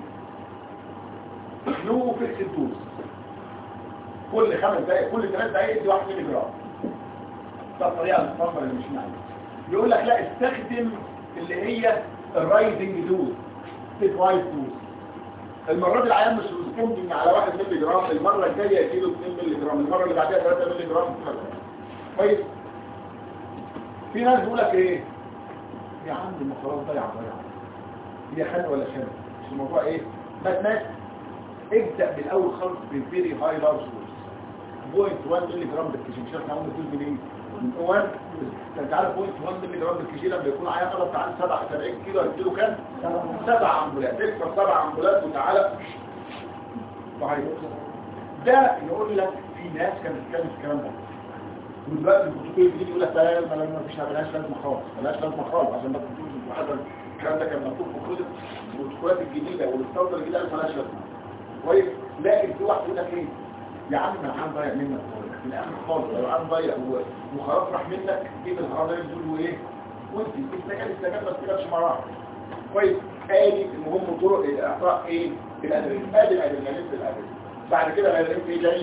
[SPEAKER 1] نو فيكس دوز، كل 5 دقائق كل 3 دقائق ادي 1 مللي جرام. ده الطريقه المفضله اللي ماشيين عليها. يقول لك لا استخدم اللي هي الرايزنج دوز، ستيب وايز دوز. المرات العيان مش ريسبوندنج على 1 مللي جرام، المره الجايه يديله 2 مللي جرام، المره اللي بعدها 3 مللي جرام. كويس. في ناس بيقول لك ايه يا عم ما خلاص ضيع هي خلق ولا شنو؟ مش الموضوع ايه؟ مات ابدا بالاول خالص بالفيري هاي لارج دوز 0.1 مللي جرام بالكيجي. مش احنا قلنا 2 منين؟ من 1 انت عارف 0.1 مللي جرام بالكيجي لما يكون عيان غلط عن 70 كيلو هيديله كام؟ 7 امبولات. تكسر 7 امبولات وتعالى صحيح. ده يقول لك في ناس كانت بتتكلم في الكلام ده، ودلوقتي البروتوكول الجديد يقول لك لا ما فيش مالهاش لازمه خالص، مالهاش لازمه خالص عشان ما تكونش محاضر. الكلام ده كان مكتوب في كل البروتوكولات الجديده والستاندر الجديده قالت مالهاش لازمه. كويس. لكن في واحد يقول لك ايه يا عم ما العام ضايع منك في الاخر خالص، لو العام ضايع وخلاص راح منك جيب الحراره دول وايه وانت استجاب بس كده مش مراحل. كويس. ادي المهم طرق اعطاء ايه الادرينالين. ادي الادرينالين في الادرينالين. بعد كده الادرينالين في ايه جاي؟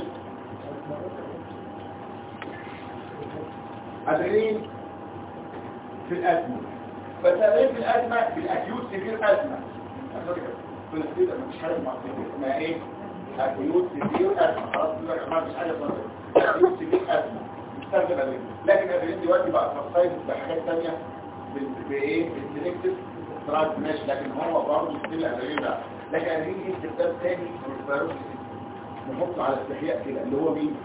[SPEAKER 1] ادرينالين في الازمه. فالادرينالين في الازمه في الاكيوت سيفير ازمه. في الكده مفيش حاجه اسمها ايه؟ اكيوت سيفير ازمه. خلاص يا جماعه مفيش حاجه اسمها اكيوت سيفير ازمه. استخدم ادرينالين. لكن الادرينالين دلوقتي بقى تخصص بحاجات ثانيه بايه؟ بالسلكتيف تراك ماشي، لكن هو برضه ستيل ادرينالين ده. لكن الادرينالين ليه استخدام ثاني في الفيروس نحطه على استحياء كده اللي هو مين؟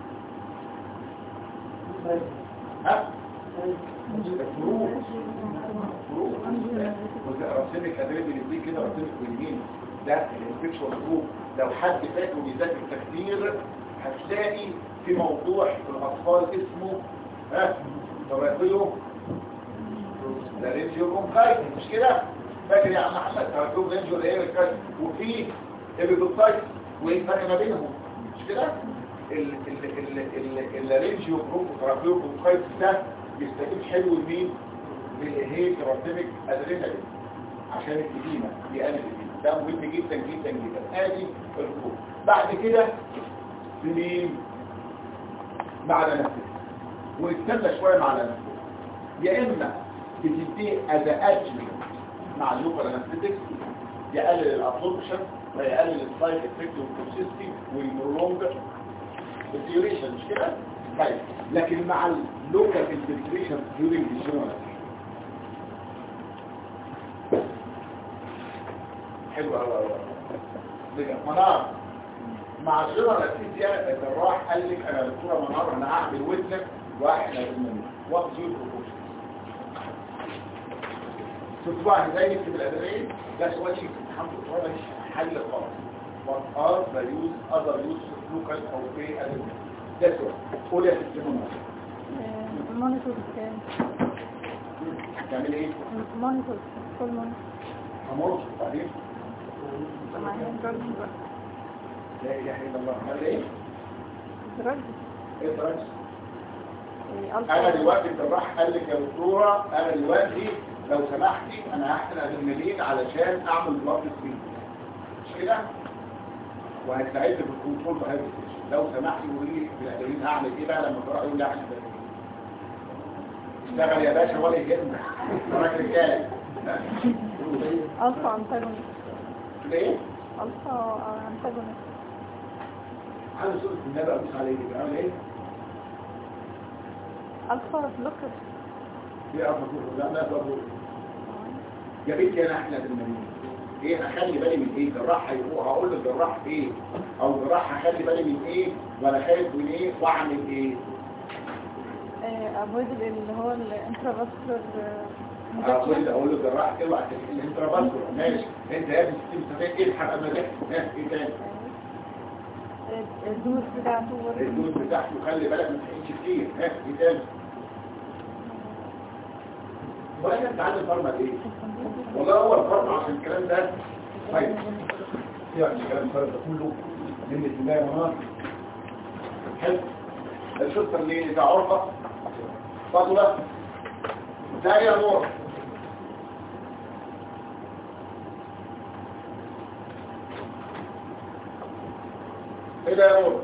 [SPEAKER 1] رسمك ادرينالين اللي كده رسمك باليمين ده الانفكشن جروب. لو حد فاكر بيذاكر تخدير هتلاقي في موضوع في الاطفال اسمه تراكيو لارنجيو برونكايتس مش كده؟ فاكر يا عم احمد تراكيو لارنجيو ايه؟ وفي ابيبوتايتس وايه الفرق ما بينهم مش كده؟ الرينجيو بروف وترابيوكوكايت ده بيستجيب حلو لمين؟ للهيتراتيميك ادرينالين عشان الإديمة بيقلل الإديمة. ده مهم جدا جدا جدا. ادي الكود. بعد كده لمين؟ مع الانستيك ونستنى شويه مع الانستيك. يا اما بتديه از ادجمنت مع اللوكال انستيك يقلل الابسوربشن ويقلل السايد افكت والتوكسيستي ويبرولونج الديوريشن، مش كده؟ طيب لكن مع اللوكال انفلتريشن ديورينج الجنرال حلو قوي بجد. منار مع الجنرال انستيزيا الجراح قال لك انا دكتوره منار انا هعمل ودنك واحنا بالمني وات يور بروبوشن. شفتوا بقى ازاي نكتب الادريه؟ ده سؤال شيء الحمد لله مش حل خالص. وات ار ذا يوز اذر يوز لوكال او في ادريه؟ ده سؤال. قول يا ست منار.
[SPEAKER 5] مونيتور كام؟
[SPEAKER 1] هتعمل ايه؟
[SPEAKER 5] مونيتور كل مونيتور.
[SPEAKER 1] همرش بعدين.
[SPEAKER 5] معايا دراج بقى.
[SPEAKER 1] لا اله الا الله. هذا ايه؟
[SPEAKER 5] دراج.
[SPEAKER 1] ايه دراج؟ انا دلوقتي الجراح قال لك يا دكتوره انا دلوقتي لو سمحتي انا هحقن ادرينالين علشان اعمل بلاد سكرين، مش كده؟ وهتساعدني في الكنترول بهذا الشيء. لو سمحتي قولي لي في الادرينالين هعمل ايه بقى لما الجراح يقول لي احقن ادرينالين؟ اشتغل يا باشا ولا يهمك. راجل رجاله.
[SPEAKER 5] الفا انتاجونست.
[SPEAKER 1] ليه؟
[SPEAKER 5] الفا انتاجونست.
[SPEAKER 1] عايز صوره النبي ابص عليه كده عامل ايه؟
[SPEAKER 5] الفا بلوكر.
[SPEAKER 1] ايه افضل؟ لا افضل. يا بنتي انا احنا بالمدينه ايه هخلي بالي من ايه؟ جراح هيروح هقول للجراح ايه؟ او جراح هخلي بالي من ايه؟ ولا خايف من ايه؟ واعمل ايه؟
[SPEAKER 5] افويد اللي هو الانترافاسكولار
[SPEAKER 1] اقول للجراح اوعى الانترافاسكولار. ماشي انت يا ابني 60 سنه ايه الحق ما ده؟ ايه تاني؟
[SPEAKER 5] الدوز بتاعته
[SPEAKER 1] الدوز بتاعته خلي بالك ما تحكيش كتير. ايه تاني؟ ولا انت عايز الفارما ايه؟ والله هو الفارما عشان الكلام ده طيب يعني الكلام الفارما ده كله من البدايه منار حلو. الشطه اللي اذا عرفه فاضله ده يا نور ايه ده يا نور؟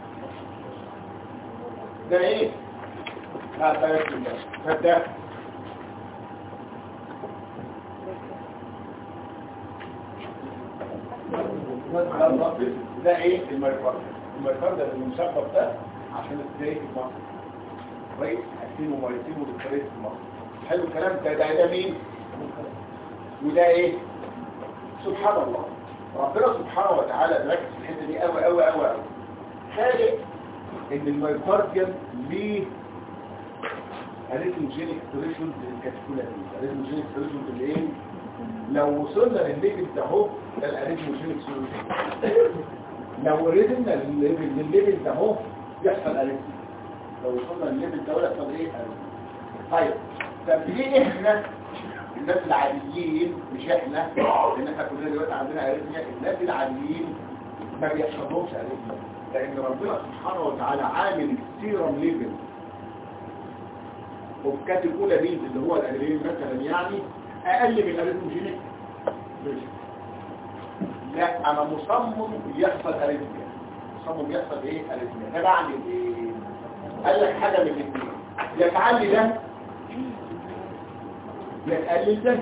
[SPEAKER 1] ده ايه؟ لا طيب ده ده ايه الميوكارد؟ الميوكارد المشبك ده عشان الزيت المصري كويس حاسين وميتين ودكتوريت المصري. حلو الكلام ده مين؟ وده ايه؟ سبحان الله ربنا سبحانه وتعالى ركز في الحته دي قوي قوي قوي قوي. خالق ان الميوكارديوم ليه اريثموجينيك ثريشولد للكاتيكولا دي. اريثموجينيك ثريشولد اللي ايه؟ لو وصلنا للليفل ده اهو ده الاريثموجينيك ثريشولد. لو وصلنا للليفل ده اهو يحصل اريثميا. لو وصلنا للليفل ده يحصل ايه؟ اريثميا. طيب طب ليه احنا الناس العاديين مش احنا لان احنا كلنا دلوقتي عندنا اريثميا الناس العاديين ما بيحصلهمش اريثميا لان ربنا سبحانه وتعالى عامل السيرم ليفل وبكاتيكولا بيز اللي هو الادرينالين مثلا يعني اقل من الاريثموجينيك. لا انا مصمم يحصل اريثميا. مصمم يحصل ايه؟ اريثميا. ده بعمل ايه؟ قال لك حاجه من الاثنين يا تعلي ده يا تقلل ده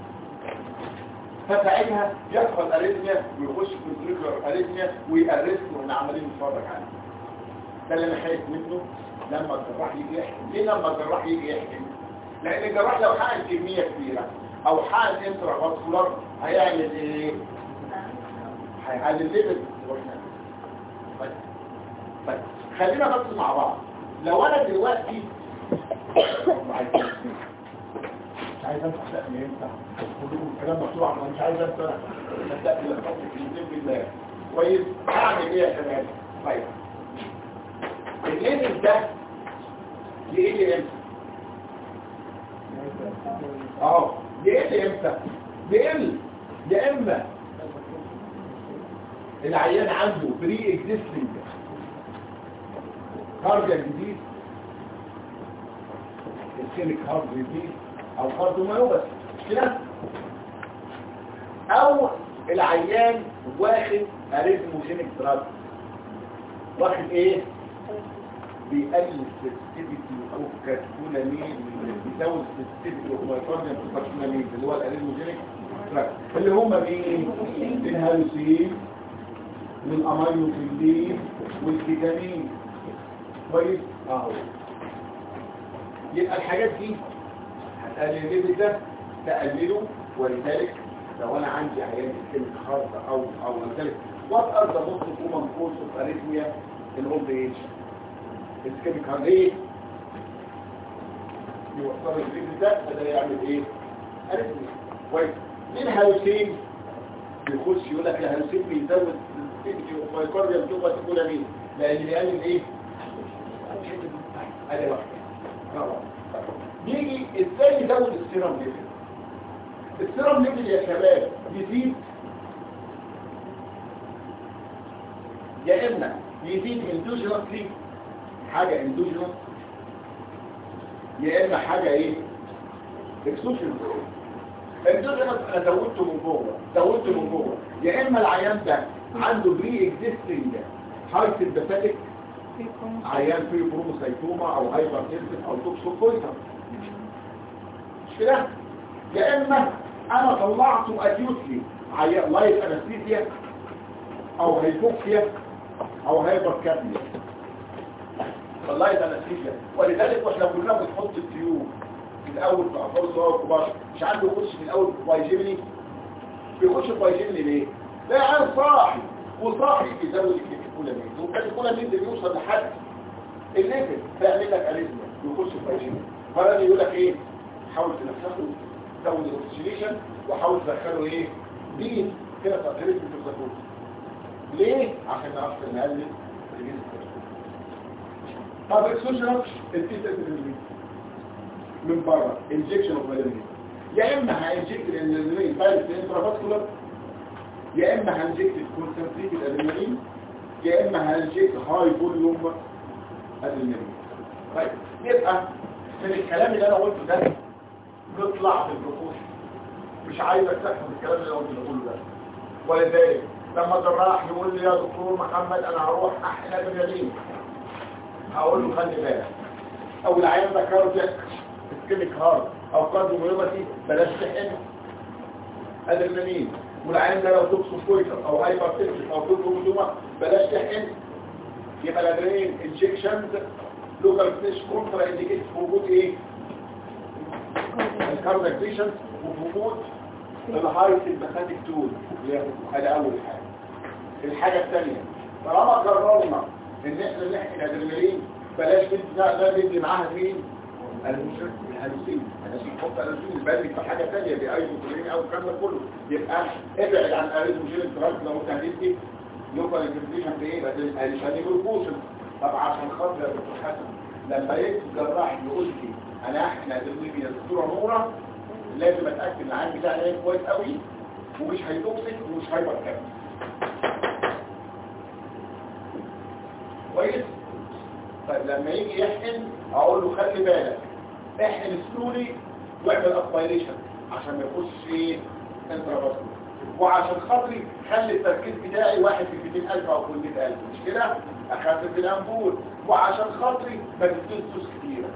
[SPEAKER 1] فساعتها يحصل اريثميا ويخش في الفريكولار اريثميا ويأرست واحنا عمالين نتفرج عليه. ده اللي انا خايف منه لما الجراح يجي يحكم. ليه لما الجراح يجي يحكم؟ لان الجراح لو حقن كميه كبيره او حقن انترافاسكولار هيعمل ايه؟ هيقلل الليفل. طيب خلينا بس مع بعض. لو انا دلوقتي مش عايز امسح سقف ينفع كلكم الكلام مكتوب انا مش عايز امسح السقف اللي فوق في بالله كويس. هعمل ايه يا شباب؟ طيب الليفل ده يقل امتى؟ يقل امتى؟ يقل يا اما العيان عنده بري اكزيستنج كاردياك جديد السيميك هارد جديد او كارديوميوباثي مش كده؟ او العيان واخد اريثموجينيك دراج واخد ايه؟ بيقلل السنسيتيفيتي اوف كاتكولامين بيزود السنسيتيفيتي اوف مايكروبيوم كاتكولامين اللي هو الاريثموجينيك دراج اللي هم مين؟ الهالوسين والامينوفيلين والكيتامين كويس اهو. يبقى الحاجات دي هتقلل الليفل ده تقلله، ولذلك لو انا عندي عيان اسكيميك هارت او ذلك وات ار ذا موست كومن كوز اوف اريثميا ان اولد ايج اسكيميك هارت ايه؟ يوصل الليفل ده فده يعمل ايه؟ اريثميا كويس. ليه الهالوسين بيخش يقول لك الهالوسين بيزود السنسيتيفيتي اوف مايكروبيوم كاتكولامين لان بيقلل ايه؟ ادي واحده. يجي ازاي يزود السيرم ليفل؟ السيرم ليفل يا شباب يزيد يا اما يزيد اندوجينسلي حاجه اندوجينس يا اما حاجه ايه؟ اكسوجينس. اندوجينس انا زودته من جوه يا اما العيان ده عنده بري اكزيستنج هاي سيمباثيك عيان فيه بروموسايتوما او هايبرتنسيف او توكسوكويتر مش كده؟ يا اما انا طلعته اكيوتلي عيان لايف انستيزيا او هيبوكسيا او هايبركابنيا اللايف انستيزيا. ولذلك واحنا كلنا بنحط التيوب في الاول في اطفال الصغار والكبار مش عنده يخش في الاول بايجيمني بيخش بايجيمني ليه؟ لا عيان صاحي وصاحي يزود الكاتيكولامين والكاتيكولامين ده بيوصل لحد الليفل فيعمل لك اريثميا يخش في بايجيمني. فانا يقول لك ايه؟ حاول تنفسه تزود الاكسجينيشن وحاول تدخله ايه؟ دي كده تقريبا في الزيتون. ليه؟ عشان نعرف نقلل الجسم. طب اكسوجينال من بره انجكشن اوف ميلانين يا اما هانجكت الادرينالين دايركت انترافاسكولار يا اما هانجكت كونسنتريتد ادرينالين يا اما هانجكت هاي فوليوم ادرينالين. طيب يبقى من الكلام اللي انا قلته ده نطلع بالبروبوشن مش عايزك تفهم الكلام اللي انا قلته ده. ولذلك لما الجراح يقول لي يا دكتور محمد انا هروح احقن ادرينالين هقول له خلي بالك او العيان ده كاردياك اسكيميك هارت او كارديوميوباثي بلاش تحقنه ادرينالين. والعيان ده لو توكسوكويتر او هايبرتنسيف او توكسوكوما بلاش تحقن. يبقى الادرينالين انجكشنز لوكال فيش كونترا انديكيت في وجود ايه؟ الكاردياك بيشنت وفي وجود الهاي سيمباثيك تول. هذا اول حاجه. الحاجه الثانيه طالما قررنا ان احنا نحقن ادرينالين بلاش ندي معاها مين؟ الهالوسين نحط الهالوسين البالي في حاجه ثانيه بايزوتولين او الكلام ده كله. يبقى ابعد عن اريثموجينيك دراج لو انت هتدي لوكال انفكشن بايه؟ بدل جلوكوز. طب عشان خاطر يا دكتور حسن لما يجي الجراح يقول لي انا احقن ادرينالين يا دكتوره نوره لازم اتاكد ان العين بتاعي نايم كويس قوي ومش هيتوكسيك ومش هايبركابنيك كويس. طيب لما يجي يحقن اقول له خلي بالك احقن سلولي واعمل اسبيريشن عشان ما يخش ايه انترافاسكولار وعشان خاطري خلي التركيز بتاعي 1 في 200,000 او كل 100,000 مش كده اخفف الانبول وعشان خاطري ما تديش دوز كتيره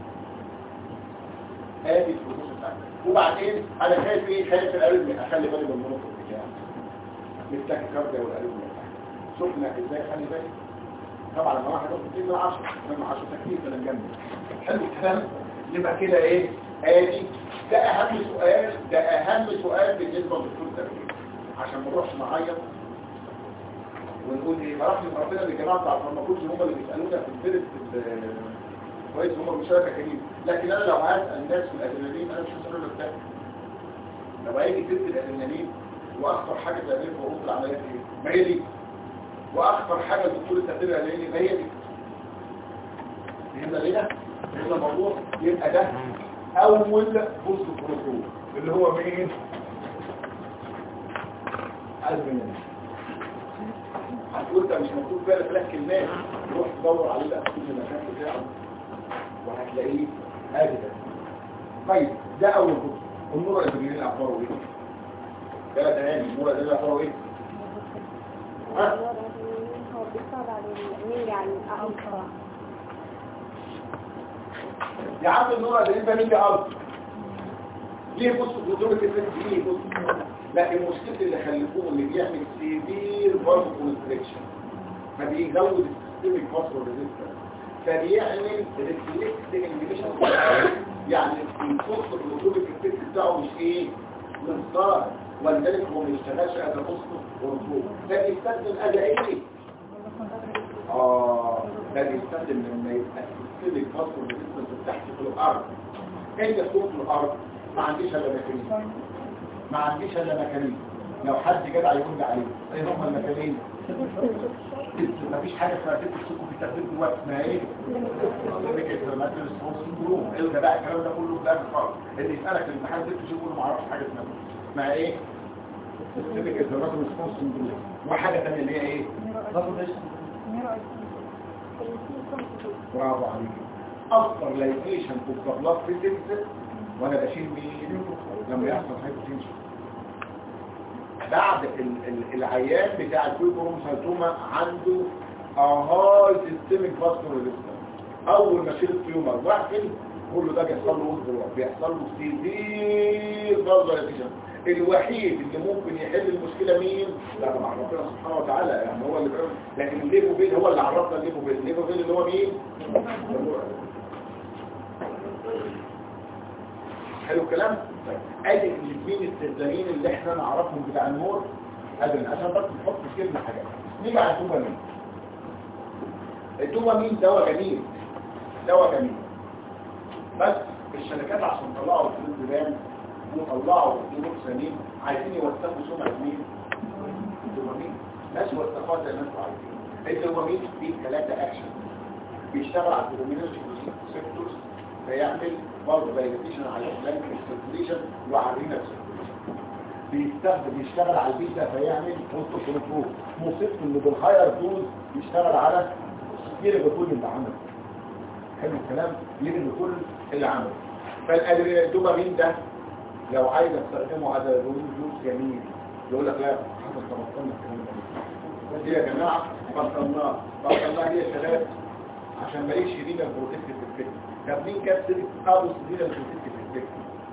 [SPEAKER 1] ادي الفلوس بتاعتي. وبعدين انا خايف ايه؟ خايف الاريثميا اخلي بالي من المنطق بتاعي التاكيكارديا والاريثميا. شفنا ازاي خلي بالي. طبعا لما واحد يقول 2 من 10 من 10 تكتيك انا مجنن. حلو الكلام. يبقى كده ايه؟ ادي ده اهم سؤال بالنسبه للدكتور التركيب عشان ما نروحش نعيط ونقول ايه برحمه ربنا بالجماعه بتاع الفارماكولوجي هم اللي بيسالونا في الفيرست كويس هم مش شركه كريم. لكن انا لو هسال الناس في الادرينالين انا مش هسال لك ده. لو هيجي تست الادرينالين واخطر حاجه تعملها في غرفه العمليات ايه؟ ما هي دي. واخطر حاجه الدكتور التخدير الادرينالي ما هي دي. فهمنا ليه؟ فهمنا الموضوع. يبقى ده اول بوست بروتوكول اللي هو مين؟ ادرينالين. وانت مش مكتوب فيها 3 كلمات روح تدور عليه بقى في المكان بتاعه وهتلاقيه ادي ده. طيب ده اول خطوه. النور الادرينالين اخباره ايه؟ ده تاني النور الادرينالين اخباره ايه؟
[SPEAKER 2] هو بيصعب على مين يعني أقصى
[SPEAKER 1] يا عم النور الادرينالين ده مين ارض ليه؟ بصوا بذور الكتاب ليه؟ بص لكن المشكله اللي خلفوه اللي بيعمل سيفير برضه كونستريكشن فبيزود السيستميك فاسكولار ريزيستنس فبيعمل ريفلكس انهبيشن يعني الفوسفور بذور الكتاب بتاعه مش ايه؟ مش ظاهر ولذلك هو ما يشتغلش از فوسفور ورسوم ده بيستخدم اجا ايه؟ ده بيستخدم لما يبقى السيستميك فاسكولار ريزيستنس تحت في الارض انت فوق في الارض ما عنديش الا مكانين لو حد جدع يقول لي عليه ايه هم المكانين؟ مفيش حاجه اسمها ست السكو في التخدير دلوقتي اسمها ايه؟ الغى بقى الكلام ده كله ده خالص اللي يسالك الامتحان ست شهور ما اعرفش حاجه اسمها ايه؟ سيستميك انفلاماتوري ريسبونس سندروم وحاجه ثانيه اللي هي ايه؟ برافو عليك اكتر لايكيشن في البلاد فيزيكس وانا بشيل مين لما يحصل هايبوتنشن بعد العيان بتاع الكروموسوما عنده هاي سيستميك فاسكولار ريزيستنس اول ما شيل التيومر واحد كله ده بيحصل له وذر بيحصل له سيفير فازوليشن الوحيد اللي ممكن يحل المشكله مين؟ لا طبعا ربنا سبحانه وتعالى يعني هو اللي بيعمل لكن الليفوفيل هو اللي عرفنا الليفوفيل اللي هو مين؟ حلو الكلام؟ ادي الاثنين السردانين اللي احنا نعرفهم بتاع النور ادي عشان بس نحط في كلمه حاجه نيجي على الدوبامين. الدوبامين دواء جميل بس الشركات عشان طلعوا الفلوس وطلعوا الدوبامين عايزين يوثقوا سمعه مين؟ الدوبامين ناس وثقوها زي ما انتم عايزين. الدوبامين فيه 3 اكشن بيشتغل على الدوبامينرجيك ريسبتورز فيعمل برضه دايليتيشن على البلانك سيركيوليشن وعلى الرينال سيركيوليشن بيشتغل على البيتا فيعمل اوتوكونترول مصيبته انه بالهاير دوز بيشتغل على يلغي كل اللي عمله. حلو الكلام يلغي كل اللي عمله. فالادرينالدوبامين ده لو عايز استخدمه على دوز جميل يقول لك لا حصل تبطلنا الكلام ده دي يا جماعه بطلناه هي يا شباب عشان ما يجيش لينا البروتكتيف افكت. طب مين كابسل ابوس لينا البروتكتيف افكت؟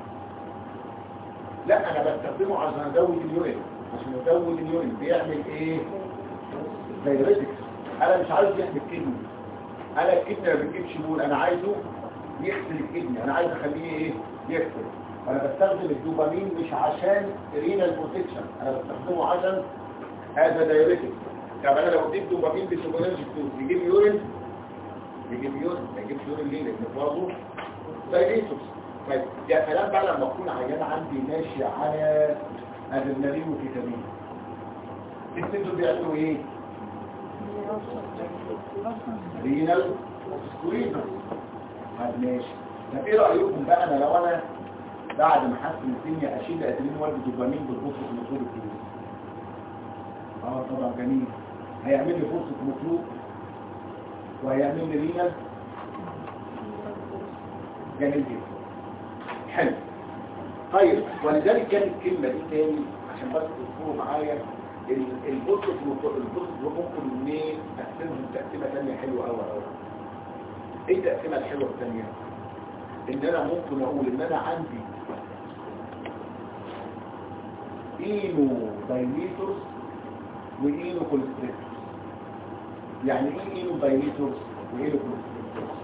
[SPEAKER 1] لا انا بستخدمه عشان ازود اليورين بيعمل ايه؟ دايريتكس. انا مش عايز يحمي الكدني انا الكدني ما بتجيبش بول انا عايزه يغسل الكدني انا عايز اخليه ايه؟ يغسل. انا بستخدم الدوبامين مش عشان رينال بروتكشن انا بستخدمه عشان هذا دايريتكس. طب انا لو اديت دوبامين بسوبرنجيك دوز يجيب يورين ما يجيبش يورين ليه؟ لان برضه دايريتكس. طيب يا كلام بقى لما اكون عيان عندي ماشي على ادرينالين وفيتامين السيدو بيعملوا ايه؟ رينال سكويزر. ماشي. طب ايه رايكم بقى انا لو انا بعد ما احسن الدنيا اشيل ادرينالين وادي دوبامين بالبوست موتور الكلوز؟ طبعا جميل. هيعمل لي بوست موتور وهيعمل لي رينال جميل جدا. حلو. طيب ولذلك كانت الكلمه دي تاني عشان بس تذكروا معايا البوست ممكن منين نقسمهم تقسيمه ثانيه حلوه قوي. ايه التقسيمه الحلوه الثانيه؟ ان انا ممكن اقول ان انا عندي اينو دايليتورز واينو كونستريكتورز. يعني ايه اينو دايليتورز واينو كونستريكتورز؟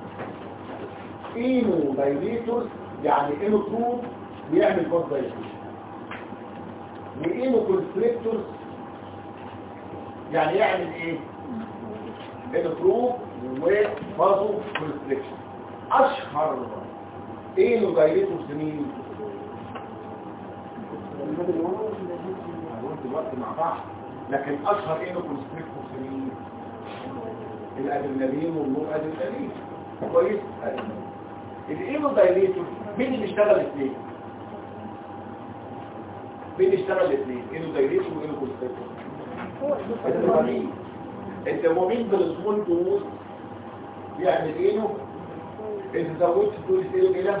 [SPEAKER 1] اينو دايليتورز يعني اينو تروب بيعمل فاز دايليتورز واينو كونستريكتورز يعني يعمل ايه؟ اينو تروب وفازو كونستريكشن. اشهر اينو دايليتورز مين؟ هنقول دلوقتي مع بعض لكن اشهر اينو كونستريكتورز مين؟ الادرينالين والنور ادرينالين. كويس. الاينو دايليتور مين اللي بيشتغل الاثنين؟ اينو دايليتور واينو كونستريكتور؟ الادرينالين. الدوبامين بالسمول دوز يعمل ايه؟ انت زودت الدوز ايه كده؟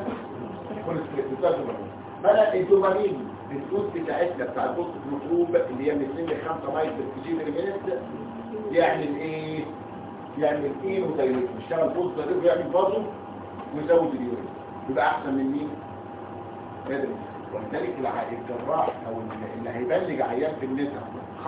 [SPEAKER 1] بدأ الدوبامين الدوز بتاعتنا بتاع البوست المطلوب اللي هي من 2 ل 5 مايكرو في المينت يعمل ايه؟ يعمل ايه ودايركت يشتغل بوست دايركت ويعمل بازو ويزود اليورين يبقى احسن من مين؟ قادر. ولذلك الجراح او اللي هيبلغ عيان في النساء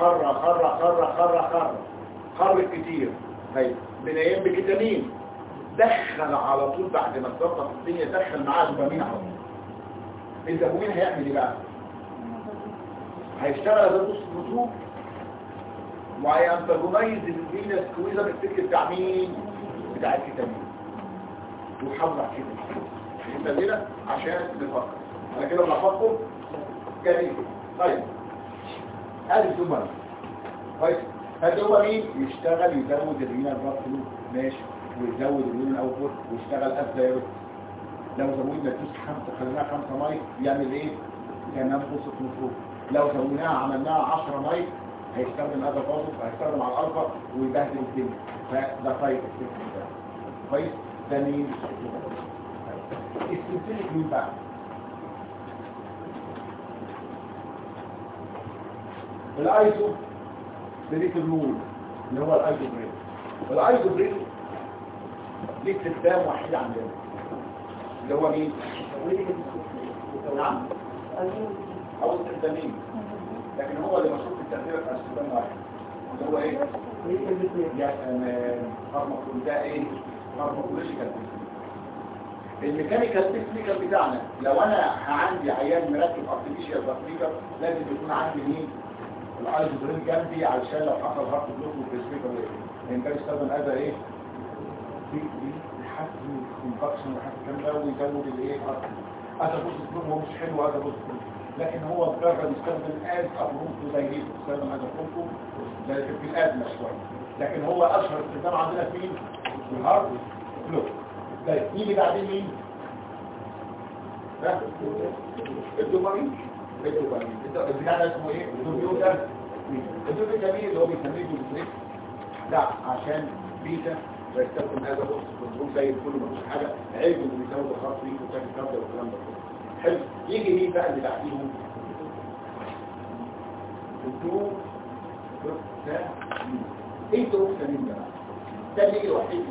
[SPEAKER 1] خر كتير طيب بنيام بكتامين دخل على طول بعد ما تظبط الدنيا دخل معاه دوبامين على طول. الدوبامين هيعمل ايه بقى؟ هيشتغل على بوست المطلوب وهينتجونايز الفينس كويزه بالسلك بتاع مين؟ بتاع الكتامين وحافظ على كده انت كده عشان نفكر انا كده بفكر جميل. طيب ادي الدوبامين كويس. الدوبامين يشتغل يزود الرينال بلاد فلو ماشي ويزود اليورين اوتبوت ويشتغل ازايرت. لو زودنا الدوز 5 خليناها 5 مايك يعمل ايه؟ كان بوست المطلوب. لو زودناها عملناها 10 مايك هيستخدم هذا البازو وهيستخدم على الالفا ويبهدل الدنيا. فده طيب كويس. ده مين؟ السلسلة مين بقى؟ الايزو بريك النور اللي هو الايزو بريك. الايزو بريك ليه استخدام وحيد عندنا اللي هو مين؟ نعم او استخدامين لكن هو اللي مشهور في التأثير على استخدام واحد اللي هو ايه؟ يا فارماكول ده ايه؟ فارماكولوجيكال الميكانيكال تكنيكال بتاعنا. لو انا عندي عيان مركب ارتفيشال فاسبيكر لازم يكون عندي مين؟ الايزوبرين جنبي علشان لو حصل هارت بلوك والفاسبيكر ينبغي يستخدم هذا ايه؟ يحسن الكونفكشن ويحسن الكلام ده ويزود الايه؟ هذا بوست بلوك هو مش حلو هذا بوست بلوك لكن هو مجرد يستخدم از ابروف زي دي يستخدم هذا كله زي في الادنى شويه لكن هو اشهر استخدام عندنا فين؟ في الهارت بلوك. طيب يجي بعدين مين؟ الدوبامين. البتاع ده اسمه ايه؟ الدوبامين ده الدوبامين اللي هو بيسميه دوبامين لا عشان بيتا ويستخدم هذا الكنترول زي كل ما فيش حاجه عيب انه بيزود الخط فيه وتاكل كارده والكلام ده كله. حلو. يجي مين بقى اللي بعديهم؟ الدوبامين. ايه الدوبامين ده بقى؟ ده اللي الوحيد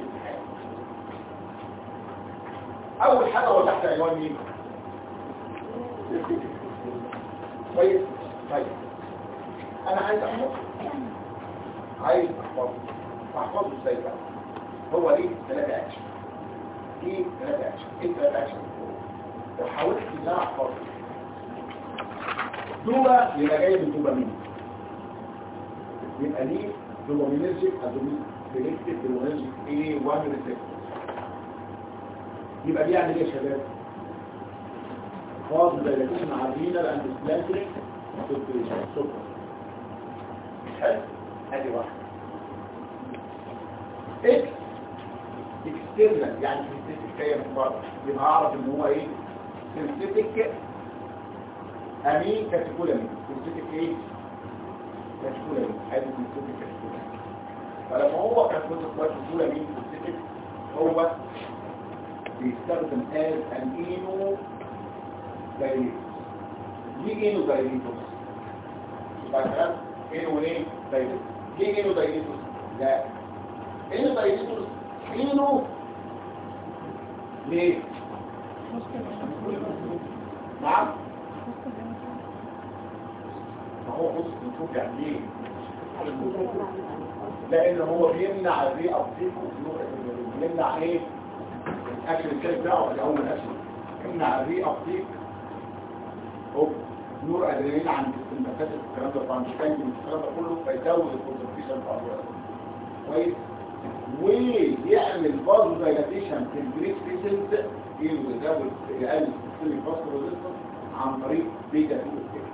[SPEAKER 1] اول حاجه هو تحت عنوان مين؟ طيب انا عايز احفظه ازاي بقى؟ هو ليه 3 اكشن. ايه 3 اكشن؟ ايه 3 اكشن؟ لو حاولت ان انا احفظه دوبا يبقى جاي من دوبامين يبقى ليه دوبامينرجيك ادومين سيلكتيف دوبامينرجيك ايه 1 ريسبتور يبقى بيعمل ايه يا شباب؟ خاص دايلاتيشن مع الرينال اند سبلانتريك سكر. حلو. ادي واحده. اكسترنال يعني سينثيتيك جايه من بره يبقى اعرف ان هو ايه؟ سينثيتيك امين كاتيكولامين. سينثيتيك ايه؟ كاتيكولامين. ادي سينثيتيك كاتيكولامين. فلما هو كاتيكولامين سينثيتيك هو بيستخدم as an inno dilator. ليه inno dilator؟ يبقى كلام inno ايه؟ dilator. ليه inno dilator؟ لا inno dilator inno ليه؟ نعم؟ ما هو بص نشوف يعني ليه؟ لان هو بيمنع الري ابتيك بيمنع ايه؟ الاكشن الثالث بتاعه اللي اول اكشن يمنع الري ابتيك نور ادرينالين عند المسافه الكلام ده طبعا مش كان الكلام ده كله فيزود الكونسنتريشن بتاع الوقت كويس ويعمل بازو دايلاتيشن في الجريك فيسلز يزود يقلل السيستم فاسكولار ريزيستنس عن طريق بيتا 2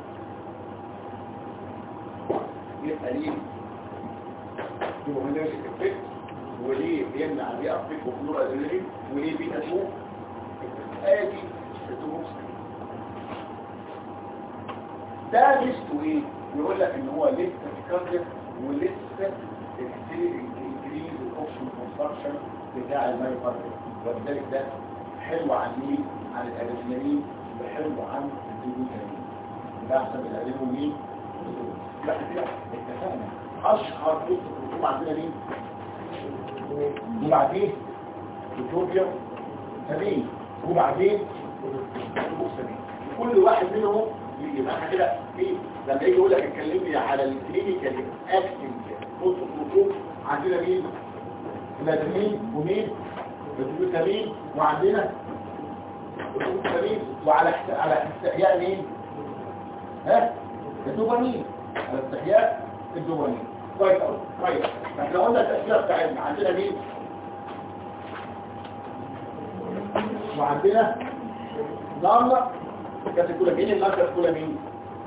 [SPEAKER 1] يبقى ليه دوبامينرجيك افكت وليه بيمنع الري ابتيك وفلور ادرينالين وليه بيتا 2 ادي التوكس ده لسه ايه يقول لك ان هو لسه كاردياك ولسه الانكريز الاوبشن كونستراكشن بتاع المايوكارديوم، ولذلك ده حلو عن مين؟ عن الادرينالين، وحلو عن الدوبامين. ده احسن من الادرينالين. لا كده اتفقنا. اشهر قصه الرسوم عندنا مين؟ وبعدين التوبيا سمين، وبعدين سمين. كل واحد منهم يبقى احنا كده ايه لما يجي يقول لك اتكلمني على الكلينيكال اكتنج قصه الرسوم عندنا مين؟ الادرينالين ومين؟ الدوبامين، وعندنا الدوبامين، وعلى استحياء مين؟ ها؟ الدوبامين، على استحياء الدوبامين. كويس قوي كويس. احنا قلنا التأثير بتاعنا عندنا مين؟ وعندنا نارنا كاتيكولامين. النار كاتيكولامين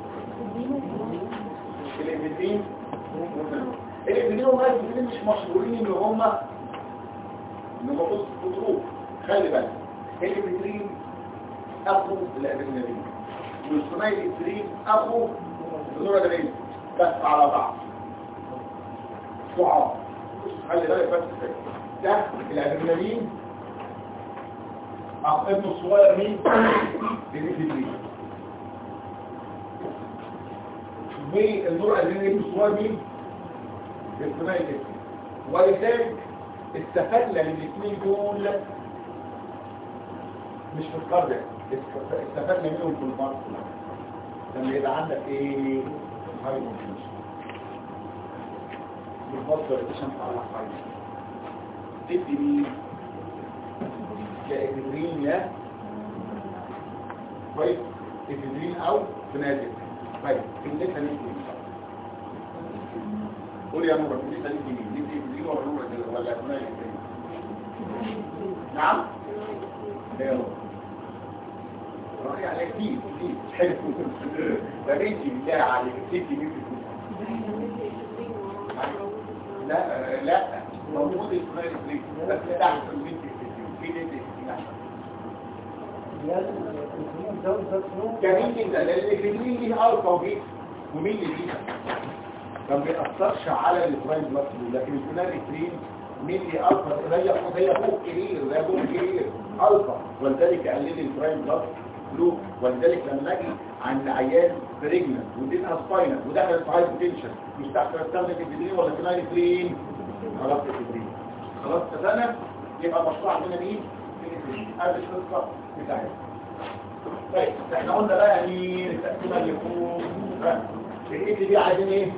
[SPEAKER 1] الابنين والمايكروبين مش مشهورين ان هم بص خطروط. خلي بالك الابنين اخو الادرينالين والسمايلين اخو النورادرينالين بس على بعض صعاب. خلي بالك بس ده الادرينالين ابنه الصغير مين؟ الابنين. والنورادرينالين الصغير مين؟ السمايلين. ولذلك استفدنا من الاثنين دول مش في القرية، استفدنا منهم في المرض لما يبقى عندك ايه؟ هايبوتنشن بتفضل الشمس على حاجة تدي مين؟ يا افيدرين يا كويس افيدرين او فنادق. طيب كلمتها ندي قول يا نور كلمتها ندي مين؟ ندي افيدرين ولا نور ولا فنادق؟ نعم؟ ايه يعني كتير حلو ده بنتي بالله عليك تدي مين في لا موجود الفنادق بس تحت البنت في بنت جميل جدا لان الافيدرين ليه الفا وبيتا ومين اللي فيها ما بيأثرش على الفراين بلاد، لكن الفنادق مين اللي الفا هي فوق كبير لا فوق كبير الفا، ولذلك قلل الفراين بلاد فلو. ولذلك لما اجي عند عيان بريجننت وديتها سباينال ودخلت في هايبوتنشن مش تحت استخدم الافيدرين ولا فنادق خلاص الافيدرين خلاص اتفقنا. يبقى مشروع عندنا مين؟ هذه القصه بتاعتنا. طيب احنا قلنا بقى مين التقسيمه اللي فوق الايه دي عايزين ايه؟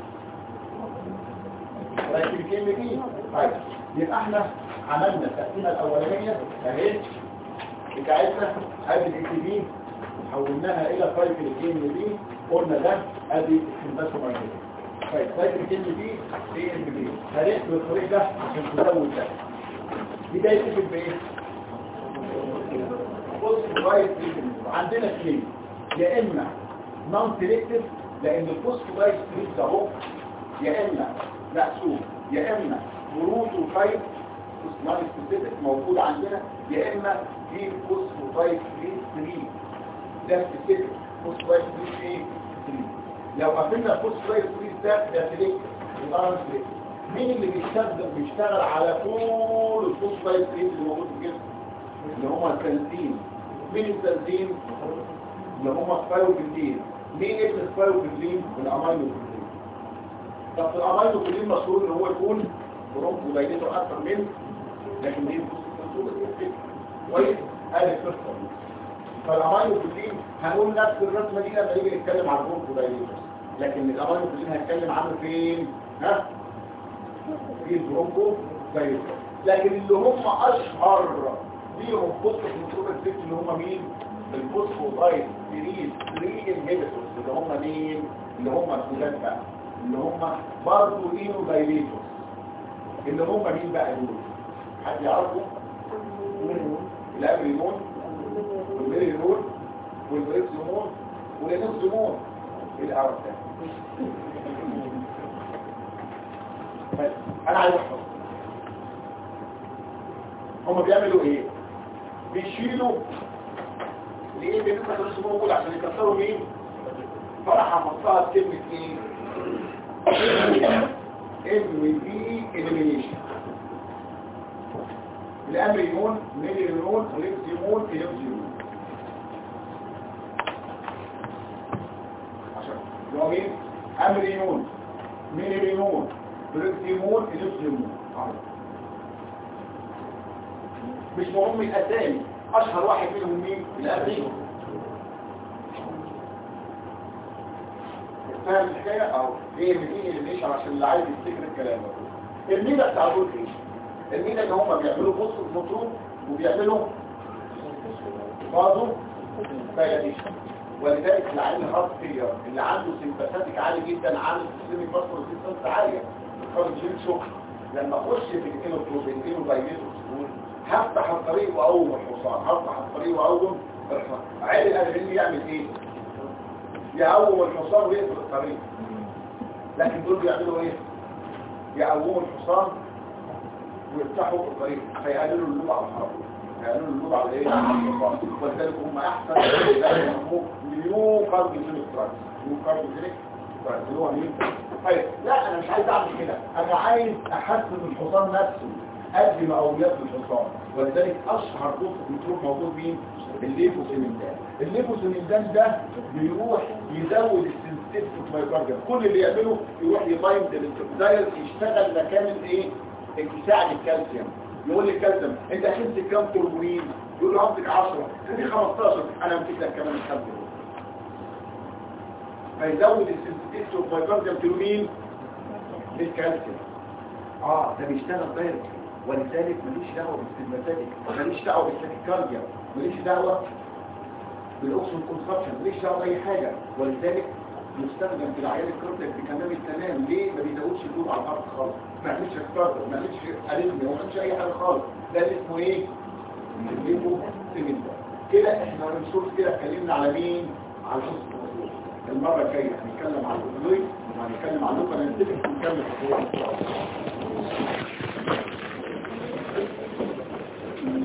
[SPEAKER 1] ركب الكلمه دي. طيب يبقى احنا عملنا التقسيمه الاولانيه اهي بتاعتنا ادي الاي بي حولناها الى سايكل الكلمه دي. قلنا ده ادي السمباسوماينيز. طيب سايكل الكلمه دي ايه اللي بيه؟ هنقسم الطريق ده عشان تزود ده. دي جاي تكتب بايه؟ بص رايت عندنا اثنين، يا اما نون سيلكتيف لان الفوسفورايد ستريت اهو، يا اما مقسوم، يا اما بروتوتايب نون سبيسيفيك موجود عندنا، يا اما في فوسفورايد ستريت 3 ده سبيسيفيك فوسفورايد ستريت ايه 3. لو قفلنا الفوسفورايد ستريت ده سيلكتيف يبقى نون سيلكتيف. مين اللي بيشتغل على كل الفوسفورايد ستريت اللي موجود في الجسم؟ اللي هم السلسين. مين السلسين؟ اللي هم السبايروبيلين. مين ابن السبايروبيلين؟ الامينوبيلين. طب الامينوبيلين مشهور ان هو يكون برونكو دايليتور اكثر من، لكن دي كويس ادي القصه دي. فالامينوبيلين هنقول نفس الرسمه دي لما نيجي نتكلم عن برونكو دايليتور، لكن الامينوبيلين هنتكلم عنه فين؟ ها؟ في البرونكو دايليتور. لكن اللي هم اشهر ليهم فوسفو كنترول اللي هم مين؟ الفوسفورايد سيريز 3 انهبيتورز اللي هم مين؟ اللي هم الفولات بقى، اللي هم برضه اينو دايليتورز. اللي هم مين بقى دول؟ حد يعرفوا؟ الامريمون والميريمون والبريكسيمون والانوكسيمون. ايه العرب ده؟ انا عايز احفظ هم بيعملوا ايه؟ بيشيلوا ليه بيبقى الرسم موجود عشان يكسروا مين؟ فرح حفظتها بكلمة ايه؟ MV elimination. الامريون ميليون وليكسيمون إليكسيمون عشان هو مين؟ امريون ميليون وليكسيمون إليكسيمون. مش مهم الاسامي، اشهر واحد منهم مين؟ الامريون. فاهم الحكايه؟ او ايه مديني الليشن عشان اللي عايز يفتكر الكلام ده. الميزه بتاع دول ايه؟ الميزه ان هم بيعملوا بص المطلوب وبيعملوا برضه دايلاتيشن. ولذلك العين الهارت فيلير اللي عنده سيمباثيك عالي جدا عنده سيستميك فاسكولار ريزيستنس عاليه الكارديو شوك. لما اخش في الانوتروبين دايليتور هفتح الطريق واقوم الحصان، هفتح الطريق واقوم الحصان. عين الادرينالين يعمل ايه؟ يقوم الحصان ويقفل الطريق. لكن دول بيعملوا ايه؟ يقوموا الحصان ويفتحوا الطريق فيقللوا اللوب على الحرب، يقللوا اللوب على ايه؟ على الحصان. ولذلك هم احسن نيو كارديوجينيك تراكس. نيو كارديوجينيك تراكس اللي هو مين؟ طيب لا انا مش عايز اعمل كده، انا عايز احسن الحصان نفسه قد مقويات الحصان. ولذلك اشهر دوس بيتروح موجود مين؟ الليفوسيميندان. الليفوسيميندان ده بيروح يزود السنسيتيف مايوكارديوم. كل اللي يعمله يروح يبايند الانترفيرنس يشتغل مكان الايه؟ انتساع الكالسيوم. يقول لي الكالسيوم انت هتمسك كام توربولين؟ يقول له همسك 10 دي 15 انا همسك لك كمان 5. فيزود السنسيتيف مايوكارديوم تلومين للكالسيوم. ده بيشتغل دايركت. ولذلك ماليش دعوه بالسيمباثيك، ماليش دعوه بالتاكيكارديا، ماليش دعوه بالاكسجين كونسبشن، ماليش دعوه باي حاجه. ولذلك يستخدم في العيان الكاردياك بتمام التمام. ليه؟ ما بيزودش اللود على الارض خالص، ما يعملش اكتاردر، ما يعملش اريثميا، ما يعملش اي حاجه خالص. ده اللي اسمه ايه؟ الليفوسيميندان. كده احنا بنشوف كده اتكلمنا على مين؟ على الحصه. المره الجايه هنتكلم على الاوبيويد وهنتكلم على اللوكال انستيك ونكمل في